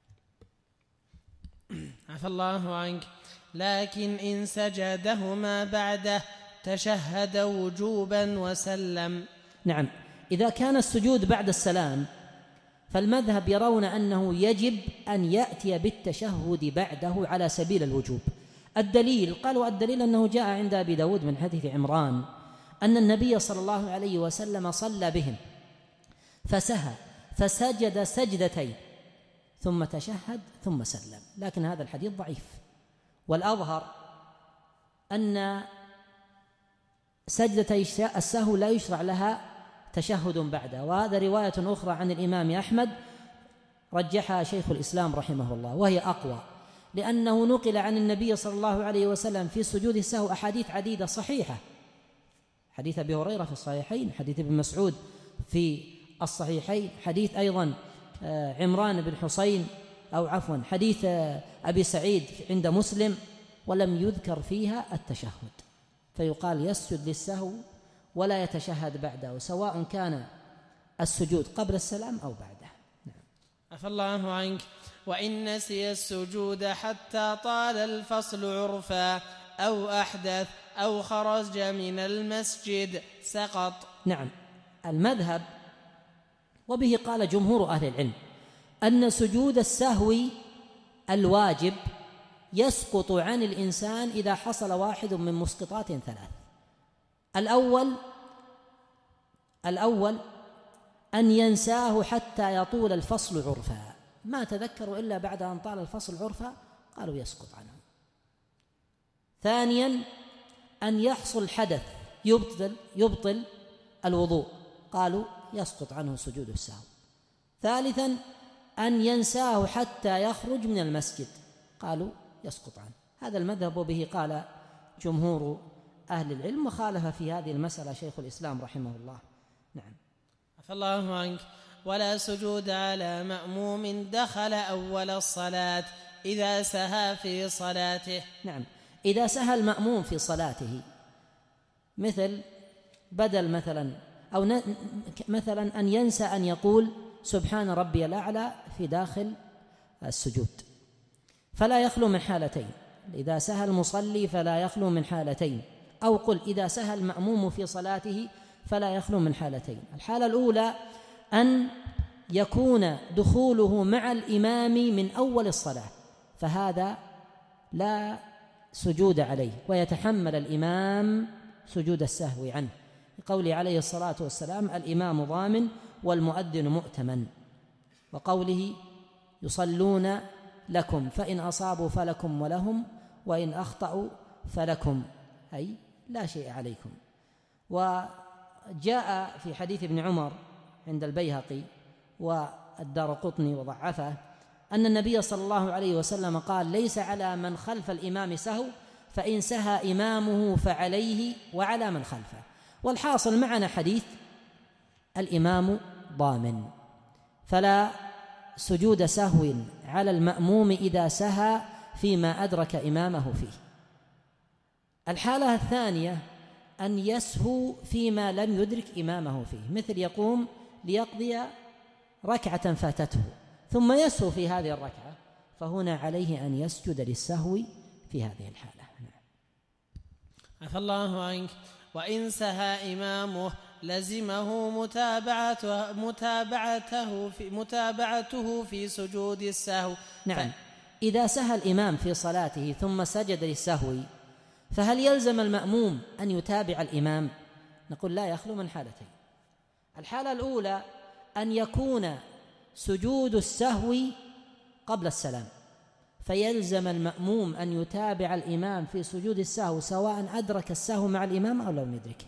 عفى الله عنك. لكن إن سجدهما بعده تشهد وجوبا وسلم. نعم، إذا كان السجود بعد السلام فالمذهب يرون أنه يجب أن يأتي بالتشهد بعده على سبيل الوجوب. الدليل، قالوا الدليل أنه جاء عند أبي داود من حديث عمران أن النبي صلى الله عليه وسلم صلى بهم فسهى فسجد سجدتين ثم تشهد ثم سلم، لكن هذا الحديث ضعيف، والأظهر أن سجدتي السهو لا يشرع لها تشهد بعده، وهذا رواية أخرى عن الإمام أحمد رجحها شيخ الإسلام رحمه الله، وهي أقوى، لأنه نقل عن النبي صلى الله عليه وسلم في سجود السهو أحاديث عديدة صحيحة، حديث أبي هريرة في الصحيحين، حديث ابن مسعود في الصحيحين، حديث أيضا عمران بن حسين أو عفوا حديث أبي سعيد عند مسلم، ولم يذكر فيها التشهد، فيقال يسجد للسهو ولا يتشهد بعده، سواء كان السجود قبل السلام أو بعده. عفى الله عنك. وإن نسي السجود حتى طال الفصل عرفا أو أحدث أو خرج من المسجد سقط. نعم، المذهب وبه قال جمهور أهل العلم أن سجود السهو الواجب يسقط عن الإنسان إذا حصل واحد من مسقطات 3. الأول أن ينساه حتى يطول الفصل عرفا، ما تذكروا إلا بعد أن طال الفصل عرفا، قالوا يسقط عنه. ثانيا أن يحصل حدث يبطل الوضوء، قالوا يسقط عنه سجود السهو. ثالثا أن ينساه حتى يخرج من المسجد، قالوا يسقط عنه. هذا المذهب وبه قال جمهور أهل العلم، وخالف في هذه المسألة شيخ الإسلام رحمه الله. نعم. عفى الله عنك. ولا سجود على مأموم دخل أول الصلاة إذا سهى في صلاته. نعم، إذا سهى المأموم في صلاته، مثل بدل مثلا أن ينسى أن يقول سبحان ربي الأعلى في داخل السجود، فلا يخلو من حالتين. إذا سهى المصلي فلا يخلو من حالتين، أو قل إذا سهى المأموم في صلاته فلا يخلو من حالتين. الحالة الأولى أن يكون دخوله مع الإمام من أول الصلاة، فهذا لا سجود عليه، ويتحمل الإمام سجود السهو عنه، قوله عليه الصلاة والسلام الإمام ضامن والمؤذن مؤتمن، وقوله يصلون لكم فإن أصابوا فلكم ولهم وإن أخطأوا فلكم، أي لا شيء عليكم. وجاء في حديث ابن عمر عند البيهقي والدارقطني وضعفه أن النبي صلى الله عليه وسلم قال ليس على من خلف الإمام سهو، فإن سهى إمامه فعليه وعلى من خلفه. والحاصل معنا حديث الإمام ضامن، فلا سجود سهو على المأموم إذا سهى فيما أدرك إمامه فيه. الحالة الثانية أن يسهو فيما لم يدرك إمامه فيه، مثل يقوم ليقضي ركعة فاتته ثم يسهو في هذه الركعة، فهنا عليه أن يسجد للسهو في هذه الحالة. عفى الله عنك. وإن سهى إمامه لزمه متابعته في سجود السهو. نعم، إذا سهى الإمام في صلاته ثم سجد للسهو، فهل يلزم المأموم أن يتابع الإمام؟ نقول لا يخلو من حالتين. الحالة الأولى أن يكون سجود السهو قبل السلام، فيلزم المأموم أن يتابع الإمام في سجود السهو سواء أدرك السهو مع الإمام أو لم يدركه،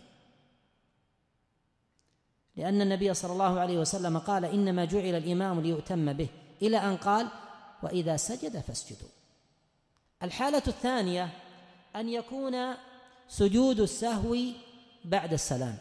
لأن النبي صلى الله عليه وسلم قال: إنما جعل الإمام ليؤتم به، إلى أن قال: وإذا سجد فاسجدوا. الحالة الثانية أن يكون سجود السهو بعد السلام،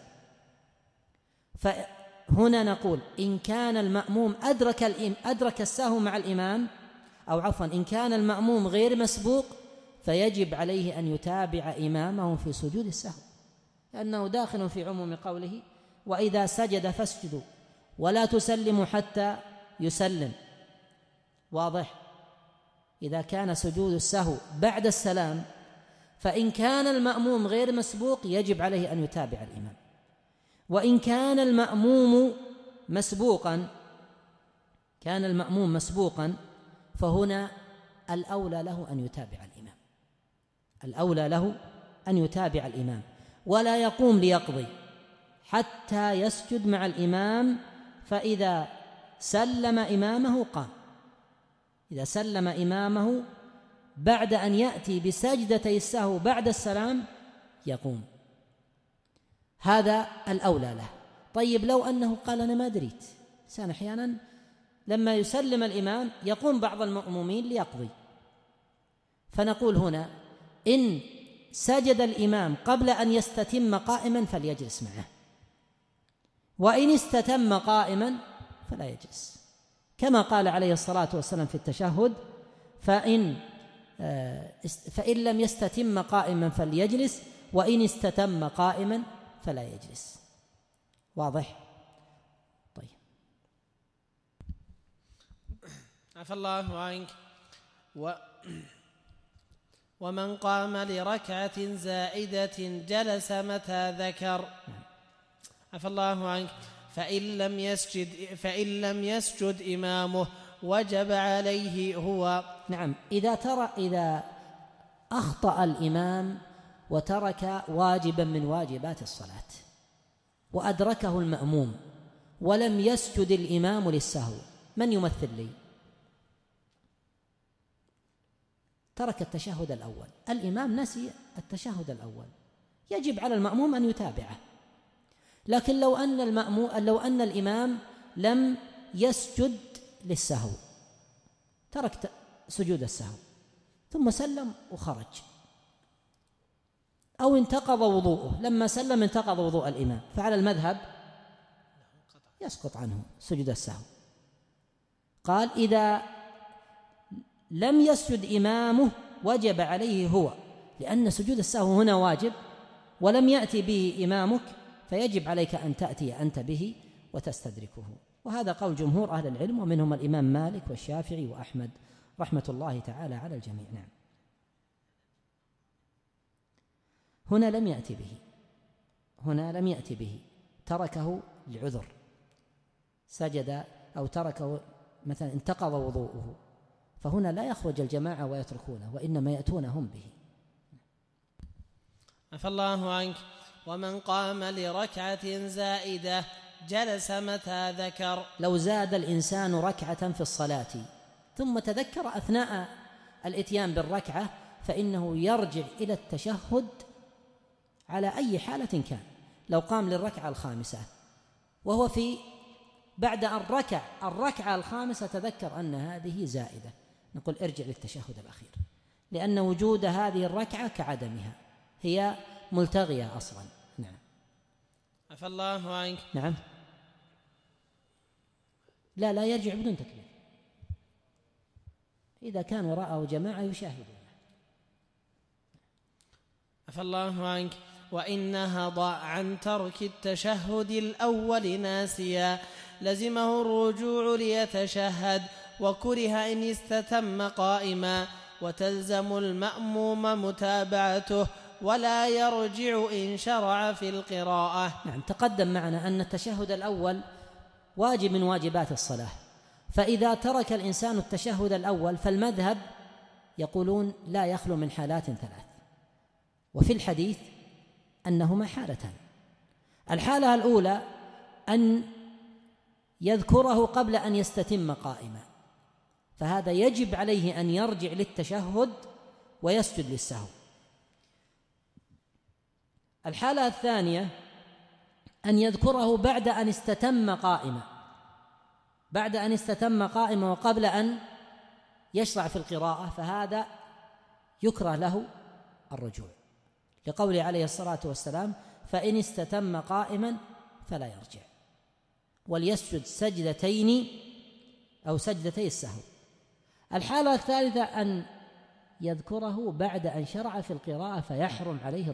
فهنا نقول إن كان المأموم أدرك السهو مع الإمام، أو عفوا إن كان المأموم غير مسبوق فيجب عليه أن يتابع إمامه في سجود السهو، لأنه داخل في عموم قوله: وإذا سجد فاسجدوا ولا تسلموا حتى يسلم. واضح؟ إذا كان سجود السهو بعد السلام فإن كان المأموم غير مسبوق يجب عليه أن يتابع الإمام، وإن كان المأموم مسبوقا فهنا الأولى له أن يتابع الإمام، ولا يقوم ليقضي حتى يسجد مع الإمام، فإذا سلم إمامه قام، إذا سلم إمامه بعد أن يأتي بسجدتي السهو بعد السلام يقوم، هذا الأولى له. طيب لو أنه قال: أنا ما دريت، إنسان أحيانا لما يسلم الإمام يقوم بعض المأمومين ليقضي، فنقول هنا إن سجد الإمام قبل أن يستتم قائما فليجلس معه، وإن استتم قائما فلا يجلس، كما قال عليه الصلاة والسلام في التشهد: فإن لم يستتم قائما فليجلس، وإن استتم قائما فلا يجلس. واضح؟ طيب. عفى الله عنك. ومن قام لركعة زائدة جلس متى ذكر. عفى الله عنك. فإن لم يسجد إمامه وجب عليه هو. نعم، إذا أخطأ الإمام وترك واجبا من واجبات الصلاة وأدركه المأموم ولم يسجد الإمام للسهو، من يمثل لي؟ ترك التشهد الأول، الإمام نسي التشهد الأول، يجب على المأموم أن يتابعه. لكن لو أن الإمام لم يسجد للسهو، ترك سجود السهو ثم سلم وخرج، أو انتقض وضوءه، لما سلم انتقض وضوء الإمام، فعلى المذهب يسقط عنه سجود السهو. قال: إذا لم يسجد إمامه وجب عليه هو، لأن سجود السهو هنا واجب ولم يأتي به إمامك، فيجب عليك أن تأتي أنت به وتستدركه. وهذا قول جمهور أهل العلم، ومنهم الإمام مالك والشافعي وأحمد رحمة الله تعالى على الجميع. نعم. هنا لم يأتي به، تركه لعذر، سجد أو تركه مثلا انتقض وضوءه، فهنا لا يخرج الجماعة ويتركونه، وإنما يأتون هم به. عفى الله عنك. ومن قام لركعة زائدة جلس متى ذكر. لو زاد الإنسان ركعة في الصلاة ثم تذكر أثناء الإتيان بالركعة فإنه يرجع إلى التشهد على أي حالة كان. لو قام للركعة الخامسة وهو بعد أن ركع الركعة الخامسة تذكر أن هذه زائدة، نقول ارجع للتشهد الأخير، لأن وجود هذه الركعة كعدمها، هي ملتغية أصلا. نعم. عفى الله عنك. نعم. لا يرجع بدون تكبير، إذا كان وراءه جماعة يشاهدون. عفى الله عنك. وإن نهض عن ترك التشهد الأول ناسيا لزمه الرجوع ليتشهد، وكره إن استتم قائما، وتلزم المأموم متابعته، ولا يرجع إن شرع في القراءة. نعم، تقدم معنا أن التشهد الأول واجب من واجبات الصلاة، فإذا ترك الإنسان التشهد الأول فالمذهب يقولون لا يخلو من حالات ثلاث، وفي الحديث أنهما حالتان. الحالة فهذا يجب عليه أن يرجع للتشهد ويسجد للسهو. الحالة الثانية أن يذكره بعد أن استتم قائما وقبل أن يشرع في القراءة، فهذا يكره له الرجوع، لقوله عليه الصلاة والسلام: فإن استتم قائما فلا يرجع، وليسجد سجدتين أو سجدتي السهو. الحالة الثالثة أن يذكره بعد أن شرع في القراءة فيحرم عليه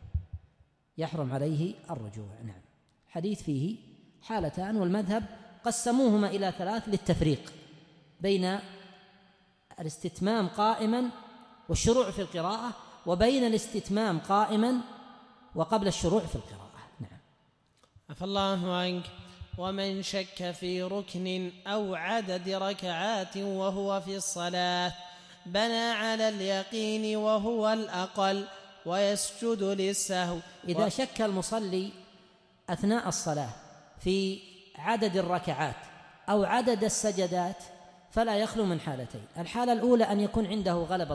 الرجوع. نعم. حديث فيه حالتان، والمذهب قسموهما إلى 3 للتفريق بين الاستتمام قائما والشروع في القراءة، وبين الاستتمام قائما وقبل الشروع في القراءة. نعم. عفى الله عنك. ومن شك في ركن أو عدد ركعات وهو في الصلاة بنى على اليقين وهو الأقل ويسجد للسهو. إذا شك المصلي أثناء الصلاة في عدد الركعات أو عدد السجدات فلا يخلو من حالتين. الحالة الأولى أن يكون عنده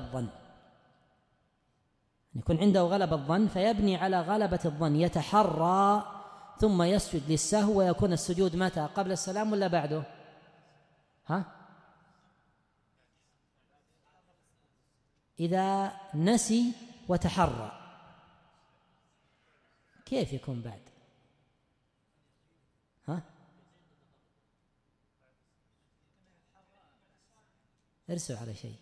غلبة الظن، فيبني على غلبة الظن، يتحرى ثم يسجد للسهو، ويكون السجود متى؟ قبل السلام ولا بعده؟ إذا نسي وتحرى كيف يكون بعد؟ ارسوا على شيء.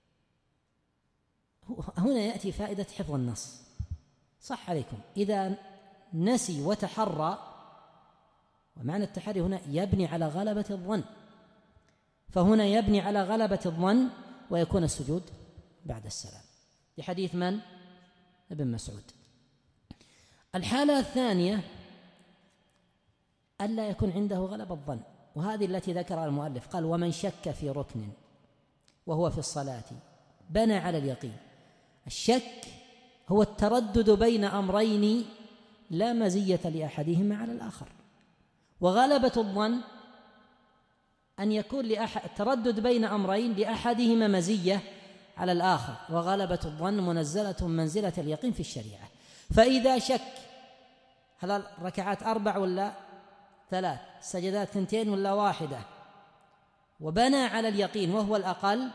هنا يأتي فائدة حفظ النص. صح عليكم. إذا نسي وتحرى، ومعنى التحري هنا يبني على غلبة الظن، فهنا يبني على غلبة الظن ويكون السجود بعد السلام، لحديث من؟ ابن مسعود. الحالة الثانية ألا يكون عنده غلبة الظن، وهذه التي ذكرها المؤلف، قال: ومن شك في ركن وهو في الصلاة بنى على اليقين. الشك هو التردد بين أمرين لا مزية لأحدهما على الآخر، وغلبة الظن أن يكون التردد بين أمرين لأحدهما مزية على الآخر، وغلبة الظن منزلة منزلة اليقين في الشريعة. فإذا شك هل الركعات 4 ولا 3، سجدات 2 ولا 1، وبنى على اليقين وهو الأقل،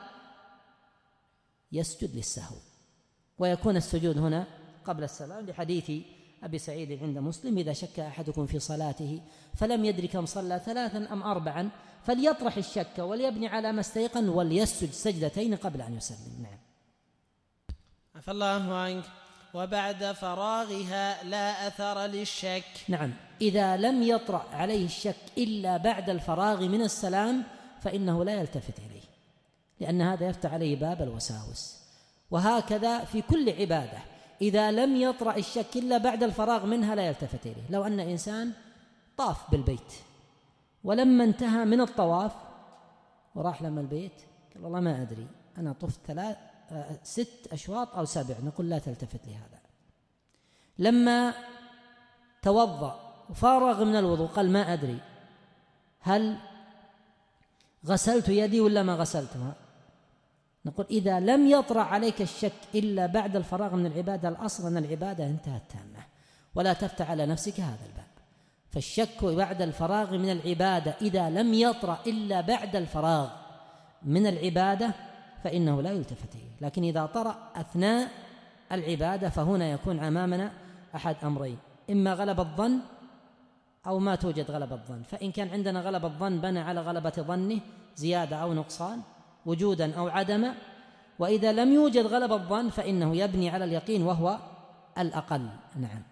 يسجد للسهو، ويكون السجود هنا قبل السلام، لحديث أبي سعيد عند مسلم: إذا شك أحدكم في صلاته فلم يدرك كم صلى 3 أم 4 فليطرح الشك وليبني على ما استيقن وليسجد سجدتين قبل أن يسلم. نعم. عفى الله عنك. وبعد فراغها لا أثر للشك. نعم. إذا لم يطرأ عليه الشك إلا بعد الفراغ من السلام فإنه لا يلتفت إليه، لأن هذا يفتح عليه باب الوساوس. وهكذا في كل عبادة إذا لم يطرأ الشك إلا بعد الفراغ منها لا يلتفت إليه. لو أن إنسان طاف بالبيت ولما انتهى من الطواف وراح لما البيت قال: والله ما أدري، أنا طفت 6 أشواط أو 7، نقول لا تلتفت لهذا. لما توضأ وفارغ من الوضوء قال: ما أدري هل غسلت يدي ولا ما غسلتها، نقول: إذا لم يطرأ عليك الشك إلا بعد الفراغ من العبادة، الأصل أن العبادة انتهت تامة، ولا تفتح على نفسك هذا الباب. فالشك بعد الفراغ من العبادة إذا لم يطرأ إلا بعد الفراغ من العبادة فإنه لا يلتفت إليه. لكن إذا طرأ أثناء العبادة فهنا يكون أمامنا أحد أمرين: إما غلب الظن أو ما توجد غلبة الظن. فإن كان عندنا غلبة الظن بنى على غلبة ظنه زيادة أو نقصان، وجودا أو عدما. وإذا لم يوجد غلبة الظن فإنه يبني على اليقين وهو الأقل. نعم.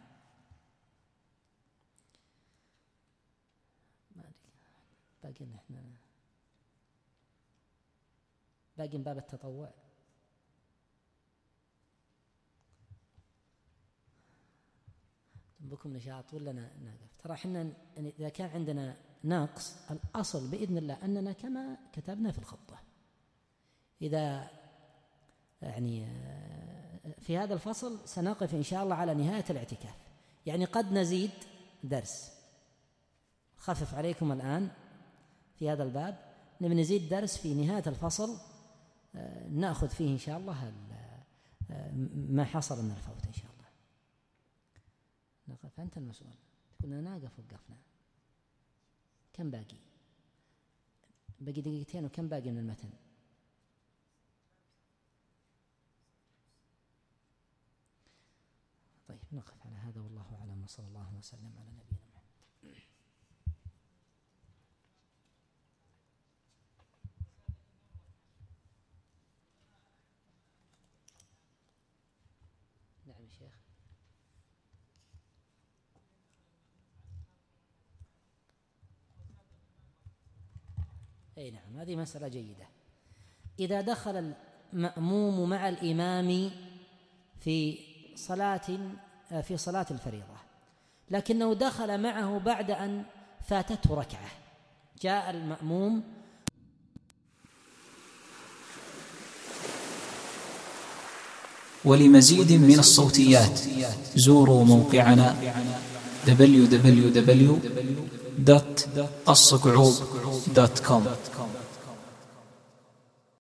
باقي باب التطوع. بكم نشاط ولا نقف؟ ترى احنا إذا كان عندنا ناقص، الأصل بإذن الله أننا كما كتبنا في الخطة، إذا يعني في هذا الفصل سنقف إن شاء الله على نهاية الاعتكاف، يعني قد نزيد درس، خفف عليكم الآن في هذا الباب، نبي نزيد درس في نهاية الفصل نأخذ فيه إن شاء الله ما حصل من الفوت إن شاء الله. فأنت المسؤول، كنا ناقف وقفنا. كم باقي؟ باقي دقيقتين، وكم باقي من المتن؟ طيب نقف على هذا، والله أعلم، وصلى الله وسلم على نبينا محمد. نعم يا شيخ. أي نعم، هذه مسألة جيدة. إذا دخل المأموم مع الإمام في صلاة الفريضة، لكنه دخل معه بعد أن فاتته ركعة، جاء المأموم. ولمزيد من الصوتيات زوروا موقعنا www.الصقعوب.com.